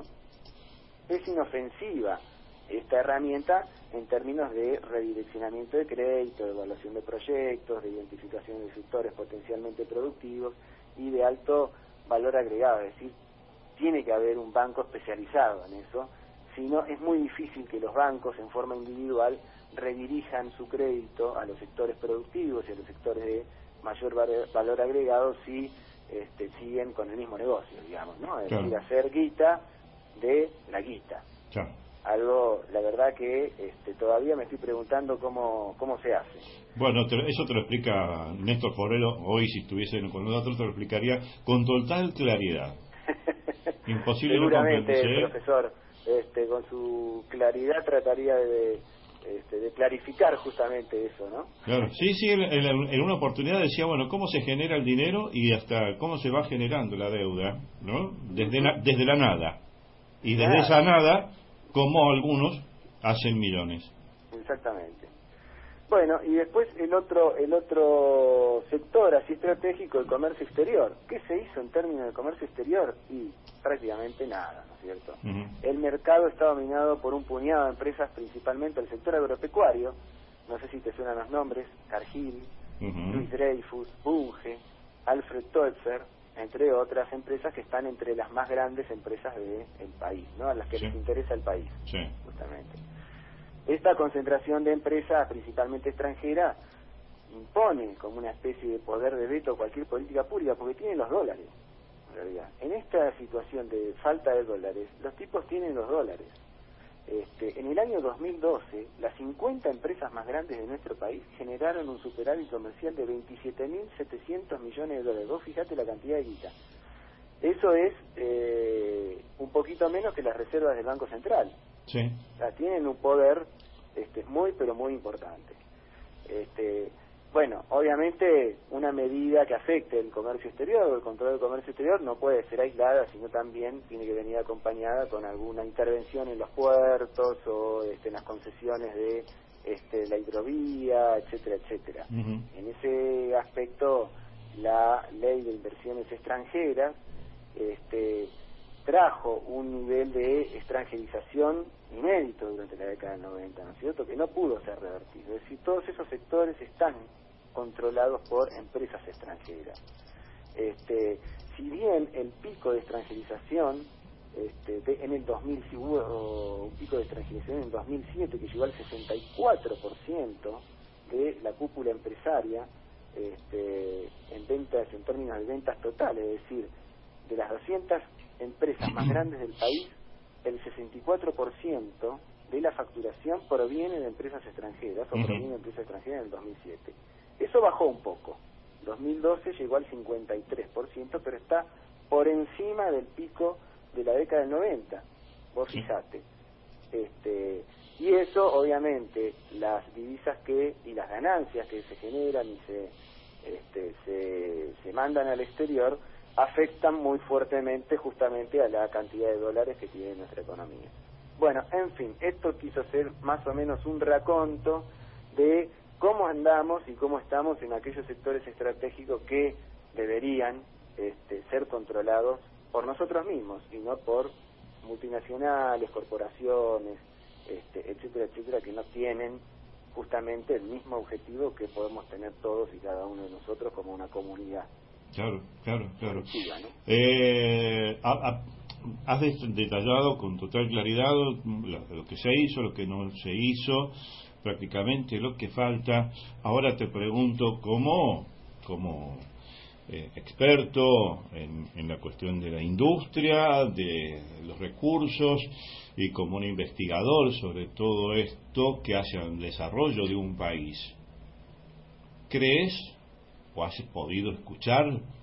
es inofensiva esta herramienta en términos de redireccionamiento de crédito, de evaluación de proyectos, de identificación de sectores potencialmente productivos y de alto valor agregado. Es decir, tiene que haber un banco especializado en eso. Si no, es muy difícil que los bancos en forma individual redirijan su crédito a los sectores productivos y a los sectores de mayor valor agregado si este, siguen con el mismo negocio, digamos, ¿no? Es claro. decir, hacer guita de la guita. Claro. Algo, la verdad que este, todavía me estoy preguntando cómo cómo se hace. Bueno, te, eso te lo explica Néstor Forero. Hoy, si estuviese con nosotros, te lo explicaría con total claridad. Imposible no comprenderse. Seguramente, profesor. Este, con su claridad trataría de, este, de clarificar justamente eso, ¿no? Claro, sí, sí, en, en una oportunidad decía, bueno, cómo se genera el dinero y hasta cómo se va generando la deuda, ¿no? Desde, la, desde la nada. Y desde ah. esa nada, cómo algunos hacen millones. Exactamente. Bueno, y después el otro el otro sector así estratégico, el comercio exterior. ¿Qué se hizo en términos de comercio exterior? Y prácticamente nada, ¿no es cierto? Uh-huh. El mercado está dominado por un puñado de empresas, principalmente el sector agropecuario. No sé si te suenan los nombres: Cargill, uh-huh. Luis Dreyfus, Bunge, Alfred Toepfer, entre otras empresas que están entre las más grandes empresas del país, ¿no? A las que sí. les interesa el país, sí. justamente. Esta concentración de empresas, principalmente extranjeras, impone como una especie de poder de veto cualquier política pública, porque tienen los dólares, en realidad. En esta situación de falta de dólares, los tipos tienen los dólares. Este, en el año dos mil doce, las cincuenta empresas más grandes de nuestro país generaron un superávit comercial de veintisiete mil setecientos millones de dólares. Vos fijate la cantidad de guita. Eso es eh, un poquito menos que las reservas del Banco Central. Sí. O sea, tienen un poder este, muy, pero muy importante. Este, bueno, obviamente una medida que afecte el comercio exterior o el control del comercio exterior no puede ser aislada, sino también tiene que venir acompañada con alguna intervención en los puertos o este, en las concesiones de este, la hidrovía, etcétera, etcétera. Uh-huh. En ese aspecto, la ley de inversiones extranjeras este, trajo un nivel de extranjerización inédito durante la década del noventa, ¿no es cierto?, que no pudo ser revertido. Es decir, todos esos sectores están controlados por empresas extranjeras. Este, si bien el pico de extranjerización este, de, en el dos mil hubo un pico de extranjerización en el dos mil siete que llegó al sesenta y cuatro por ciento de la cúpula empresaria este, en ventas, en términos de ventas totales, es decir, de las doscientas empresas más grandes del país, el sesenta y cuatro por ciento de la facturación proviene de empresas extranjeras, o uh-huh. proviene de empresas extranjeras en el dos mil siete. Eso bajó un poco. dos mil doce llegó al cincuenta y tres por ciento, pero está por encima del pico de la década del noventa. Vos fijate. Este, y eso, obviamente, las divisas que y las ganancias que se generan y se, este, se, se mandan al exterior afectan muy fuertemente justamente a la cantidad de dólares que tiene nuestra economía. Bueno, en fin, esto quiso ser más o menos un raconto de cómo andamos y cómo estamos en aquellos sectores estratégicos que deberían este, ser controlados por nosotros mismos y no por multinacionales, corporaciones, este, etcétera, etcétera, que no tienen justamente el mismo objetivo que podemos tener todos y cada uno de nosotros como una comunidad. Claro, claro, claro. ¿No? Eh, ha, ha, has detallado con total claridad lo, lo que se hizo, lo que no se hizo, prácticamente lo que falta. Ahora te pregunto, como, como eh, experto en, en la cuestión de la industria, de los recursos, y como un investigador sobre todo esto que hace el desarrollo de un país, ¿crees o has podido escuchar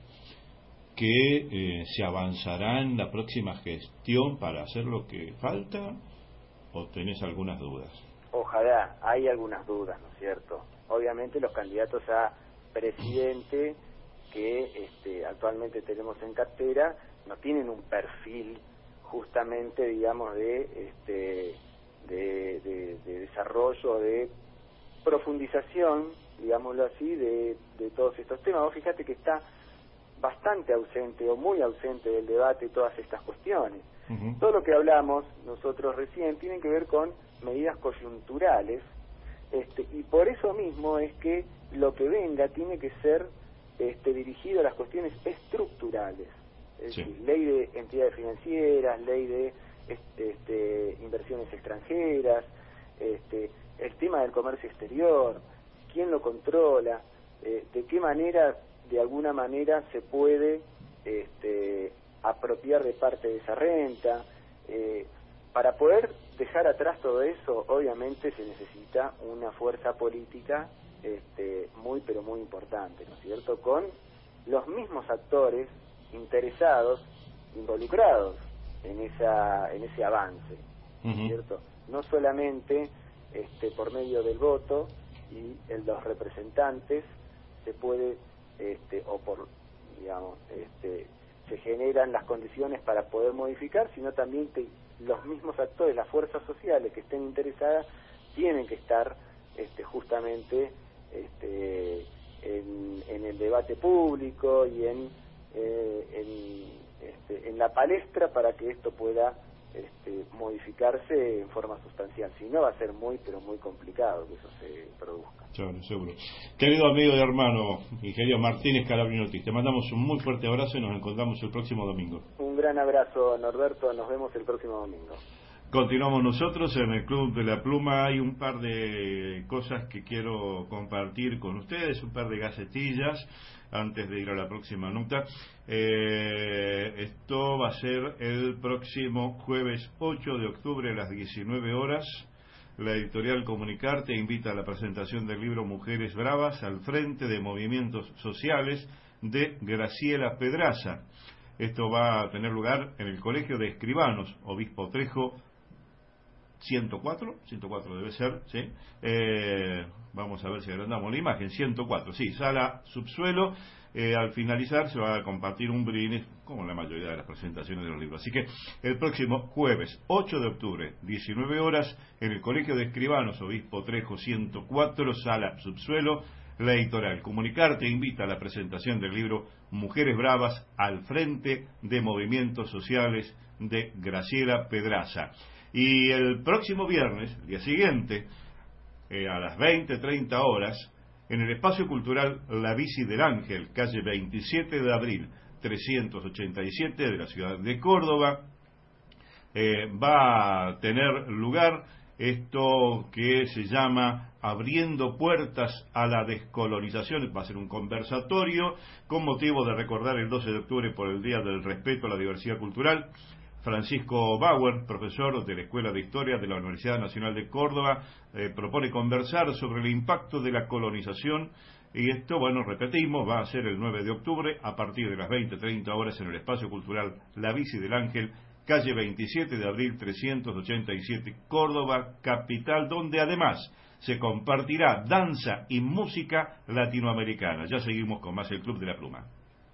que eh, se avanzará en la próxima gestión para hacer lo que falta, o tenés algunas dudas? Ojalá, hay algunas dudas, ¿no es cierto? Obviamente los candidatos a presidente que este, actualmente tenemos en cartera no tienen un perfil justamente, digamos, de este de, de, de desarrollo, de profundización, digámoslo así, de, de todos estos temas. Vos fíjate que está bastante ausente o muy ausente del debate todas estas cuestiones. Uh-huh. Todo lo que hablamos nosotros recién tiene que ver con medidas coyunturales, este, y por eso mismo es que lo que venga tiene que ser este, dirigido a las cuestiones estructurales. Es sí. decir, ley de entidades financieras, ley de este, este, inversiones extranjeras, este, el tema del comercio exterior, quién lo controla, eh, de qué manera, de alguna manera, se puede este, apropiar de parte de esa renta. Eh, para poder dejar atrás todo eso, obviamente se necesita una fuerza política este, muy, pero muy importante, ¿no es cierto?, con los mismos actores interesados, involucrados en esa en ese avance, ¿no es cierto? No solamente este, por medio del voto y el, los representantes se puede, este, o por, digamos, este, se generan las condiciones para poder modificar, sino también que los mismos actores, las fuerzas sociales que estén interesadas, tienen que estar este, justamente este, en, en el debate público y en, eh, en, este, en la palestra para que esto pueda este, modificarse en forma sustancial. Si no, va a ser muy, pero muy complicado que eso se produzca. Seguro, seguro. Querido amigo y hermano, ingeniero Martínez Scalabrini Ortiz, te mandamos un muy fuerte abrazo y nos encontramos el próximo domingo. Un gran abrazo, Norberto, nos vemos el próximo domingo. Continuamos nosotros en el Club de la Pluma. Hay un par de cosas que quiero compartir con ustedes, un par de gacetillas antes de ir a la próxima nota. Eh, esto va a ser el próximo jueves ocho de octubre a las diecinueve horas. La editorial Comunicarte invita a la presentación del libro Mujeres Bravas al frente de movimientos sociales de Graciela Pedraza. Esto va a tener lugar en el Colegio de Escribanos, Obispo Trejo ciento cuatro, ciento cuatro debe ser, ¿sí? Eh, vamos a ver si agrandamos la imagen, ciento cuatro, sí, sala subsuelo. Eh, al finalizar se va a compartir un brindis, como la mayoría de las presentaciones de los libros. Así que el próximo jueves ocho de octubre, diecinueve horas, en el Colegio de Escribanos, Obispo Trejo ciento cuatro, sala subsuelo, la editorial Comunicarte invita a la presentación del libro Mujeres Bravas al frente de movimientos sociales de Graciela Pedraza. Y el próximo viernes, el día siguiente, eh, a las veinte treinta horas, en el Espacio Cultural La Bici del Ángel, calle veintisiete de abril, trescientos ochenta y siete de la ciudad de Córdoba, eh, va a tener lugar esto que se llama Abriendo Puertas a la Descolonización. Va a ser un conversatorio con motivo de recordar el doce de octubre por el Día del Respeto a la Diversidad Cultural, Francisco Bauer, profesor de la Escuela de Historia de la Universidad Nacional de Córdoba, eh, propone conversar sobre el impacto de la colonización. Y esto, bueno, repetimos, va a ser el nueve de octubre a partir de las veinte treinta horas en el Espacio Cultural La Bici del Ángel, calle veintisiete de abril trescientos ochenta y siete, Córdoba, capital, donde además se compartirá danza y música latinoamericana. Ya seguimos con más el Club de la Pluma.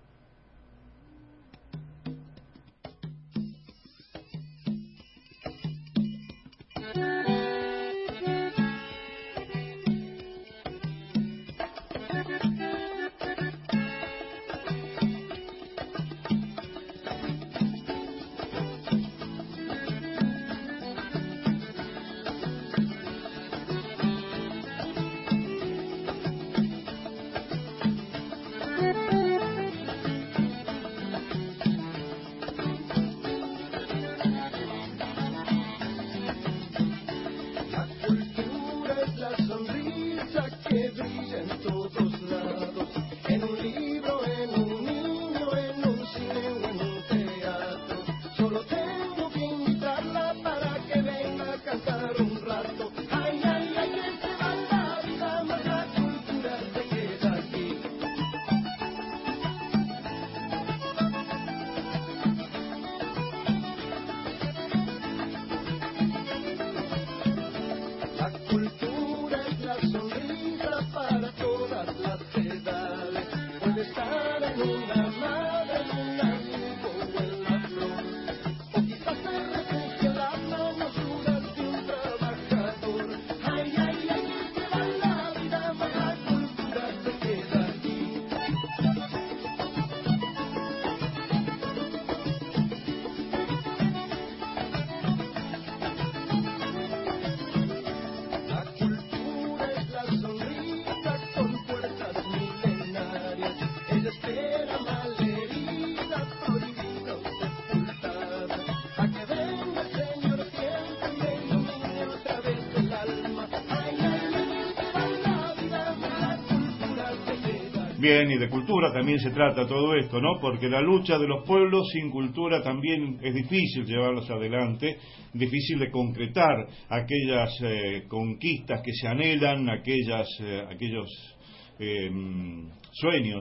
Bien, y de cultura también se trata todo esto, ¿no? Porque la lucha de los pueblos sin cultura también es difícil llevarlos adelante, difícil de concretar aquellas eh, conquistas que se anhelan, aquellas, eh, aquellos eh, sueños.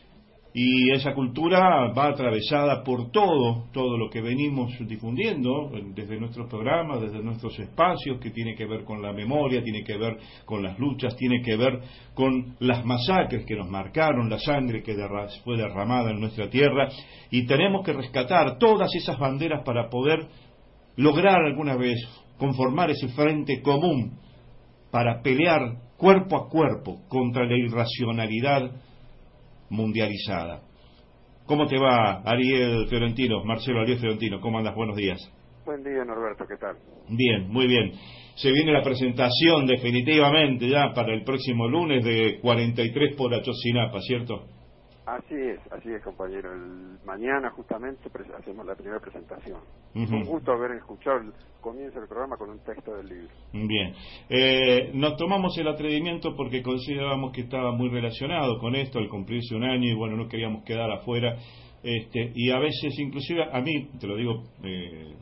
Y esa cultura va atravesada por todo, todo lo que venimos difundiendo desde nuestros programas, desde nuestros espacios, que tiene que ver con la memoria, tiene que ver con las luchas, tiene que ver con las masacres que nos marcaron, la sangre que fue derramada en nuestra tierra, y tenemos que rescatar todas esas banderas para poder lograr alguna vez conformar ese frente común para pelear cuerpo a cuerpo contra la irracionalidad mundializada. ¿Cómo te va, Ariel Fiorentino? Marcelo Ariel Fiorentino, ¿cómo andas? Buenos días. Buen día, Norberto, ¿qué tal? Bien, muy bien. Se viene la presentación definitivamente ya para el próximo lunes de cuarenta y tres por Ayotzinapa, ¿cierto? Así es, así es, compañero. El, mañana justamente hacemos la primera presentación. Uh-huh. Un gusto haber escuchado el comienzo del programa con un texto del libro. Bien. Eh, nos tomamos el atrevimiento porque considerábamos que estaba muy relacionado con esto, al cumplirse un año, y bueno, no queríamos quedar afuera. Este, y a veces, inclusive, a mí, te lo digo eh,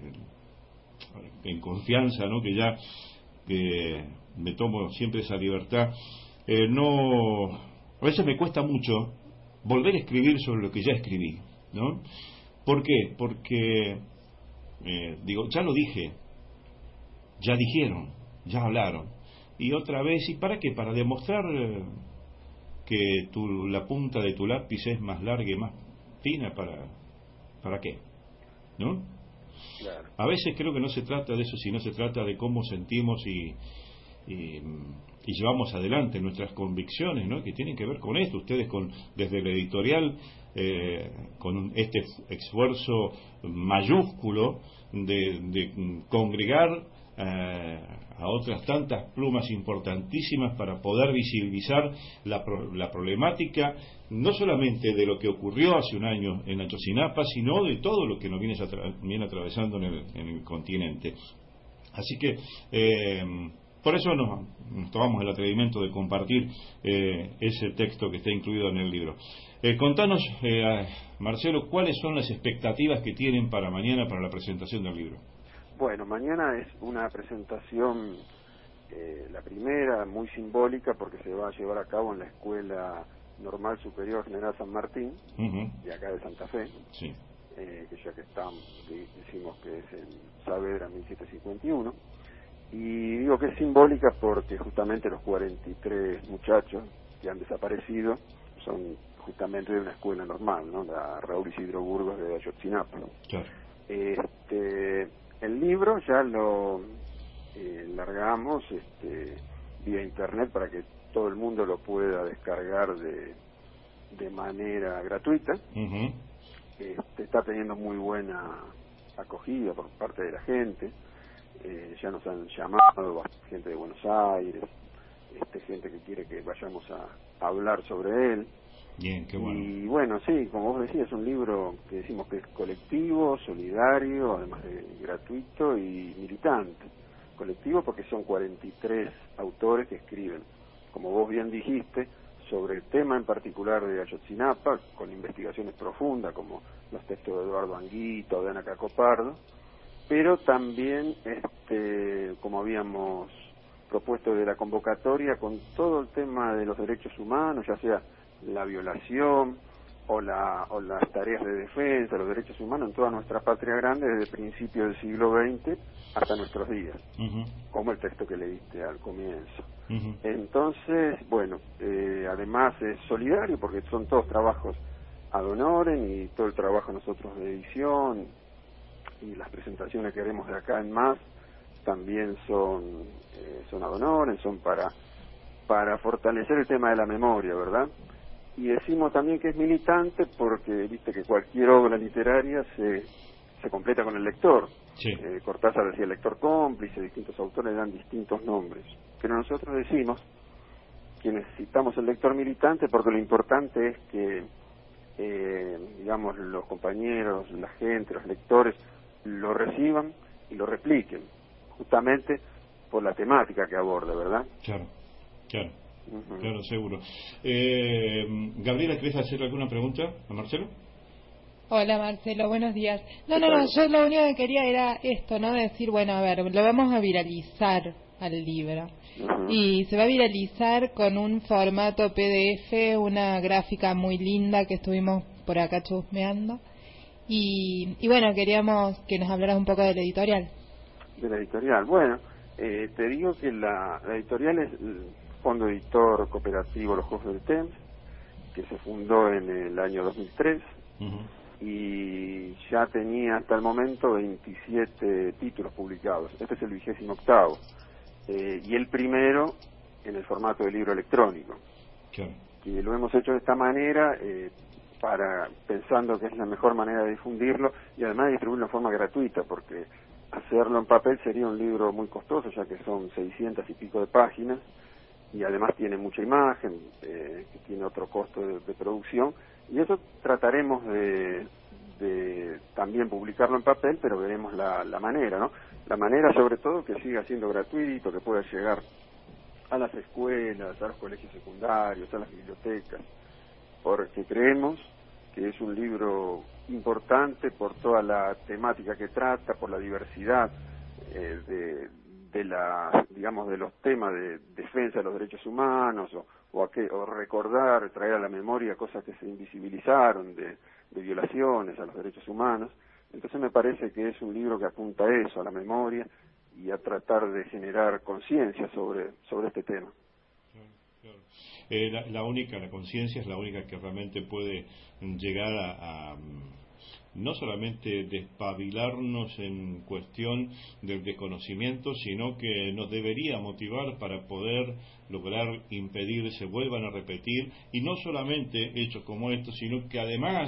en confianza, ¿no? Que ya eh, me tomo siempre esa libertad. Eh, no, a veces me cuesta mucho volver a escribir sobre lo que ya escribí, ¿no? ¿Por qué? Porque, eh, digo, ya lo dije, ya dijeron, ya hablaron, y otra vez, ¿y para qué? Para demostrar eh, que tu, la punta de tu lápiz es más larga y más fina, ¿para, para qué? ¿No? Claro. A veces creo que no se trata de eso, sino se trata de cómo sentimos y... y y llevamos adelante nuestras convicciones, ¿no? Que tienen que ver con esto. Ustedes con desde el editorial eh, con este esfuerzo mayúsculo de, de congregar eh, a otras tantas plumas importantísimas para poder visibilizar la, la problemática, no solamente de lo que ocurrió hace un año en Ayotzinapa, sino de todo lo que nos viene, atra viene atravesando en el, en el continente. Así que eh, por eso nos, nos tomamos el atrevimiento de compartir eh, ese texto que está incluido en el libro. Eh, contanos, eh, Marcelo, ¿cuáles son las expectativas que tienen para mañana, para la presentación del libro? Bueno, mañana es una presentación, eh, la primera, muy simbólica, porque se va a llevar a cabo en la Escuela Normal Superior General San Martín, uh-huh. de acá de Santa Fe, sí. eh, que ya que estamos, decimos que es en Saavedra mil setecientos cincuenta y uno, y digo que es simbólica porque justamente los cuarenta y tres muchachos que han desaparecido son justamente de una escuela normal, ¿no? La Raúl Isidro Burgos de Ayotzinapa. Claro. Este, el libro ya lo eh, largamos este, vía internet para que todo el mundo lo pueda descargar de, de manera gratuita. Uh-huh. Este, está teniendo muy buena acogida por parte de la gente. Eh, ya nos han llamado gente de Buenos Aires, este, gente que quiere que vayamos a, a hablar sobre él. Bien, qué bueno. Y bueno, sí, como vos decías, es un libro que decimos que es colectivo, solidario, además de gratuito y militante. Colectivo porque son cuarenta y tres autores que escriben, como vos bien dijiste, sobre el tema en particular de Ayotzinapa, con investigaciones profundas como los textos de Eduardo Anguita o de Ana Cacopardo, pero también, este, como habíamos propuesto de la convocatoria, con todo el tema de los derechos humanos, ya sea la violación o, la, o las tareas de defensa, los derechos humanos en toda nuestra patria grande desde principios del siglo veinte hasta nuestros días, uh-huh. como el texto que leíste al comienzo. Uh-huh. Entonces, bueno, eh, además es solidario porque son todos trabajos ad honorem y todo el trabajo nosotros de edición y las presentaciones que haremos de acá en más también son, eh, son ad honorem, son para, para fortalecer el tema de la memoria, ¿verdad? Y decimos también que es militante porque viste que cualquier obra literaria se, se completa con el lector. Sí. Eh, Cortázar decía lector cómplice, distintos autores dan distintos nombres. Pero nosotros decimos que necesitamos el lector militante porque lo importante es que, eh, digamos, los compañeros, la gente, los lectores lo reciban y lo repliquen, justamente por la temática que aborda, ¿verdad? Claro, claro. Uh-huh. Claro, seguro. Eh, Gabriela, ¿querés hacer alguna pregunta a Marcelo? Hola Marcelo, buenos días. No, no, no, yo lo único que quería era esto, ¿no? Decir, bueno, a ver, lo vamos a viralizar al libro. Uh-huh. Y se va a viralizar con un formato P D F, una gráfica muy linda que estuvimos por acá chusmeando. Y, y bueno, queríamos que nos hablaras un poco de la editorial. De la editorial, bueno, eh, te digo que la, la editorial es el Fondo Editor Cooperativo Los Juegos del Temps, que se fundó en el año dos mil tres. Uh-huh. Y ya tenía hasta el momento veintisiete títulos publicados. Este es el vigésimo octavo. Eh, y el primero en el formato de libro electrónico. Claro. Y lo hemos hecho de esta manera, eh, para pensando que es la mejor manera de difundirlo y además de distribuirlo en forma gratuita, porque hacerlo en papel sería un libro muy costoso, ya que son seiscientas y pico de páginas, y además tiene mucha imagen, eh, que tiene otro costo de, de producción. Y eso trataremos de, de también publicarlo en papel, pero veremos la, la manera, ¿no? La manera sobre todo que siga siendo gratuito, que pueda llegar a las escuelas, a los colegios secundarios, a las bibliotecas, porque creemos que es un libro importante por toda la temática que trata, por la diversidad eh, de, de la, digamos, de los temas de defensa de los derechos humanos, o O, a que, o recordar, traer a la memoria cosas que se invisibilizaron, de, de violaciones a los derechos humanos. Entonces me parece que es un libro que apunta a eso, a la memoria, y a tratar de generar conciencia sobre, sobre este tema. Claro, claro. Eh, la, la única, la conciencia es la única que realmente puede llegar a... a no solamente despabilarnos en cuestión del desconocimiento, sino que nos debería motivar para poder lograr impedir se vuelvan a repetir, y no solamente hechos como estos, sino que además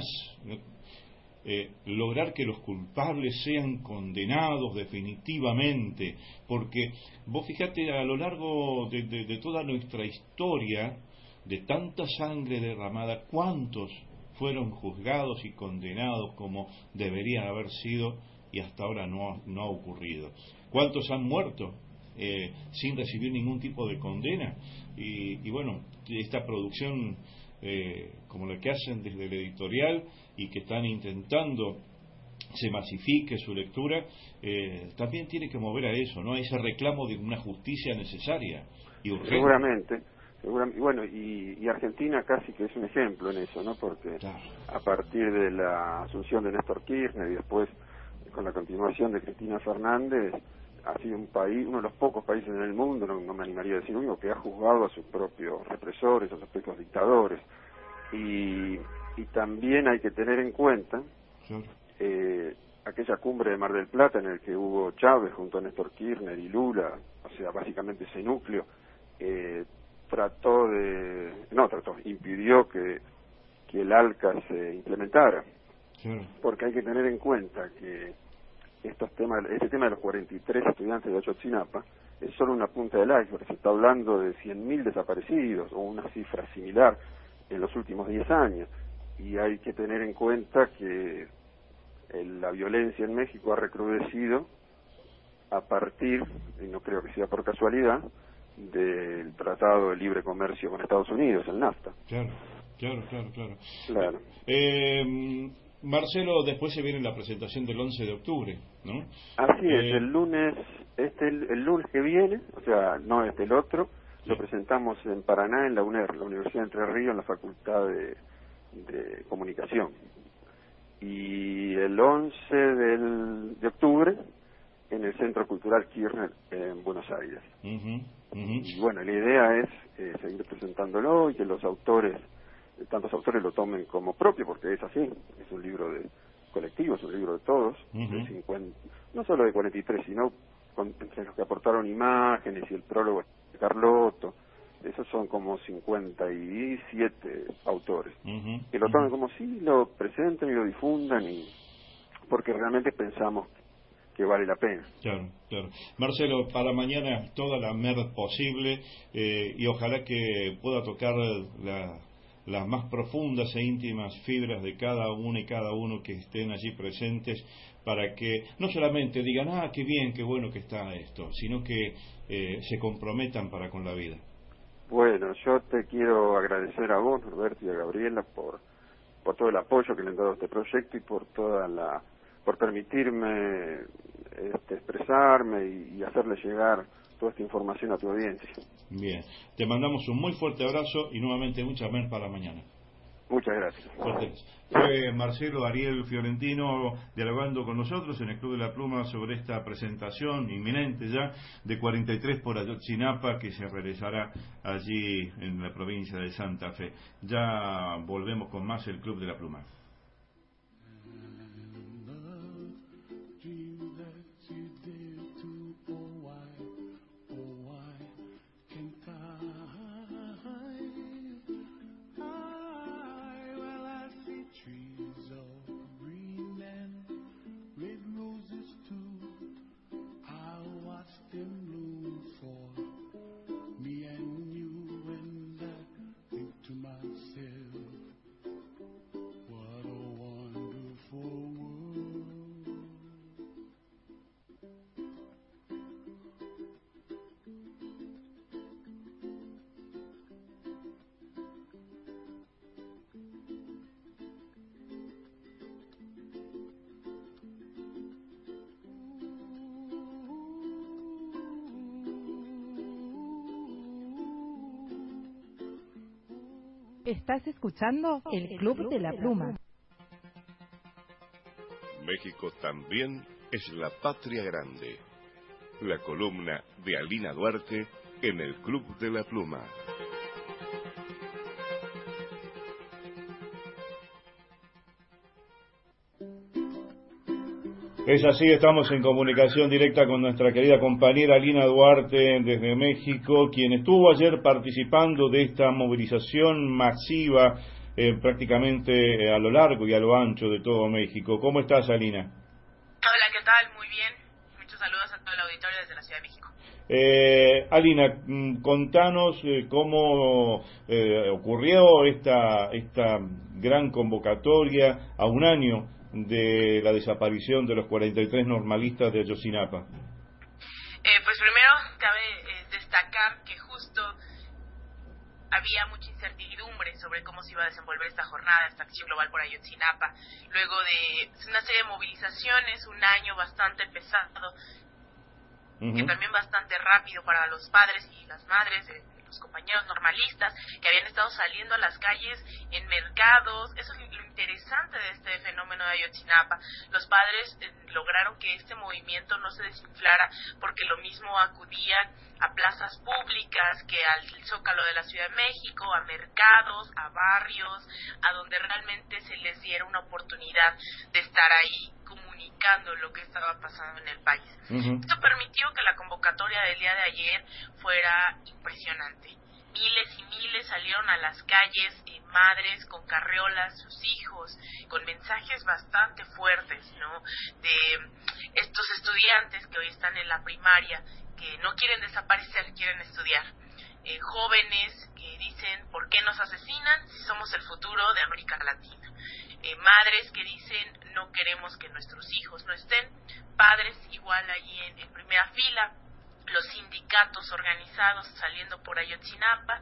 eh, lograr que los culpables sean condenados definitivamente, porque vos fíjate, a lo largo de, de, de toda nuestra historia, de tanta sangre derramada, ¿cuántos fueron juzgados y condenados como deberían haber sido y hasta ahora no, no ha ocurrido? ¿Cuántos han muerto eh, sin recibir ningún tipo de condena. Y, y bueno, esta producción eh, como la que hacen desde el editorial y que están intentando se masifique su lectura, eh, también tiene que mover a eso, ¿no? A ese reclamo de una justicia necesaria y urgente. Seguramente, seguramente. Bueno, y, y Argentina casi que es un ejemplo en eso, ¿no? Porque claro, a partir de la asunción de Néstor Kirchner y después con la continuación de Cristina Fernández, ha sido un país, uno de los pocos países en el mundo, no, no me animaría a decir único, que ha juzgado a sus propios represores, a sus propios dictadores. Y, y también hay que tener en cuenta claro. eh, aquella cumbre de Mar del Plata en el que hubo Chávez junto a Néstor Kirchner y Lula, o sea, básicamente ese núcleo, eh, trató de, no trató, impidió que, que el ALCA se implementara. Sí. Porque hay que tener en cuenta que estos temas, este tema de los cuarenta y tres estudiantes de Ayotzinapa es solo una punta del iceberg. Se está hablando de cien mil desaparecidos o una cifra similar en los últimos diez años, y hay que tener en cuenta que el, la violencia en México ha recrudecido a partir, y no creo que sea por casualidad, del Tratado de Libre Comercio con Estados Unidos, el NAFTA. Claro, claro, claro, claro. Claro. Eh, Marcelo, después se viene la presentación del once de octubre, ¿no? Así eh, es, el lunes, este el, el lunes que viene, o sea, no este el otro, sí. Lo presentamos en Paraná, en la UNER, la Universidad de Entre Ríos, en la Facultad de, de Comunicación. Y el once del, de octubre, en el Centro Cultural Kirchner, en Buenos Aires. Uh-huh, uh-huh. Y bueno, la idea es eh, seguir presentándolo y que los autores, tantos autores lo tomen como propio, porque es así, es un libro de colectivo, es un libro de todos, uh-huh. de cincuenta, no solo de cuarenta y tres, sino con, entre los que aportaron imágenes y el prólogo de Carlotto, esos son como cincuenta y siete autores, uh-huh. que lo tomen uh-huh. como sí, lo presenten y lo difundan, y porque realmente pensamos que vale la pena. Claro, claro. Marcelo, para mañana toda la merda posible, eh, y ojalá que pueda tocar la las más profundas e íntimas fibras de cada uno y cada uno que estén allí presentes, para que no solamente digan, ah, qué bien, qué bueno que está esto, sino que eh, se comprometan para con la vida. Bueno, yo te quiero agradecer a vos, Roberto, y a Gabriela por, por todo el apoyo que le han dado a este proyecto y por toda la, por permitirme este, expresarme y, y hacerle llegar toda esta información a tu audiencia. Bien, te mandamos un muy fuerte abrazo y nuevamente mucha mer para mañana. Muchas gracias. Fuertes. Fue Marcelo Ariel Fiorentino dialogando con nosotros en el Club de la Pluma sobre esta presentación inminente ya de cuarenta y tres por Ayotzinapa, que se realizará allí en la provincia de Santa Fe. Ya volvemos con más el Club de la Pluma. Estás escuchando el Club de la Pluma. México también es la patria grande. La columna de Alina Duarte en el Club de la Pluma. Es así, estamos en comunicación directa con nuestra querida compañera Alina Duarte desde México, quien estuvo ayer participando de esta movilización masiva eh, prácticamente eh, a lo largo y a lo ancho de todo México. ¿Cómo estás, Alina? Hola, ¿qué tal? Muy bien. Muchos saludos a todo el auditorio desde la Ciudad de México. Eh, Alina, contanos eh, cómo eh, ocurrió esta, esta gran convocatoria a un año de la desaparición de los cuarenta y tres normalistas de Ayotzinapa. Eh, pues primero cabe justo había mucha incertidumbre sobre cómo se iba a desenvolver esta jornada, esta acción global por Ayotzinapa, luego de una serie de movilizaciones, un año bastante pesado, uh-huh. que también bastante rápido para los padres y las madres de los compañeros normalistas que habían estado saliendo a las calles, en mercados. Eso es lo interesante de este fenómeno de Ayotzinapa. Los padres eh, lograron que este movimiento no se desinflara, porque lo mismo acudían a plazas públicas que al Zócalo de la Ciudad de México, a mercados, a barrios, a donde realmente se les diera una oportunidad de estar ahí comunicando lo que estaba pasando en el país. Uh-huh. Esto permitió que la convocatoria del día de ayer fuera impresionante. Miles y miles salieron a las calles, eh, madres con carriolas, sus hijos, con mensajes bastante fuertes, ¿no? De estos estudiantes que hoy están en la primaria, que no quieren desaparecer, quieren estudiar. Eh, jóvenes que dicen, ¿por qué nos asesinan si somos el futuro de América Latina? Eh, madres que dicen, no queremos que nuestros hijos no estén. Padres igual allí en, en primera fila. Los sindicatos organizados saliendo por Ayotzinapa.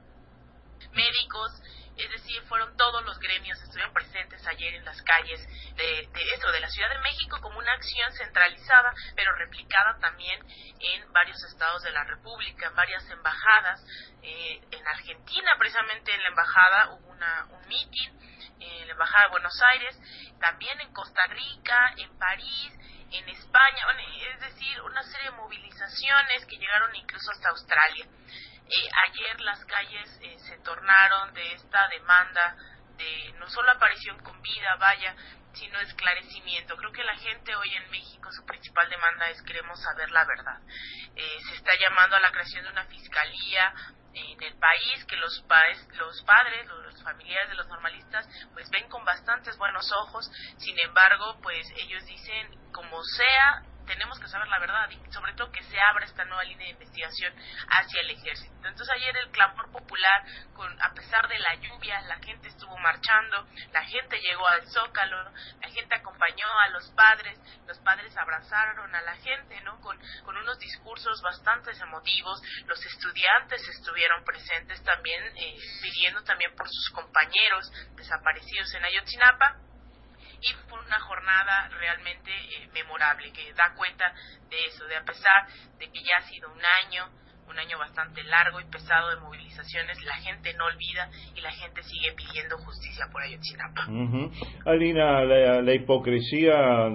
Médicos, es decir, fueron todos los gremios, estuvieron presentes ayer en las calles de, de eso, de la Ciudad de México, como una acción centralizada, pero replicada también en varios estados de la República, en varias embajadas. Eh, en Argentina, precisamente en la embajada, hubo una, un mitin, en la embajada de Buenos Aires, también en Costa Rica, en París, en España, bueno, es decir, una serie de movilizaciones que llegaron incluso hasta Australia. Eh, ayer las calles eh, se tornaron de esta demanda de no solo aparición con vida, vaya, sino esclarecimiento. Creo que la gente hoy en México, su principal demanda es queremos saber la verdad. Eh, se está llamando a la creación de una fiscalía en el país, que los, pa los padres, los familiares de los normalistas, pues ven con bastantes buenos ojos. Sin embargo, pues ellos dicen, como sea, tenemos que saber la verdad, y sobre todo que se abra esta nueva línea de investigación hacia el ejército. Entonces ayer el clamor popular, con, a pesar de la lluvia, la gente estuvo marchando, la gente llegó al Zócalo, la gente acompañó a los padres, los padres abrazaron a la gente, ¿no? Con, con unos discursos bastante emotivos. Los estudiantes estuvieron presentes también, eh, pidiendo también por sus compañeros desaparecidos en Ayotzinapa. Y fue una jornada realmente eh, memorable, que da cuenta de eso, de a pesar de que ya ha sido un año, un año bastante largo y pesado de movilizaciones, la gente no olvida y la gente sigue pidiendo justicia por Ayotzinapa. Uh-huh. Alina, la, la hipocresía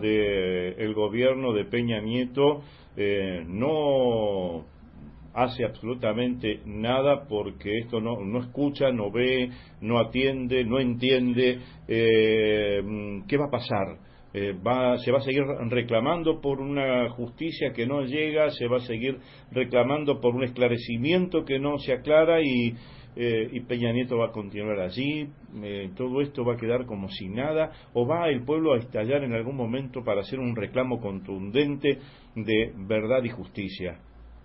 del gobierno de Peña Nieto eh, no hace absolutamente nada, porque esto no, no escucha, no ve, no atiende, no entiende. Eh, ¿qué va a pasar? Eh, va, se va a seguir reclamando por una justicia que no llega, se va a seguir reclamando por un esclarecimiento que no se aclara, y, eh, y Peña Nieto va a continuar allí. Eh, todo esto va a quedar como si nada, o va el pueblo a estallar en algún momento para hacer un reclamo contundente de verdad y justicia.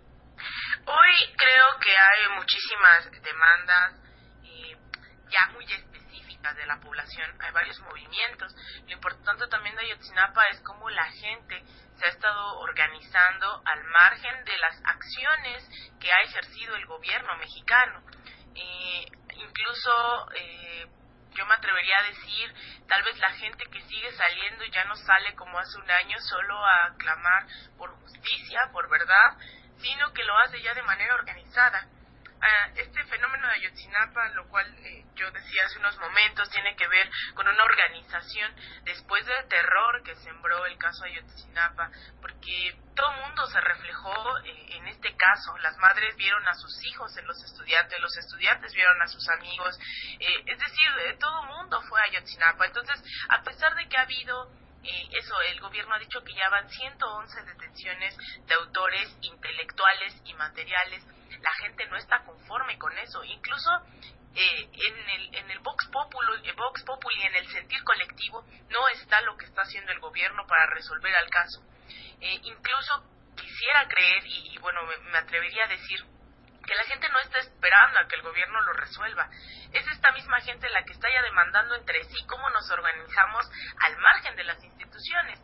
Hoy creo que hay muchísimas demandas eh, ya muy específicas de la población, hay varios movimientos. Lo importante también de Ayotzinapa es cómo la gente se ha estado organizando al margen de las acciones que ha ejercido el gobierno mexicano. Eh, incluso eh, yo me atrevería a decir, tal vez la gente que sigue saliendo ya no sale como hace un año solo a clamar por justicia, por verdad, sino que lo hace ya de manera organizada. Uh, este fenómeno de Ayotzinapa, lo cual eh, yo decía hace unos momentos, tiene que ver con una organización después del terror que sembró el caso de Ayotzinapa, porque todo el mundo se reflejó eh, en este caso. Las madres vieron a sus hijos en los estudiantes, los estudiantes vieron a sus amigos, eh, es decir, eh, todo el mundo fue a Ayotzinapa. Entonces, a pesar de que ha habido Eh, eso, el gobierno ha dicho que ya van ciento once detenciones de autores intelectuales y materiales. La gente no está conforme con eso. Incluso eh, en el en el Vox Populi, el Vox Populi, en el sentir colectivo, no está lo que está haciendo el gobierno para resolver el caso. Eh, incluso quisiera creer, y, y bueno, me, me atrevería a decir, que la gente no está esperando a que el gobierno lo resuelva. Es esta misma gente la que está ya demandando entre sí cómo nos organizamos al margen de las instituciones.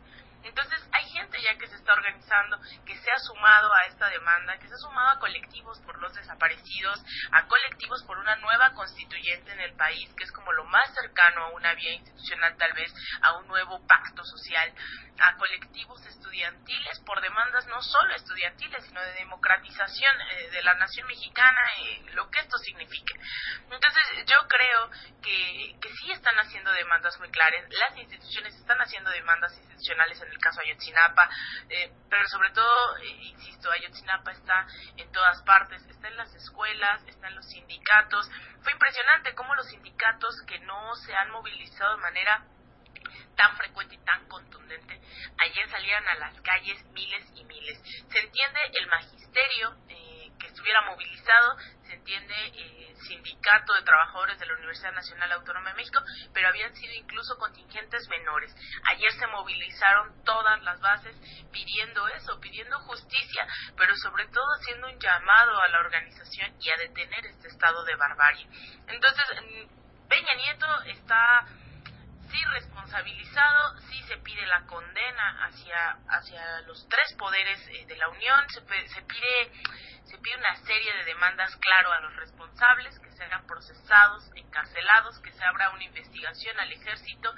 Entonces hay gente ya que se está organizando, que se ha sumado a esta demanda, que se ha sumado a colectivos por los desaparecidos, a colectivos por una nueva constituyente en el país, que es como lo más cercano a una vía institucional, tal vez a un nuevo pacto social, a colectivos estudiantiles por demandas no solo estudiantiles, sino de democratización eh, de la nación mexicana, eh, lo que esto signifique. Entonces yo creo que, que sí están haciendo demandas muy claras, las instituciones están haciendo demandas institucionales en el caso de Ayotzinapa, eh, pero sobre todo, eh, insisto, Ayotzinapa está en todas partes, está en las escuelas, está en los sindicatos. Fue impresionante cómo los sindicatos que no se han movilizado de manera tan frecuente y tan contundente, ayer salían a las calles miles y miles. Se entiende el magisterio eh, que estuviera movilizado, se entiende eh, sindicato de trabajadores de la Universidad Nacional Autónoma de México, pero habían sido incluso contingentes menores. Ayer se movilizaron todas las bases pidiendo eso, pidiendo justicia, pero sobre todo haciendo un llamado a la organización y a detener este estado de barbarie. Entonces, Peña Nieto está sí responsabilizado, sí se pide la condena hacia hacia los tres poderes eh, de la Unión, se, se pide se pide una serie de demandas, claro, a los responsables, que sean procesados, encarcelados, que se abra una investigación al ejército,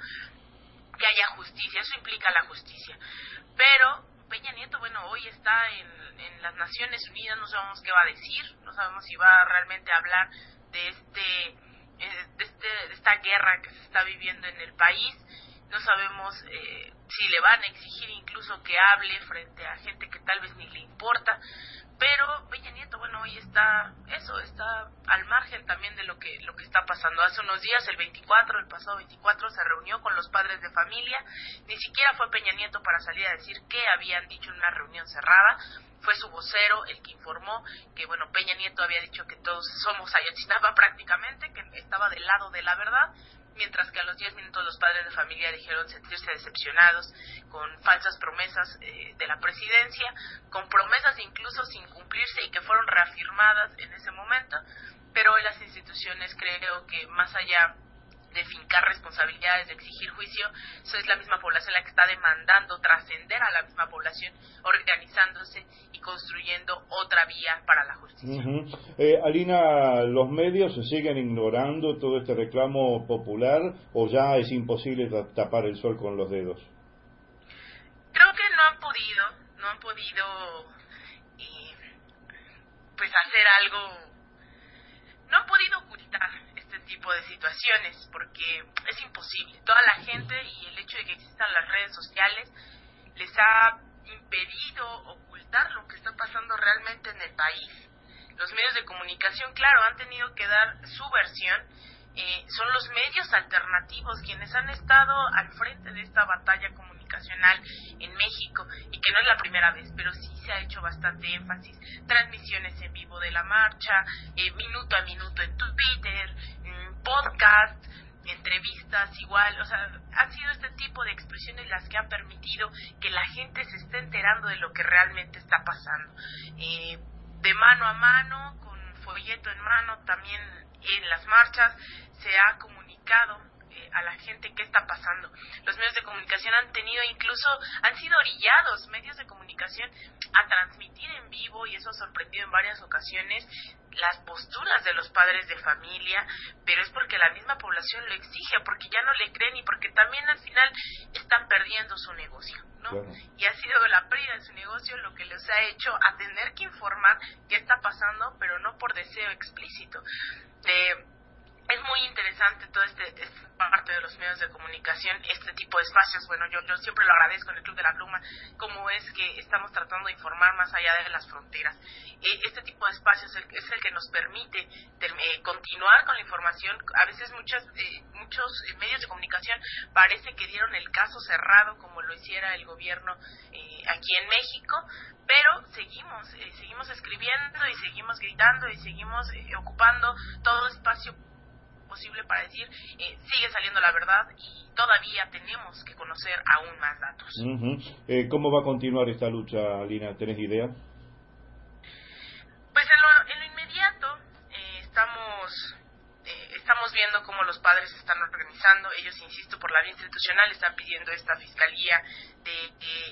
que haya justicia, eso implica la justicia. Pero Peña Nieto, bueno, hoy está en, en las Naciones Unidas, no sabemos qué va a decir, no sabemos si va realmente a hablar de este De, este, de esta guerra que se está viviendo en el país. No sabemos eh, si le van a exigir incluso que hable frente a gente que tal vez ni le importa, pero Peña Nieto, bueno, hoy está eso, está al margen también de lo que lo que está pasando. Hace unos días, el veinticuatro, el pasado veinticuatro, se reunió con los padres de familia, ni siquiera fue Peña Nieto para salir a decir qué habían dicho en una reunión cerrada. Fue su vocero el que informó que, bueno, Peña Nieto había dicho que todos somos Ayotzinapa prácticamente, que estaba del lado de la verdad, mientras que a los diez minutos los padres de familia dijeron sentirse decepcionados con falsas promesas eh, de la presidencia, con promesas incluso sin cumplirse y que fueron reafirmadas en ese momento, pero hoy las instituciones, creo que más allá de fincar responsabilidades, de exigir juicio, eso es la misma población la que está demandando trascender a la misma población, organizándose y construyendo otra vía para la justicia. Uh-huh. eh, Alina, ¿los medios se siguen ignorando todo este reclamo popular o ya es imposible tapar el sol con los dedos? Creo que no han podido, no han podido eh, pues hacer algo, no han podido ocultar tipo de situaciones, porque es imposible. Toda la gente y el hecho de que existan las redes sociales les ha impedido ocultar lo que está pasando realmente en el país. Los medios de comunicación, claro, han tenido que dar su versión. Eh, son los medios alternativos quienes han estado al frente de esta batalla comunicacional en México, y que no es la primera vez, pero sí se ha hecho bastante énfasis. Transmisiones en vivo de la marcha, eh, minuto a minuto en Twitter, mm, podcast, entrevistas igual, o sea, han sido este tipo de expresiones las que han permitido que la gente se esté enterando de lo que realmente está pasando. Eh, de mano a mano, con folleto en mano, también en las marchas se ha comunicado eh, a la gente qué está pasando. Los medios de comunicación han tenido incluso, han sido orillados, medios de comunicación, a transmitir en vivo, y eso ha sorprendido en varias ocasiones, las posturas de los padres de familia, pero es porque la misma población lo exige, porque ya no le creen y porque también al final están perdiendo su negocio, ¿no? Claro. Y ha sido la pérdida de su negocio lo que les ha hecho a tener que informar qué está pasando, pero no por deseo explícito. Eh, es muy interesante toda este, esta parte de los medios de comunicación, este tipo de espacios. Bueno, yo, yo siempre lo agradezco en el Club de la Pluma, como es que estamos tratando de informar más allá de las fronteras. Eh, este tipo de espacios es el, es el que nos permite ter, eh, continuar con la información. A veces muchas, eh, muchos medios de comunicación parece que dieron el caso cerrado, como lo hiciera el gobierno eh, aquí en México, pero seguimos, eh, seguimos escribiendo y seguimos gritando y seguimos eh, ocupando todo espacio posible para decir, eh, sigue saliendo la verdad y todavía tenemos que conocer aún más datos. Uh-huh. eh, ¿Cómo va a continuar esta lucha, Alina? ¿Tenés idea? Pues en lo, en lo inmediato eh, estamos eh, estamos viendo cómo los padres se están organizando. Ellos, insisto, por la vía institucional están pidiendo esta fiscalía de, de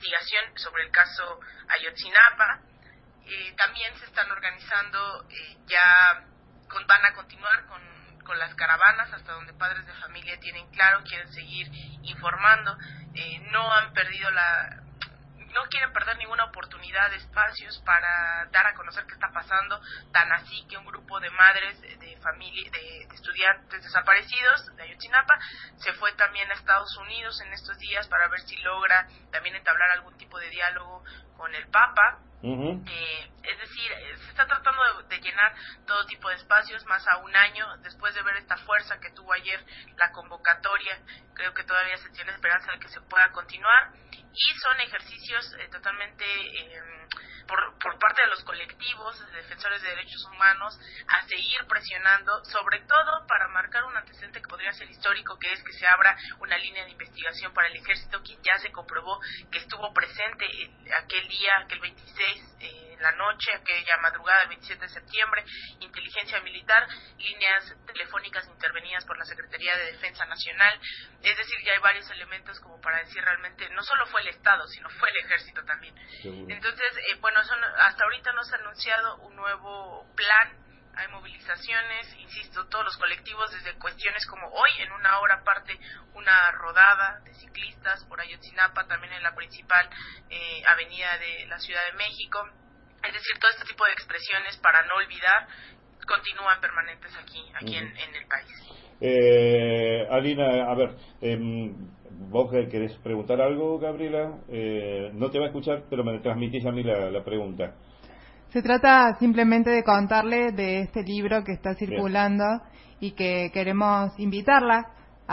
investigación sobre el caso Ayotzinapa. Eh, también se están organizando, eh, ya con, van a continuar con, con las caravanas hasta donde padres de familia tienen claro, quieren seguir informando, eh, no han perdido la... no quieren perder ninguna oportunidad de espacios para dar a conocer qué está pasando, tan así que un grupo de madres de familia, de, de estudiantes desaparecidos de Ayotzinapa se fue también a Estados Unidos en estos días para ver si logra también entablar algún tipo de diálogo con el Papa. Uh-huh. Eh, es decir, se está tratando de, de llenar todo tipo de espacios, más a un año después de ver esta fuerza que tuvo ayer la convocatoria. Creo que todavía se tiene esperanza de que se pueda continuar, y son ejercicios eh, totalmente eh, por, por parte de los colectivos de defensores de derechos humanos a seguir presionando, sobre todo para marcar un antecedente que podría ser histórico, que es que se abra una línea de investigación para el ejército, que ya se comprobó que estuvo presente aquel día, aquel veintiséis, eh, en la noche, aquella madrugada del veintisiete de septiembre, inteligencia militar, líneas telefónicas intervenidas por la Secretaría de Defensa Nacional. Es decir, ya hay varios elementos como para decir realmente no solo fue el Estado, sino fue el ejército también. Seguro. Entonces, eh, bueno, son, hasta ahorita no se ha anunciado un nuevo plan. Hay movilizaciones, insisto, todos los colectivos, desde cuestiones como hoy, en una hora aparte, una rodada de ciclistas por Ayotzinapa, también en la principal eh, avenida de la Ciudad de México. Es decir, todo este tipo de expresiones para no olvidar continúan permanentes aquí, aquí uh-huh. en, en el país. Eh, Alina, a ver, eh, vos querés preguntar algo, Gabriela, eh, no te va a escuchar, pero me transmitís a mí la, la pregunta. Se trata simplemente de contarle de este libro que está circulando. Bien. Y que queremos invitarla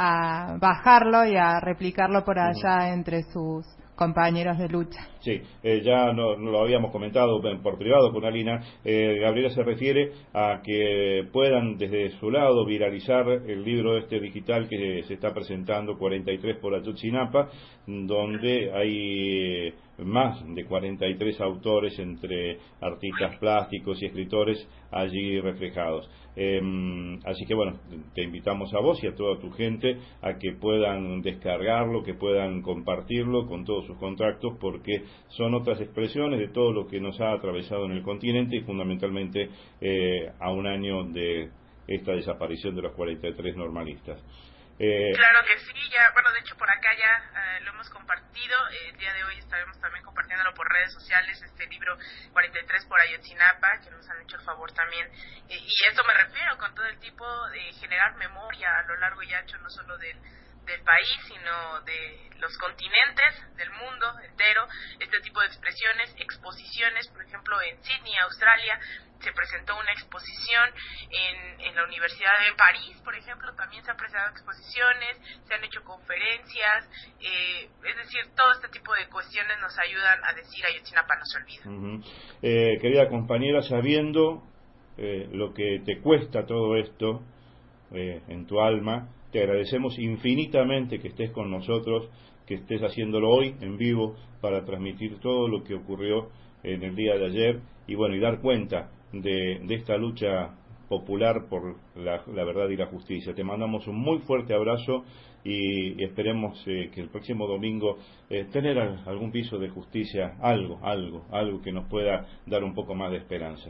a bajarlo y a replicarlo por allá uh-huh. entre sus compañeros de lucha. Sí, eh, ya no, no lo habíamos comentado por privado con Alina. eh, Gabriela se refiere a que puedan desde su lado viralizar el libro este digital que se está presentando, cuarenta y tres por Ayotzinapa, donde hay eh, más de cuarenta y tres autores entre artistas plásticos y escritores allí reflejados. Eh, así que bueno, te invitamos a vos y a toda tu gente a que puedan descargarlo, que puedan compartirlo con todos sus contactos, porque son otras expresiones de todo lo que nos ha atravesado en el continente, y fundamentalmente eh, a un año de esta desaparición de los cuarenta y tres normalistas. Eh, claro que sí, ya, bueno, de hecho por acá ya eh, lo hemos compartido. Eh, el día de hoy estaremos también compartiéndolo por redes sociales, este libro cuarenta y tres por Ayotzinapa, que nos han hecho el favor también. Eh, y esto me refiero con todo el tipo de generar memoria a lo largo y ancho, no solo del del país, sino de los continentes, del mundo entero, este tipo de expresiones, exposiciones. Por ejemplo, en Sydney, Australia, se presentó una exposición, en, en la Universidad de París, por ejemplo, también se han presentado exposiciones, se han hecho conferencias, eh, es decir, todo este tipo de cuestiones nos ayudan a decir Ayotzinapa no se olvida. Uh-huh. eh, querida compañera, sabiendo eh, lo que te cuesta todo esto eh, en tu alma, te agradecemos infinitamente que estés con nosotros, que estés haciéndolo hoy en vivo para transmitir todo lo que ocurrió en el día de ayer y bueno, y dar cuenta de, de esta lucha popular por la, la verdad y la justicia. Te mandamos un muy fuerte abrazo y, y esperemos eh, que el próximo domingo eh, tener algún piso de justicia, algo, algo, algo que nos pueda dar un poco más de esperanza.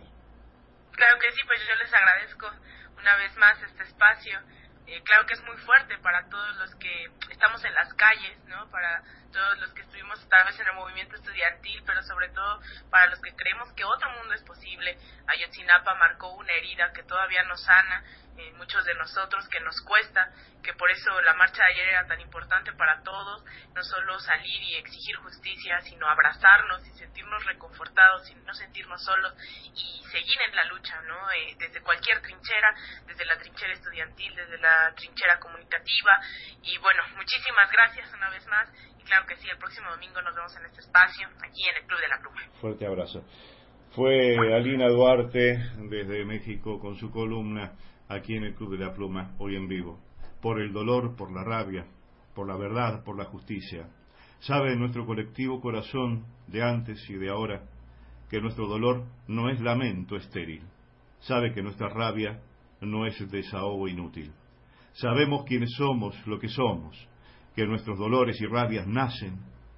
Claro que sí, pues yo les agradezco una vez más este espacio. Eh, claro que es muy fuerte para todos los que estamos en las calles, ¿no? Para todos los que estuvimos tal vez en el movimiento estudiantil, pero sobre todo para los que creemos que otro mundo es posible. Ayotzinapa marcó una herida que todavía no sana en eh, muchos de nosotros, que nos cuesta, que por eso la marcha de ayer era tan importante para todos, no solo salir y exigir justicia, sino abrazarnos y sentirnos reconfortados y no sentirnos solos y seguir en la lucha, ¿no? Eh, desde cualquier trinchera, desde la trinchera estudiantil, desde la trinchera comunicativa. Y bueno, muchísimas gracias una vez más, y claro que sí, el próximo domingo nos vemos en este espacio, aquí en el Club de la Pluma. Fuerte abrazo. Fue Alina Duarte desde México con su columna aquí en el Club de la Pluma, hoy en vivo. Por el dolor, por la rabia, por la verdad, por la justicia. Sabe nuestro colectivo corazón de antes y de ahora que nuestro dolor no es lamento estéril. Sabe que nuestra rabia no es desahogo inútil. Sabemos quiénes somos, lo que somos, que nuestros dolores y rabias nacen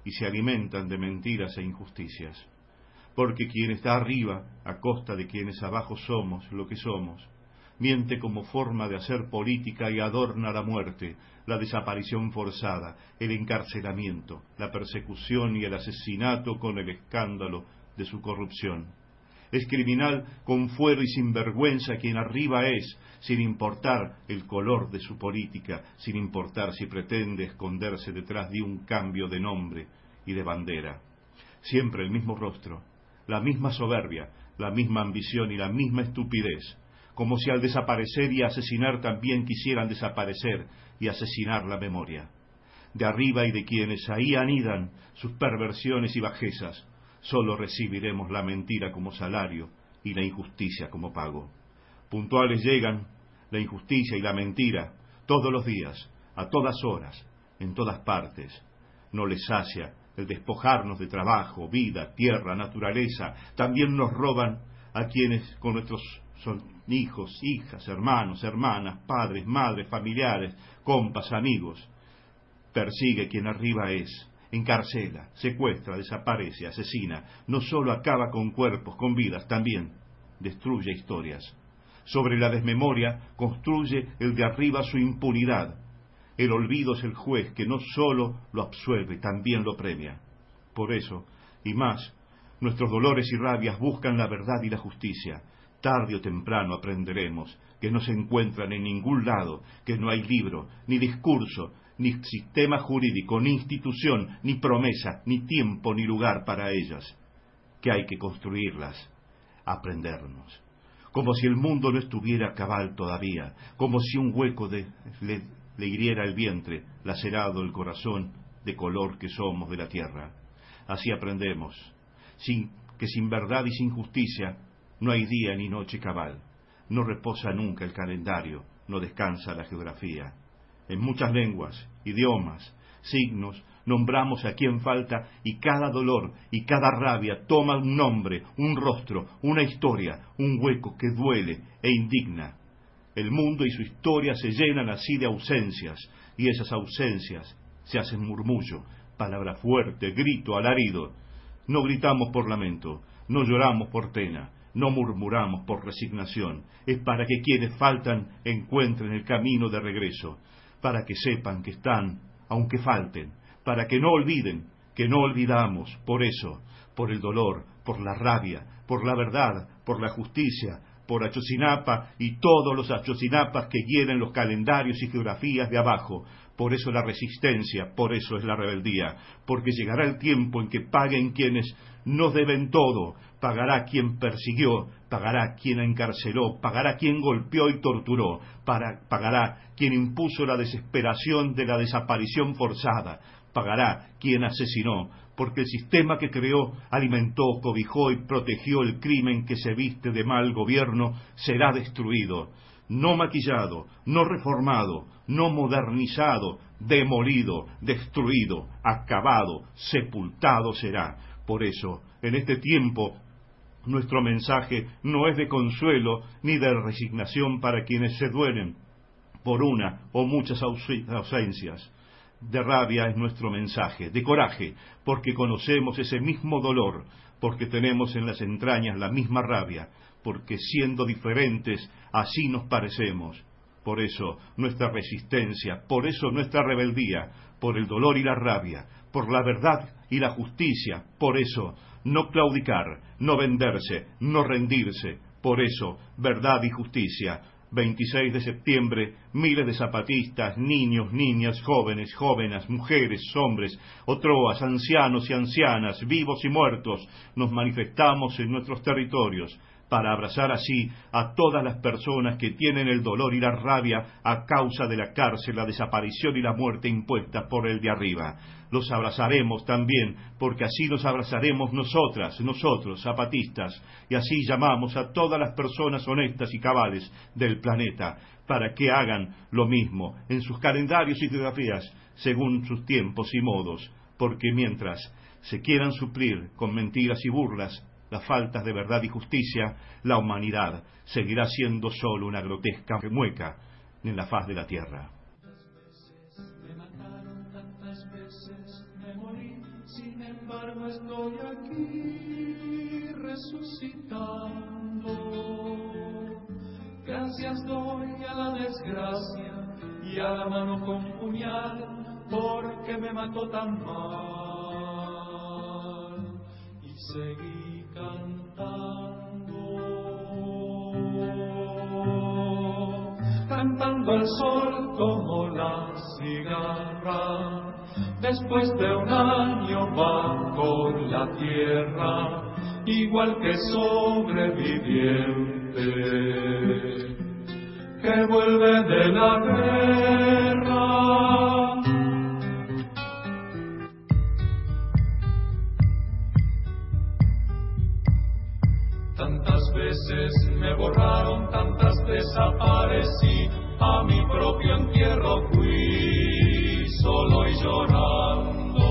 y se alimentan de mentiras e injusticias. Porque quien está arriba, a costa de quienes abajo somos lo que somos, miente como forma de hacer política y adorna la muerte, la desaparición forzada, el encarcelamiento, la persecución y el asesinato con el escándalo de su corrupción. Es criminal con fuero y sin vergüenza quien arriba es, sin importar el color de su política, sin importar si pretende esconderse detrás de un cambio de nombre y de bandera. Siempre el mismo rostro, la misma soberbia, la misma ambición y la misma estupidez, como si al desaparecer y asesinar también quisieran desaparecer y asesinar la memoria. De arriba y de quienes ahí anidan sus perversiones y bajezas, solo recibiremos la mentira como salario y la injusticia como pago. Puntuales llegan la injusticia y la mentira todos los días, a todas horas, en todas partes. No les sacia el despojarnos de trabajo, vida, tierra, naturaleza. También nos roban a quienes con nuestros son hijos, hijas, hermanos, hermanas, padres, madres, familiares, compas, amigos. Persigue quien arriba es, encarcela, secuestra, desaparece, asesina. No solo acaba con cuerpos, con vidas, también destruye historias. Sobre la desmemoria construye el de arriba su impunidad. El olvido es el juez que no solo lo absuelve, también lo premia. Por eso, y más, nuestros dolores y rabias buscan la verdad y la justicia. Tarde o temprano aprenderemos que no se encuentran en ningún lado, que no hay libro, ni discurso, ni sistema jurídico, ni institución, ni promesa, ni tiempo, ni lugar para ellas, que hay que construirlas, aprendernos. Como si el mundo no estuviera cabal todavía, como si un hueco de, le, le hiriera el vientre, lacerado el corazón de color que somos de la tierra. Así aprendemos, sin, que sin verdad y sin justicia no hay día ni noche cabal, no reposa nunca el calendario, no descansa la geografía. En muchas lenguas, idiomas, signos, nombramos a quien falta y cada dolor y cada rabia toma un nombre, un rostro, una historia, un hueco que duele e indigna. El mundo y su historia se llenan así de ausencias y esas ausencias se hacen murmullo, palabra fuerte, grito, alarido. No gritamos por lamento, no lloramos por pena, no murmuramos por resignación. Es para que quienes faltan encuentren el camino de regreso, para que sepan que están, aunque falten, para que no olviden, que no olvidamos, por eso, por el dolor, por la rabia, por la verdad, por la justicia, por Ayotzinapa y todos los Ayotzinapas que hieren los calendarios y geografías de abajo. Por eso la resistencia, por eso es la rebeldía, porque llegará el tiempo en que paguen quienes nos deben todo, pagará quien persiguió, pagará quien encarceló, pagará quien golpeó y torturó, para, pagará quien impuso la desesperación de la desaparición forzada, pagará quien asesinó, porque el sistema que creó, alimentó, cobijó y protegió el crimen que se viste de mal gobierno, será destruido, no maquillado, no reformado, no modernizado, demolido, destruido, acabado, sepultado será. Por eso, en este tiempo, nuestro mensaje no es de consuelo ni de resignación para quienes se duelen por una o muchas ausencias. De rabia es nuestro mensaje, de coraje, porque conocemos ese mismo dolor, porque tenemos en las entrañas la misma rabia, porque siendo diferentes, así nos parecemos. Por eso nuestra resistencia, por eso nuestra rebeldía, por el dolor y la rabia, por la verdad y la justicia, por eso no claudicar, no venderse, no rendirse, por eso verdad y justicia. veintiséis de septiembre, miles de zapatistas, niños, niñas, jóvenes, jóvenes, mujeres, hombres, otroas, ancianos y ancianas, vivos y muertos, nos manifestamos en nuestros territorios para abrazar así a todas las personas que tienen el dolor y la rabia a causa de la cárcel, la desaparición y la muerte impuesta por el de arriba. Los abrazaremos también, porque así nos abrazaremos nosotras, nosotros, zapatistas, y así llamamos a todas las personas honestas y cabales del planeta, para que hagan lo mismo en sus calendarios y geografías, según sus tiempos y modos, porque mientras se quieran suplir con mentiras y burlas las faltas de verdad y justicia, la humanidad seguirá siendo solo una grotesca mueca en la faz de la tierra. Me mataron tantas veces, me morí sin yo estoy aquí resucitando. Gracias doy a la desgracia y a la mano con puñal, porque me mató tan mal. Y seguí cantando, cantando al sol como la cigarra. Después de un año bajo la tierra, igual que sobreviviente que vuelve de la guerra. Tantas veces me borraron, tantas desaparecí, a mi propio entierro fui solo y llorando.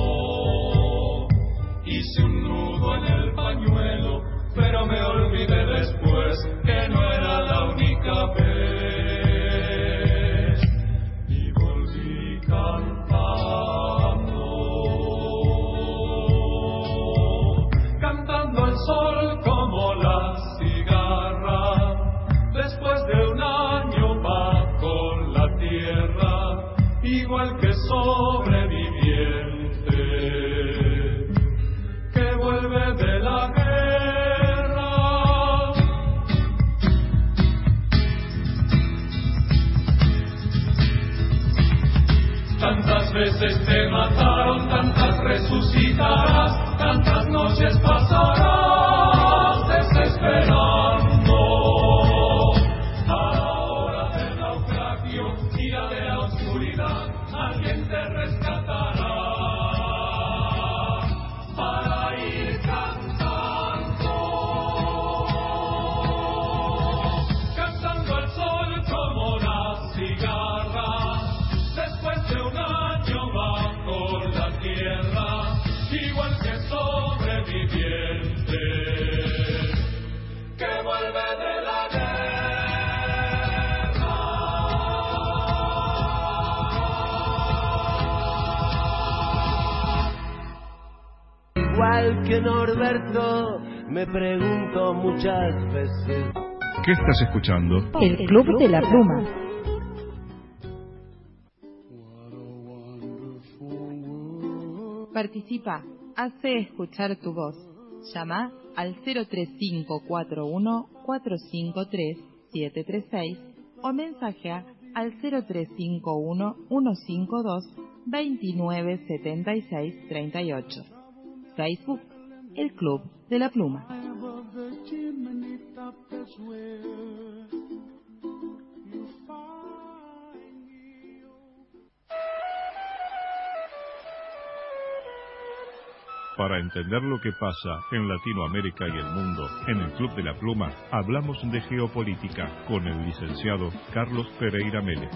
Hice un nudo en el pañuelo, pero me olvidé después que no era la única vez. Y volví cantando, cantando al sol como la cigarra. Después de un año bajo la tierra, igual que sobreviviente que vuelve de la guerra. Tantas veces te mataron, tantas resucitarás, tantas noches pasarás desesperando. A la hora del naufragio y la de la oscuridad, alguien te rescatará para ir cantando, cantando al sol como la cigarra. Después de un año bajo la tierra, igual que sobreviviente que vuelve de la guerra. Igual que Norberto, me pregunto muchas veces. ¿Qué estás escuchando? El Club de la Pluma. Participa, hace escuchar tu voz. Llama al cero tres cinco cuatro uno cuatro cinco tres siete tres seis o mensajea al cero tres cinco uno uno cinco dos dos nueve siete seis tres ocho. Facebook, El Club de la Pluma. Para entender lo que pasa en Latinoamérica y el mundo, en el Club de la Pluma hablamos de geopolítica con el licenciado Carlos Pereira Mele.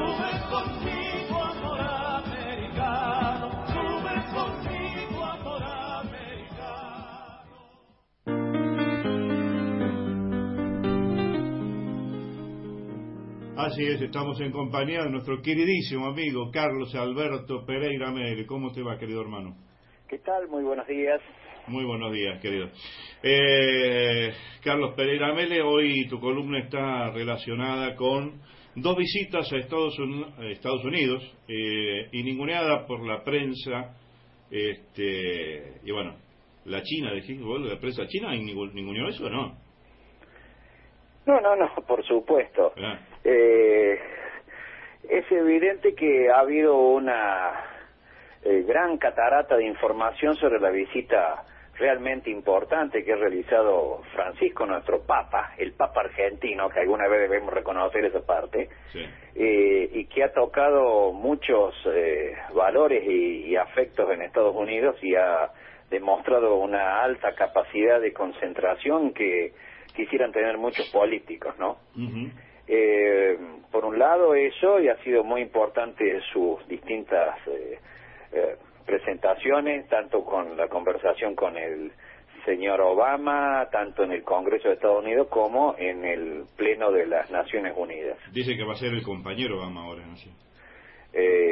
Así es, estamos en compañía de nuestro queridísimo amigo Carlos Alberto Pereira Mele. ¿Cómo te va, querido hermano? ¿Qué tal? Muy buenos días. Muy buenos días, querido. Eh, Carlos Pereira Mele, hoy tu columna está relacionada con dos visitas a Estados Unidos, Estados Unidos eh, y ninguneada por la prensa, este, y bueno, la China, dijiste vos, la prensa china, ¿ninguneó eso o no? No, no, no, por supuesto. Ah. Eh, es evidente que ha habido una eh, gran catarata de información sobre la visita realmente importante que ha realizado Francisco, nuestro Papa, el Papa argentino, que alguna vez debemos reconocer esa parte, sí. eh, y que ha tocado muchos eh, valores y, y afectos en Estados Unidos y ha demostrado una alta capacidad de concentración que quisieran tener muchos políticos, ¿no? Uh-huh. Eh, por un lado eso, y ha sido muy importante sus distintas eh, eh, presentaciones, tanto con la conversación con el señor Obama, tanto en el Congreso de Estados Unidos como en el Pleno de las Naciones Unidas. Dice que va a ser el compañero Obama ahora, ¿no? Sí. Eh,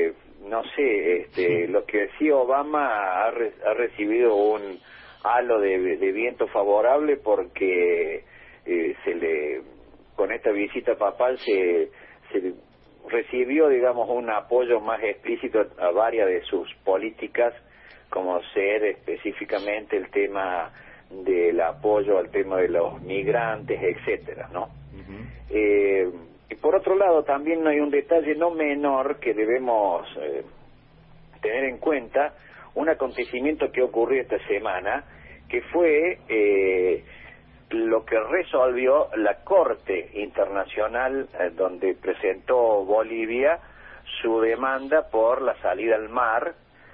no sé, este, lo que decía Obama ha, re, ha recibido un halo de, de viento favorable porque eh, se le, con esta visita papal se, se recibió, digamos, un apoyo más explícito a varias de sus políticas, como ser específicamente el tema del apoyo al tema de los migrantes, etcétera, ¿no? Uh-huh. Eh, y por otro lado, también hay un detalle no menor que debemos eh, tener en cuenta, un acontecimiento que ocurrió esta semana, que fue eh, lo que resolvió la Corte Internacional eh, donde presentó Bolivia su demanda por la salida al mar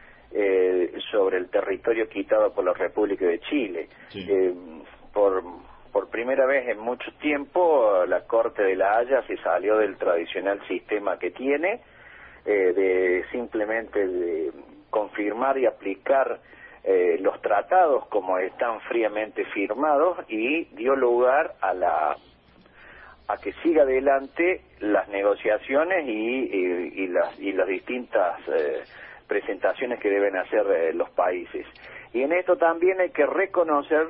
eh, sobre el territorio quitado por la República de Chile. Sí. Eh, por, por primera vez en mucho tiempo la Corte de la Haya se salió del tradicional sistema que tiene, eh, de simplemente de confirmar y aplicar Eh, los tratados como están fríamente firmados, y dio lugar a la a que siga adelante las negociaciones y, y, y las y las distintas eh, presentaciones que deben hacer eh, los países. Y en esto también hay que reconocer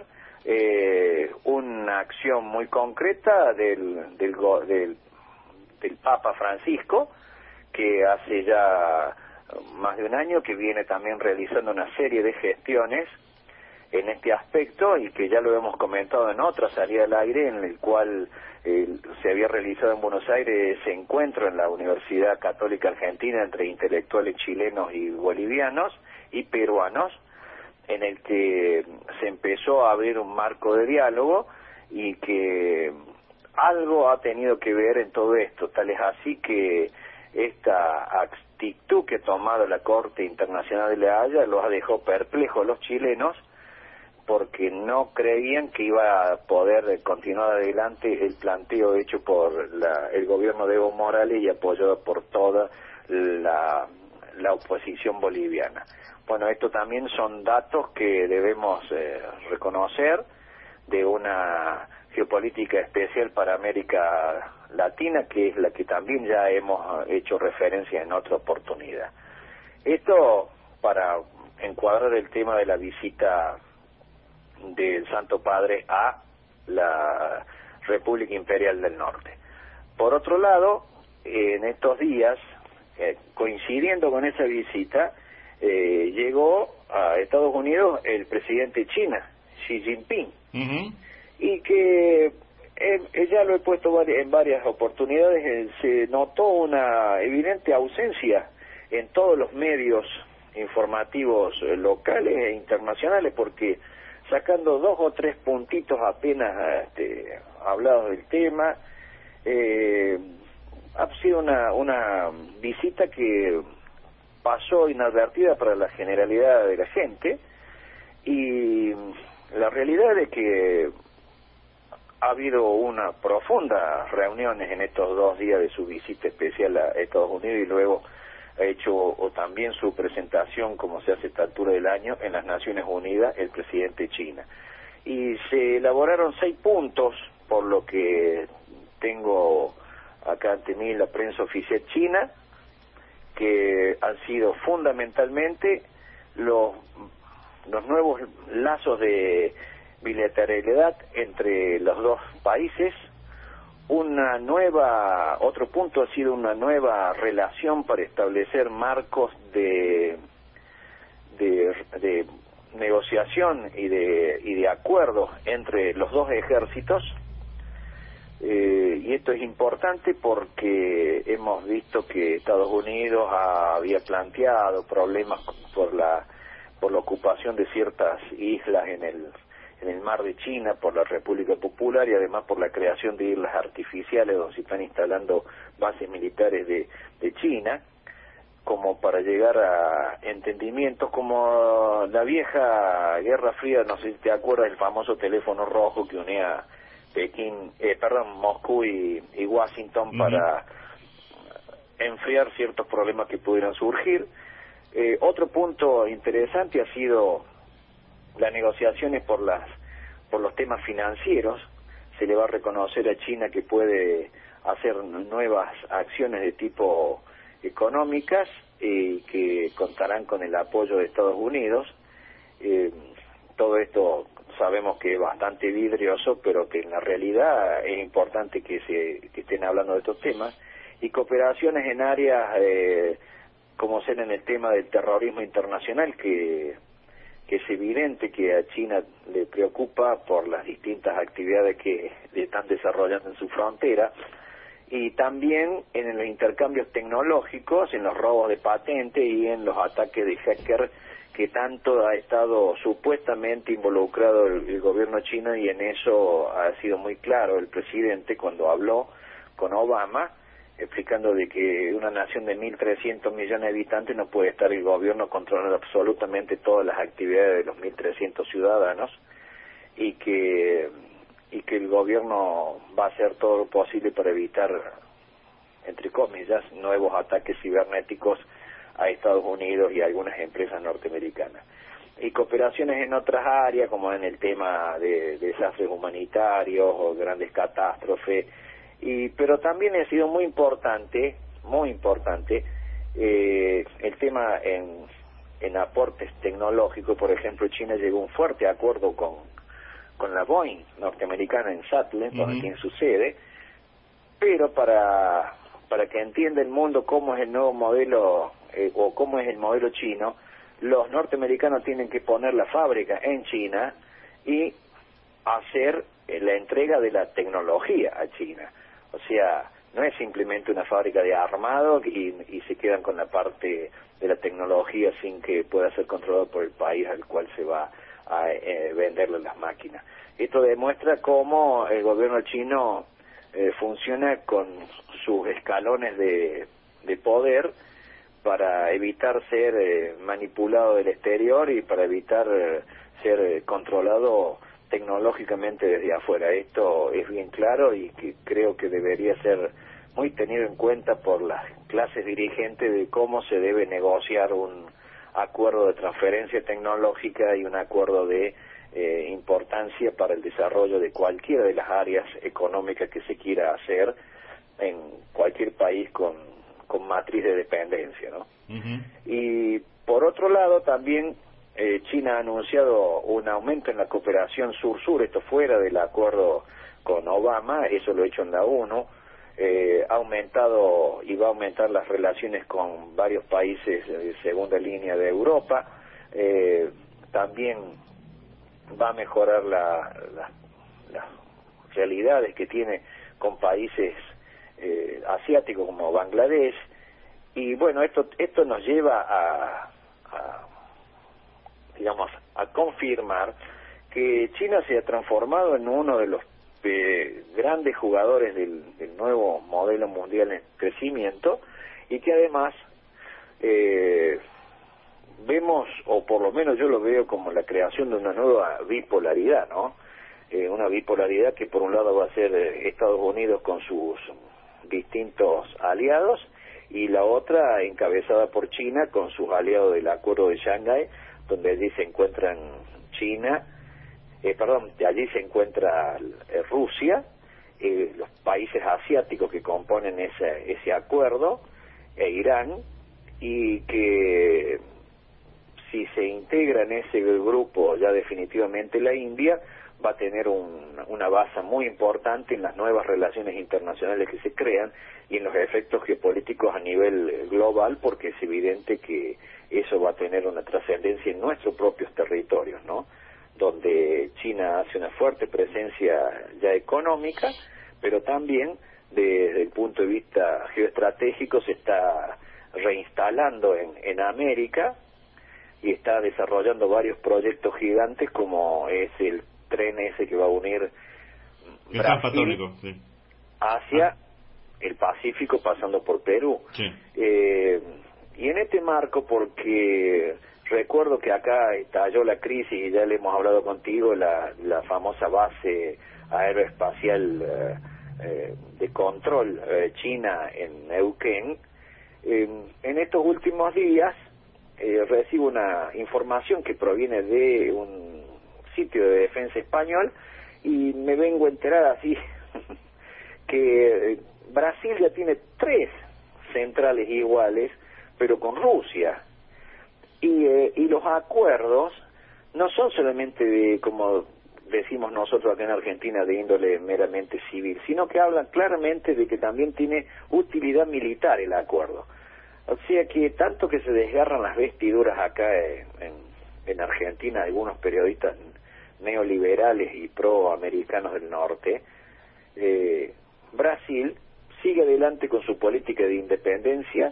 eh, una acción muy concreta del del, del del Papa Francisco, que hace ya más de un año que viene también realizando una serie de gestiones en este aspecto, y que ya lo hemos comentado en otra salida al aire, en el cual eh, se había realizado en Buenos Aires ese encuentro en la Universidad Católica Argentina entre intelectuales chilenos y bolivianos y peruanos, en el que se empezó a abrir un marco de diálogo, y que algo ha tenido que ver en todo esto, tal es así que esta actitud que ha tomado la Corte Internacional de la Haya los ha dejado perplejos a los chilenos, porque no creían que iba a poder continuar adelante el planteo hecho por la, el gobierno de Evo Morales y apoyado por toda la, la oposición boliviana. Bueno, esto también son datos que debemos eh, reconocer de una geopolítica especial para América Latina, que es la que también ya hemos hecho referencia en otra oportunidad. Esto para encuadrar el tema de la visita del Santo Padre a la República Imperial del Norte. Por otro lado, en estos días, eh, coincidiendo con esa visita, eh, llegó a Estados Unidos el presidente de China, Xi Jinping, uh-huh. y que eh, ya lo he puesto en varias oportunidades, eh, se notó una evidente ausencia en todos los medios informativos eh, locales e internacionales, porque sacando dos o tres puntitos apenas este, hablados del tema, eh, ha sido una, una visita que pasó inadvertida para la generalidad de la gente, y la realidad es que ha habido una profunda reuniones en estos dos días de su visita especial a Estados Unidos, y luego ha hecho o también su presentación, como se hace a esta altura del año, en las Naciones Unidas, el presidente de China. Y se elaboraron seis puntos, por lo que tengo acá ante mí la prensa oficial china, que han sido fundamentalmente los, los nuevos lazos de bilateralidad entre los dos países. Una nueva, otro punto ha sido una nueva relación para establecer marcos de, de, de negociación y de, y de acuerdos entre los dos ejércitos, eh, y esto es importante porque hemos visto que Estados Unidos había planteado problemas por la, por la ocupación de ciertas islas en el en el mar de China por la República Popular, y además por la creación de islas artificiales donde se están instalando bases militares de, de China, como para llegar a entendimientos como la vieja Guerra Fría. No sé si te acuerdas del famoso teléfono rojo que unía Pekín, eh, perdón, Moscú y, y Washington, uh-huh. para enfriar ciertos problemas que pudieran surgir. Eh, otro punto interesante ha sido las negociaciones por las por los temas financieros. Se le va a reconocer a China que puede hacer nuevas acciones de tipo económicas, y que contarán con el apoyo de Estados Unidos. Eh, todo esto sabemos que es bastante vidrioso, pero que en la realidad es importante que se que estén hablando de estos temas, y cooperaciones en áreas eh, como ser en el tema del terrorismo internacional, que, que es evidente que a China le preocupa por las distintas actividades que le están desarrollando en su frontera, y también en los intercambios tecnológicos, en los robos de patente y en los ataques de hacker que tanto ha estado supuestamente involucrado el, el gobierno chino, y en eso ha sido muy claro el presidente cuando habló con Obama, explicando de que una nación de mil trescientos millones de habitantes no puede estar el gobierno controlando absolutamente todas las actividades de los mil trescientos ciudadanos, y que y que el gobierno va a hacer todo lo posible para evitar, entre comillas, nuevos ataques cibernéticos a Estados Unidos y a algunas empresas norteamericanas. Y cooperaciones en otras áreas, como en el tema de, de desastres humanitarios o grandes catástrofes, y pero también ha sido muy importante, muy importante, eh, el tema en, en aportes tecnológicos. Por ejemplo, China llegó a un fuerte acuerdo con con la Boeing norteamericana en Satellite, uh-huh. donde tiene su sede, pero para para que entienda el mundo cómo es el nuevo modelo eh, o cómo es el modelo chino, los norteamericanos tienen que poner la fábrica en China y hacer eh, la entrega de la tecnología a China. O sea, no es simplemente una fábrica de armado y, y se quedan con la parte de la tecnología sin que pueda ser controlado por el país al cual se va a eh, venderle las máquinas. Esto demuestra cómo el gobierno chino eh, funciona con sus escalones de, de poder para evitar ser eh, manipulado del exterior y para evitar eh, ser eh, controlado tecnológicamente desde afuera. Esto es bien claro y que creo que debería ser muy tenido en cuenta por las clases dirigentes de cómo se debe negociar un acuerdo de transferencia tecnológica y un acuerdo de eh, importancia para el desarrollo de cualquiera de las áreas económicas que se quiera hacer en cualquier país con, con matriz de dependencia, ¿no? Uh-huh. Y por otro lado también eh, China ha anunciado un aumento en la cooperación sur-sur, esto fuera del acuerdo con Obama, eso lo ha hecho en la ONU. Eh, ha aumentado y va a aumentar las relaciones con varios países de segunda línea de Europa. Eh, también va a mejorar la, la, las realidades que tiene con países eh, asiáticos como Bangladesh. Y bueno, esto esto nos lleva a, a digamos a confirmar que China se ha transformado en uno de los Eh, grandes jugadores del, del nuevo modelo mundial en crecimiento, y que además eh, vemos, o por lo menos yo lo veo como la creación de una nueva bipolaridad, ¿no? Eh, una bipolaridad que por un lado va a ser eh, Estados Unidos con sus distintos aliados, y la otra encabezada por China con sus aliados del Acuerdo de Shanghái, donde allí se encuentran China, Eh, perdón, de allí se encuentra eh, Rusia, eh, los países asiáticos que componen ese, ese acuerdo, e Irán, y que si se integra en ese grupo ya definitivamente la India, va a tener un, una base muy importante en las nuevas relaciones internacionales que se crean y en los efectos geopolíticos a nivel global, porque es evidente que eso va a tener una trascendencia en nuestros propios territorios, ¿no? Donde China hace una fuerte presencia ya económica, pero también desde el punto de vista geoestratégico se está reinstalando en, en América y está desarrollando varios proyectos gigantes, como es el tren ese que va a unir Brasil sí. hacia ah. el Pacífico pasando por Perú. Sí. Eh, y en este marco, porque recuerdo que acá estalló la crisis y ya le hemos hablado contigo, la, la famosa base aeroespacial eh, eh, de control eh, china en Neuquén. Eh, en estos últimos días eh, recibo una información que proviene de un sitio de defensa español y me vengo a enterar así que Brasil ya tiene tres centrales iguales pero con Rusia. Y, eh, y los acuerdos no son solamente de, como decimos nosotros acá en Argentina, de índole meramente civil, sino que hablan claramente de que también tiene utilidad militar el acuerdo. O sea que tanto que se desgarran las vestiduras acá en, en, en Argentina algunos periodistas neoliberales y proamericanos del norte, eh, Brasil sigue adelante con su política de independencia,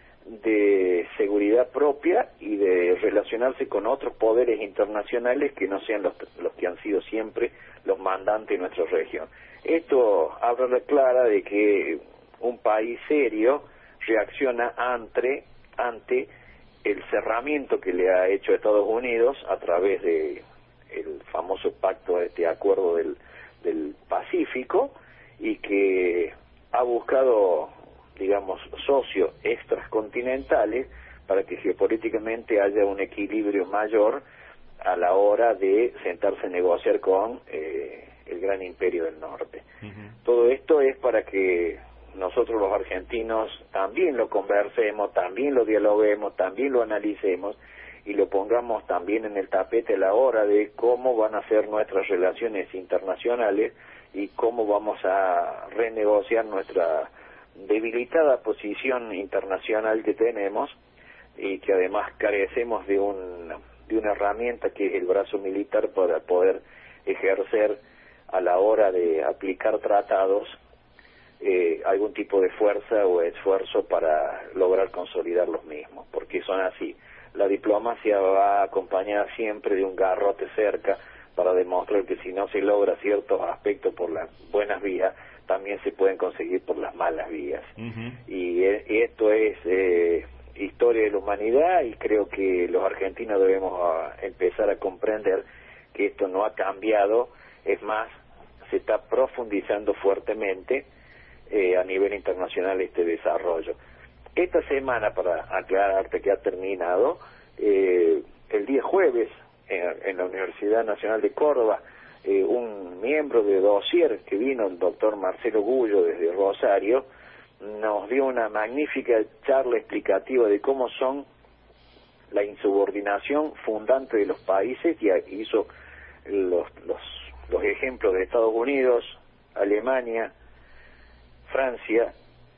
de seguridad propia y de relacionarse con otros poderes internacionales que no sean los, los que han sido siempre los mandantes de nuestra región. Esto habla clara de que un país serio reacciona ante, ante el cerramiento que le ha hecho Estados Unidos a través de el famoso pacto, este acuerdo del, del Pacífico, y que ha buscado, digamos, socios extracontinentales para que geopolíticamente haya un equilibrio mayor a la hora de sentarse a negociar con eh, el gran imperio del norte. Uh-huh. Todo esto es para que nosotros los argentinos también lo conversemos, también lo dialoguemos, también lo analicemos y lo pongamos también en el tapete a la hora de cómo van a ser nuestras relaciones internacionales y cómo vamos a renegociar nuestra debilitada posición internacional que tenemos y que además carecemos de un de una herramienta que es el brazo militar para poder ejercer a la hora de aplicar tratados eh, algún tipo de fuerza o esfuerzo para lograr consolidar los mismos, porque son así. La diplomacia va acompañada siempre de un garrote cerca para demostrar que si no se logra ciertos aspectos por las buenas vías, también se pueden conseguir por las malas vías. Uh-huh. Y, y esto es eh, historia de la humanidad, y creo que los argentinos debemos uh, empezar a comprender que esto no ha cambiado, es más, se está profundizando fuertemente eh, a nivel internacional este desarrollo. Esta semana, para aclararte que ha terminado, eh, el día jueves, en, en la Universidad Nacional de Córdoba, eh, un miembro de Dossier que vino, el doctor Marcelo Gullo desde Rosario, nos dio una magnífica charla explicativa de cómo son la insubordinación fundante de los países, y hizo los, los, los ejemplos de Estados Unidos, Alemania, Francia,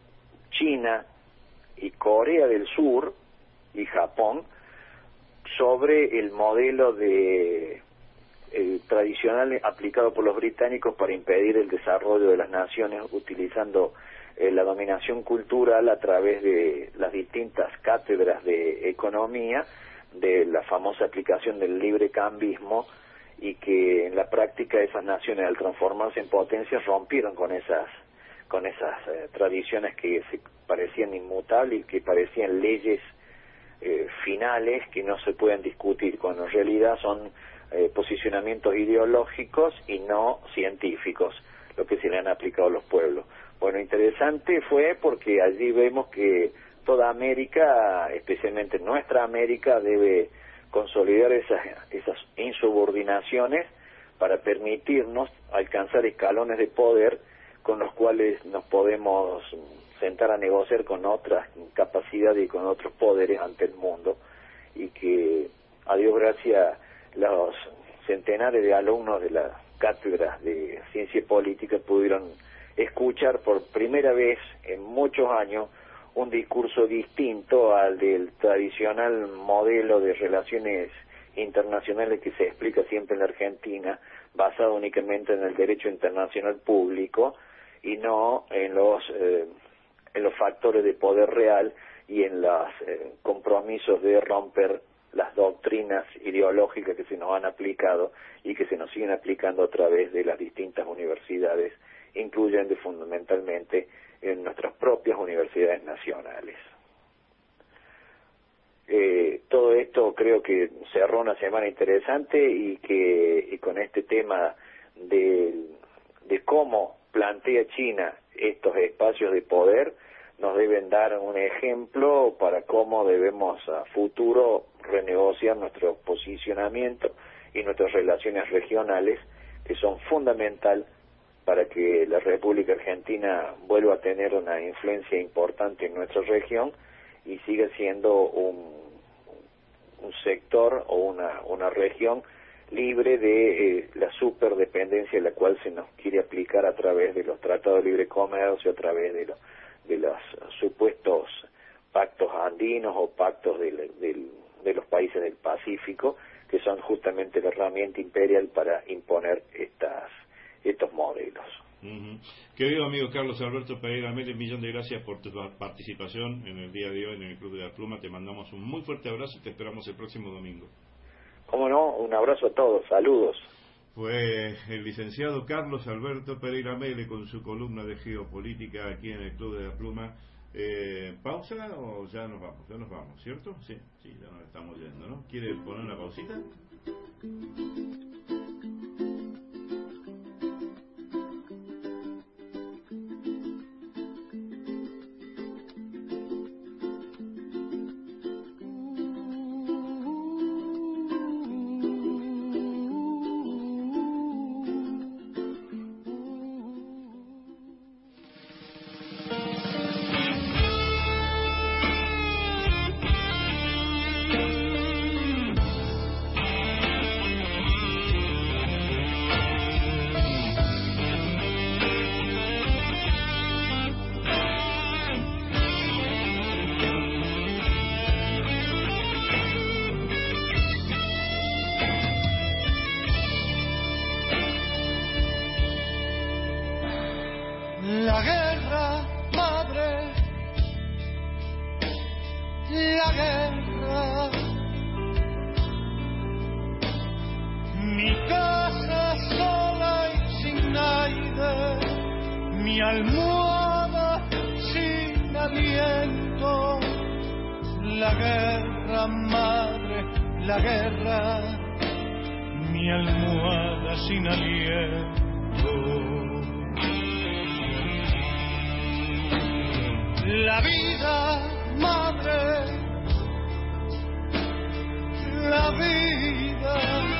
China y Corea del Sur y Japón, sobre el modelo de el tradicional aplicado por los británicos para impedir el desarrollo de las naciones, utilizando eh, la dominación cultural a través de las distintas cátedras de economía, de la famosa aplicación del librecambismo, y que en la práctica esas naciones, al transformarse en potencias, rompieron con esas con esas eh, tradiciones que se parecían inmutables y que parecían leyes eh, finales que no se pueden discutir, cuando en realidad son eh, posicionamientos ideológicos y no científicos lo que se le han aplicado a los pueblos. Bueno, interesante fue porque allí vemos que toda América, especialmente nuestra América, debe consolidar esas, esas insubordinaciones para permitirnos alcanzar escalones de poder con los cuales nos podemos sentar a negociar con otras capacidades y con otros poderes ante el mundo, y que, a Dios gracias, los centenares de alumnos de las cátedras de ciencia política pudieron escuchar por primera vez en muchos años un discurso distinto al del tradicional modelo de relaciones internacionales que se explica siempre en la Argentina, basado únicamente en el derecho internacional público y no en los eh, en los factores de poder real y en los eh, compromisos de romper las doctrinas ideológicas que se nos han aplicado y que se nos siguen aplicando a través de las distintas universidades, incluyendo fundamentalmente en nuestras propias universidades nacionales. Eh, todo esto creo que cerró una semana interesante, y que y con este tema de, de cómo plantea China estos espacios de poder, nos deben dar un ejemplo para cómo debemos a futuro renegociar nuestro posicionamiento y nuestras relaciones regionales, que son fundamental para que la República Argentina vuelva a tener una influencia importante en nuestra región y sigue siendo un, un sector o una, una región libre de eh, la superdependencia en la cual se nos quiere aplicar a través de los tratados de libre comercio, a través de, lo, de los supuestos pactos andinos o pactos de, de, de los países del Pacífico, que son justamente la herramienta imperial para imponer estas estos modelos. Uh-huh. Querido amigo Carlos Alberto Pereira Meli, un millón de gracias por tu participación en el día de hoy en el Club de la Pluma. Te mandamos un muy fuerte abrazo y te esperamos el próximo domingo. Cómo no, un abrazo a todos, saludos. Fue el licenciado Carlos Alberto Pereira Meli con su columna de geopolítica aquí en el Club de la Pluma. Eh, ¿Pausa o ya nos vamos? Ya nos vamos, ¿cierto? Sí, sí, ya nos estamos yendo, ¿no? ¿Quiere poner una pausita? La guerra, madre, la guerra. Mi casa sola y sin aire, mi almohada sin aliento. La guerra, madre, la guerra, mi almohada sin aliento. La vida, madre, la vida,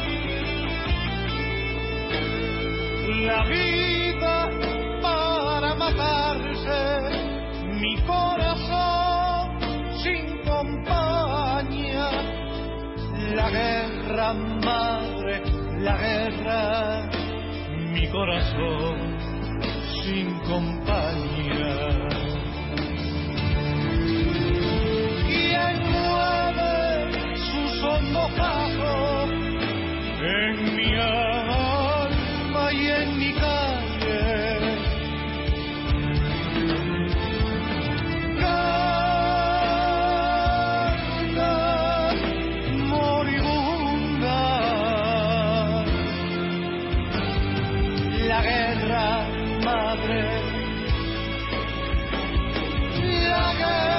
la vida para matarse, mi corazón sin compañía. La guerra, madre, la guerra, mi corazón sin compañía. Mojado en mi alma y en mi calle. Carta moribunda. La guerra, madre. La guerra.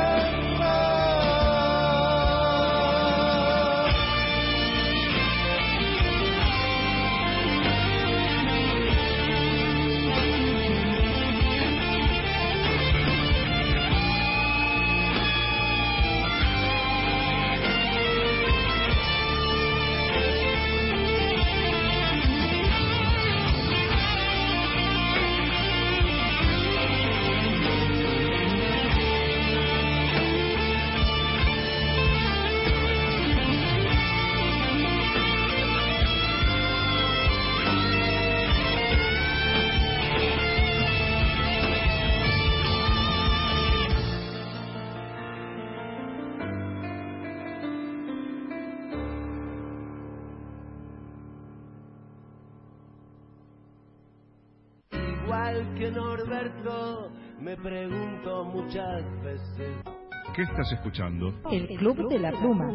Igual que Norberto, me pregunto muchas veces. ¿Qué estás escuchando? El Club de la Pluma.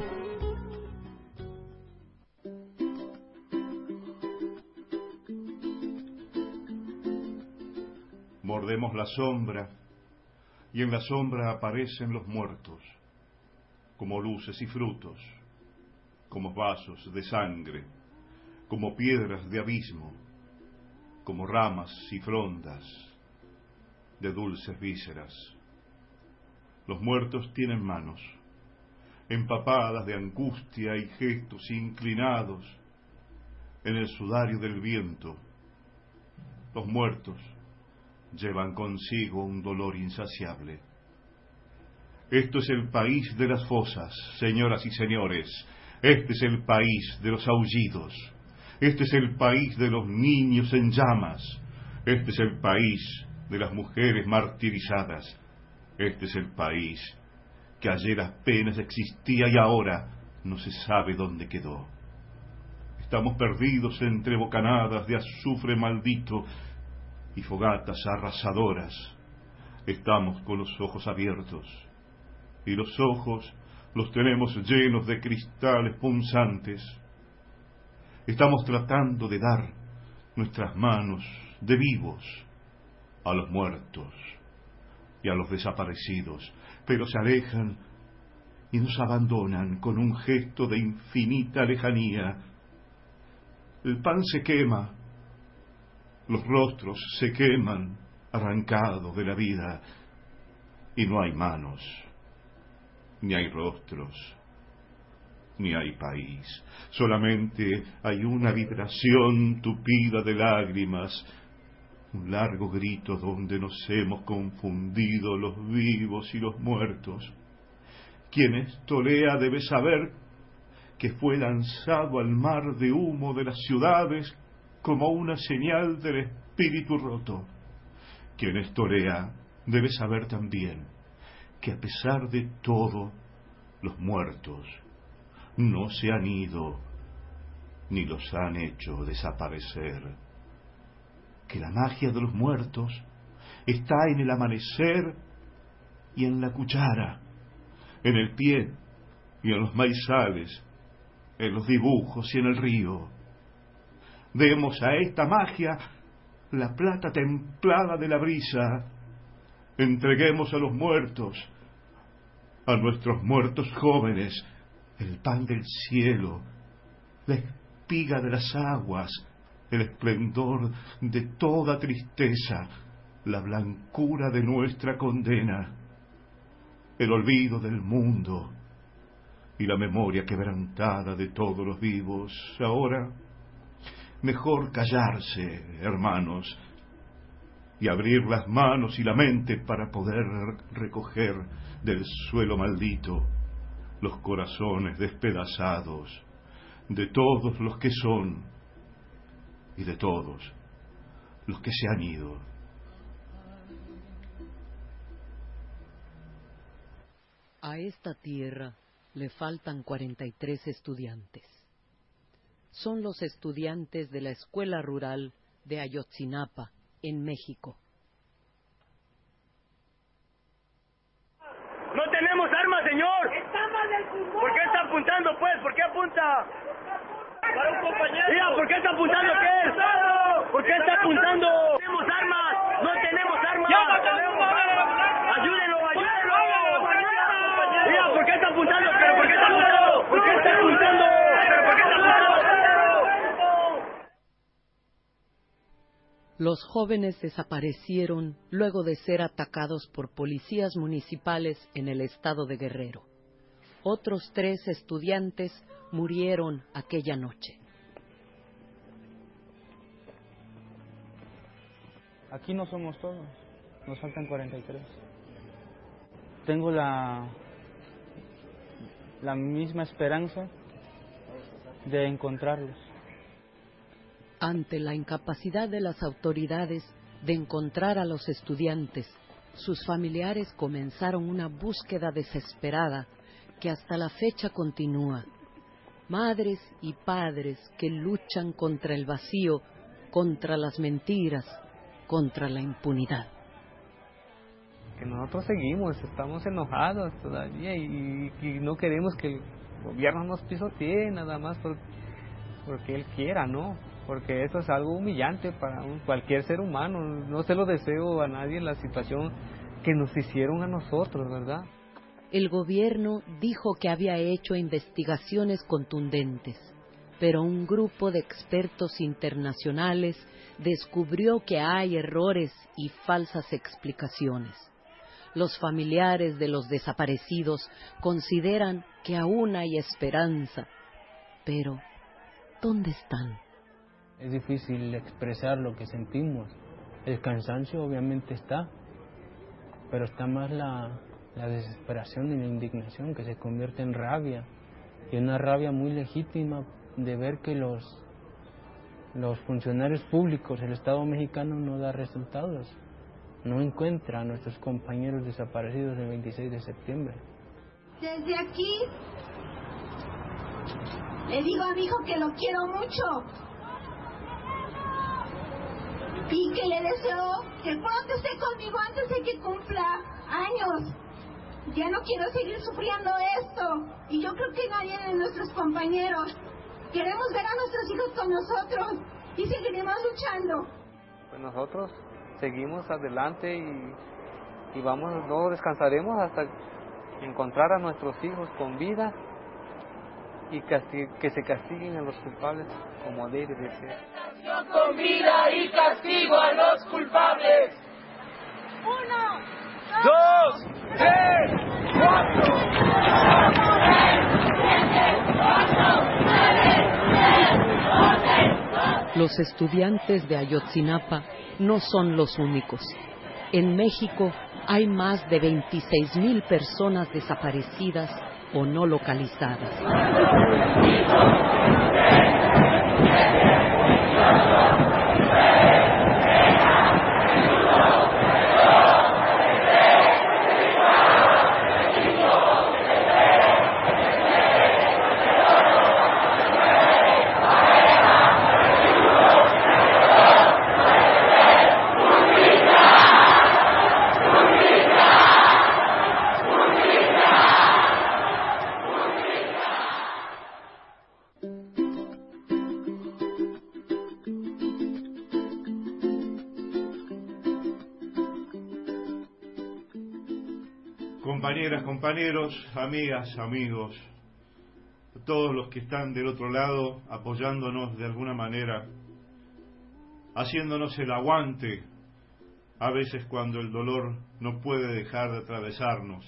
Mordemos la sombra y en la sombra aparecen los muertos, como luces y frutos, como vasos de sangre, como piedras de abismo, como ramas y frondas de dulces vísceras. Los muertos tienen manos, empapadas de angustia y gestos inclinados en el sudario del viento. Los muertos llevan consigo un dolor insaciable. Esto es el país de las fosas, señoras y señores. Este es el país de los aullidos. Este es el país de los niños en llamas. Este es el país de las mujeres martirizadas. Este es el país que ayer apenas existía y ahora no se sabe dónde quedó. Estamos perdidos entre bocanadas de azufre maldito y fogatas arrasadoras. Estamos con los ojos abiertos, y los ojos los tenemos llenos de cristales punzantes. Estamos tratando de dar nuestras manos de vivos a los muertos y a los desaparecidos, pero se alejan y nos abandonan con un gesto de infinita lejanía. El pan se quema, los rostros se queman, arrancados de la vida, y no hay manos, ni hay rostros, ni hay país. Solamente hay una vibración tupida de lágrimas, un largo grito donde nos hemos confundido los vivos y los muertos. Quien esto lea debe saber que fue lanzado al mar de humo de las ciudades como una señal del espíritu roto. Quien esto lea debe saber también que a pesar de todo, los muertos no se han ido ni los han hecho desaparecer. Que la magia de los muertos está en el amanecer y en la cuchara, en el pie y en los maizales, en los dibujos y en el río. Demos a esta magia la plata templada de la brisa. Entreguemos a los muertos, a nuestros muertos jóvenes, el pan del cielo, la espiga de las aguas, el esplendor de toda tristeza, la blancura de nuestra condena, el olvido del mundo y la memoria quebrantada de todos los vivos. Ahora, mejor callarse, hermanos, y abrir las manos y la mente para poder recoger del suelo maldito los corazones despedazados de todos los que son y de todos los que se han ido. A esta tierra le faltan cuarenta y tres estudiantes. Son los estudiantes de la Escuela Rural de Ayotzinapa, en México. ¡No tenemos armas, señor! ¿Por qué está apuntando, pues? ¿Por qué apunta? Para un compañero. Mira, ¿por qué está apuntando qué es? ¿Por qué está apuntando? ¡No tenemos armas! ¡No tenemos armas! ¡Ayúdenlo, ayúdenlo! Mira, ¿por qué está apuntando? ¿Pero por qué está apuntando? ¿Por qué está apuntando? ¿Pero por qué está apuntando? Los jóvenes desaparecieron luego de ser atacados por policías municipales en el estado de Guerrero. Otros tres estudiantes murieron aquella noche. Aquí no somos todos, nos faltan cuarenta y tres. Tengo la, la misma esperanza de encontrarlos. Ante la incapacidad de las autoridades de encontrar a los estudiantes, sus familiares comenzaron una búsqueda desesperada que hasta la fecha continúa. Madres y padres que luchan contra el vacío, contra las mentiras, contra la impunidad. Que nosotros seguimos, estamos enojados todavía y, y no queremos que el gobierno nos pisotee nada más por, porque él quiera, ¿no? Porque eso es algo humillante para un, cualquier ser humano. No se lo deseo a nadie en la situación que nos hicieron a nosotros, ¿verdad? El gobierno dijo que había hecho investigaciones contundentes, pero un grupo de expertos internacionales descubrió que hay errores y falsas explicaciones. Los familiares de los desaparecidos consideran que aún hay esperanza, pero ¿dónde están? Es difícil expresar lo que sentimos. El cansancio obviamente está, pero está más la, la desesperación y la indignación que se convierte en rabia, y una rabia muy legítima de ver que los, los funcionarios públicos, el Estado mexicano no da resultados, no encuentra a nuestros compañeros desaparecidos el veintiséis de septiembre. Desde aquí le digo a mi hijo que lo quiero mucho y que le deseo que pronto esté conmigo antes de que cumpla años. Ya no quiero seguir sufriendo esto, y yo creo que nadie de nuestros compañeros. Queremos ver a nuestros hijos con nosotros y seguiremos luchando. Pues nosotros seguimos adelante y, y vamos, no descansaremos hasta encontrar a nuestros hijos con vida y castig- que se castiguen a los culpables como debe de ser. Con vida y castigo a los culpables. Uno, dos, tres, cuatro. Los estudiantes de Ayotzinapa no son los únicos. En México hay más de veintiséis mil personas desaparecidas o no localizadas. Compañeras, compañeros, amigas, amigos, todos los que están del otro lado apoyándonos de alguna manera, haciéndonos el aguante, a veces cuando el dolor no puede dejar de atravesarnos.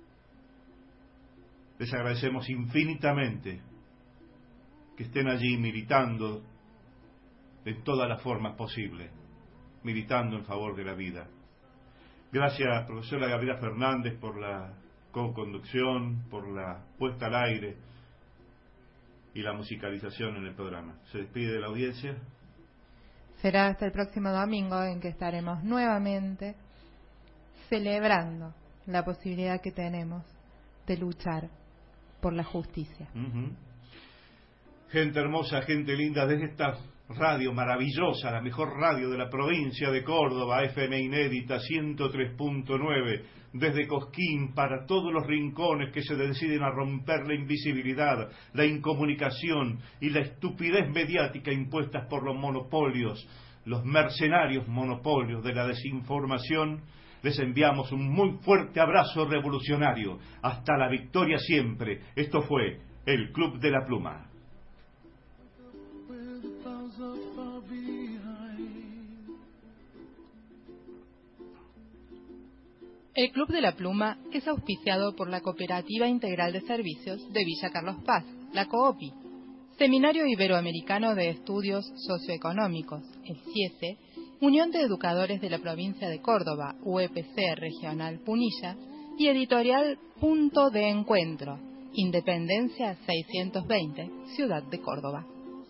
Les agradecemos infinitamente que estén allí militando de todas las formas posibles, militando en favor de la vida. Gracias, profesora Gabriela Fernández, por la co-conducción, por la puesta al aire y la musicalización en el programa. ¿Se despide de la audiencia? Será hasta el próximo domingo en que estaremos nuevamente celebrando la posibilidad que tenemos de luchar por la justicia. Uh-huh. Gente hermosa, gente linda, desde esta radio maravillosa, la mejor radio de la provincia de Córdoba, F M Inédita ciento tres punto nueve, desde Cosquín para todos los rincones que se deciden a romper la invisibilidad, la incomunicación y la estupidez mediática impuestas por los monopolios, los mercenarios monopolios de la desinformación. Les enviamos un muy fuerte abrazo revolucionario. Hasta la victoria siempre. Esto fue el Club de la Pluma. El Club de la Pluma es auspiciado por la Cooperativa Integral de Servicios de Villa Carlos Paz, la COOPI, Seminario Iberoamericano de Estudios Socioeconómicos, el CIESE, Unión de Educadores de la Provincia de Córdoba, U E P C Regional Punilla, y Editorial Punto de Encuentro, Independencia seiscientos veinte, Ciudad de Córdoba.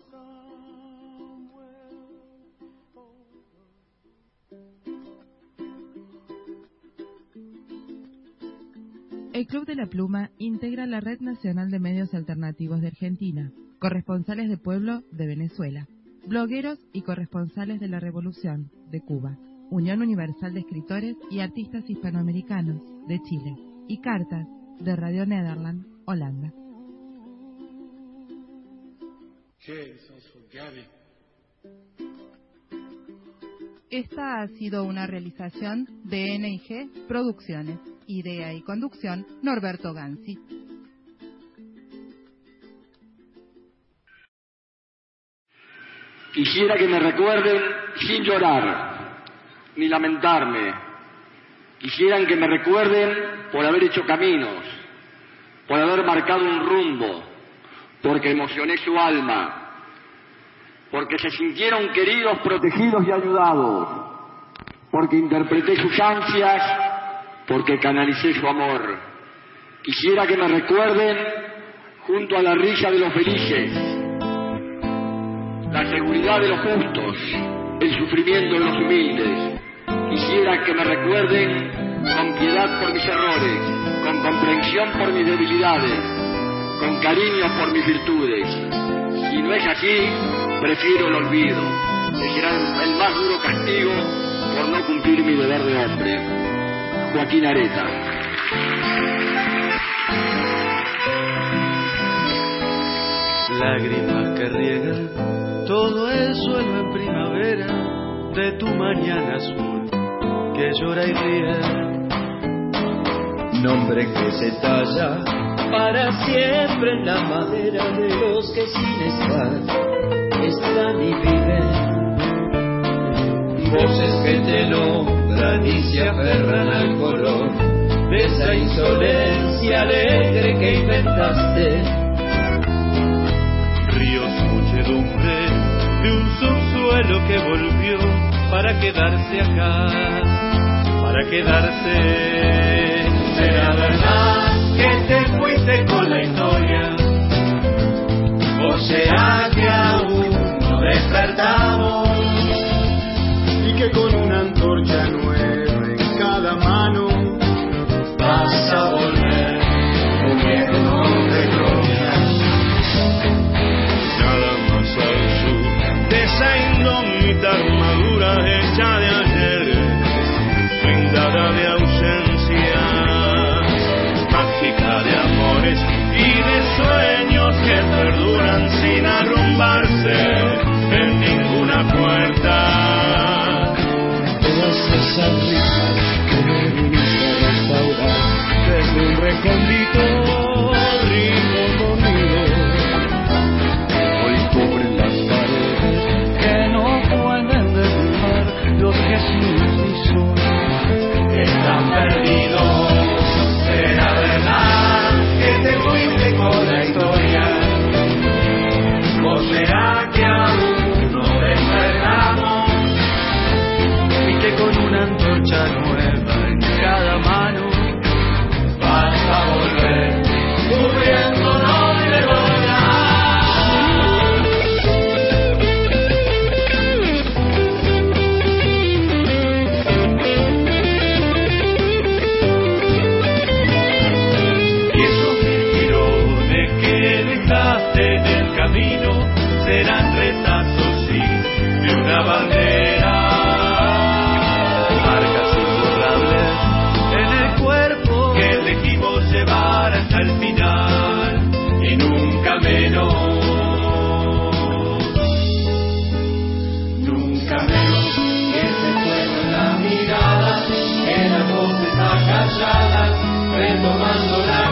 El Club de la Pluma integra la Red Nacional de Medios Alternativos de Argentina, corresponsales de pueblo de Venezuela, blogueros y corresponsales de la Revolución de Cuba, Unión Universal de Escritores y Artistas Hispanoamericanos de Chile, y Cartas de Radio Nederland, Holanda. Esta ha sido una realización de N I G Producciones. Idea y conducción, Norberto Gansi. Quisiera que me recuerden sin llorar, ni lamentarme. Quisieran que me recuerden por haber hecho caminos, por haber marcado un rumbo, porque emocioné su alma, porque se sintieron queridos, protegidos y ayudados, porque interpreté sus ansias porque canalicé su amor. Quisiera que me recuerden junto a la risa de los felices, la seguridad de los justos, el sufrimiento de los humildes. Quisiera que me recuerden con piedad por mis errores, con comprensión por mis debilidades, con cariño por mis virtudes. Si no es así, prefiero el olvido, que será el más duro castigo por no cumplir mi deber de hombre. Joaquín Areta. Lágrimas que riegan todo el suelo en primavera de tu mañana azul que llora y ríe. Nombre que se talla para siempre en la madera de los que sin estar están y viven. Voces que te nombran y se aferran al color de esa insolencia alegre que inventaste. Ríos, muchedumbre de un subsuelo que volvió para quedarse acá, para quedarse. ¿Será verdad que te fuiste con la historia? ¿O será que aún no despertamos? Y que con una antorcha nueva en cada mano vas a volver un viejo de gloria. Nada más al sur de esa indómita armadura hecha de ayer, blindada de ausencia, mágica de amores y de sueños que perduran sin arrumbarse en ninguna puerta. Todas esas risas que me viniste a restaurar desde un recóndito ritmo conmigo, hoy cubren las paredes que no pueden derrumbar los que sin luz son están perdidos. ¿Será verdad que te fuiste con la historia? ¿O será que aún no despertamos? Y que con una antorcha nueva en cada mano vas a volver cubriéndonos de gloria. Y esos girones que dejaste en el camino serán retazos, sí, de una bandera. Marcas imborrables en el cuerpo que elegimos llevar hasta el final y nunca menos. Nunca menos que ese fuego en la mirada, que las voces acalladas retomando la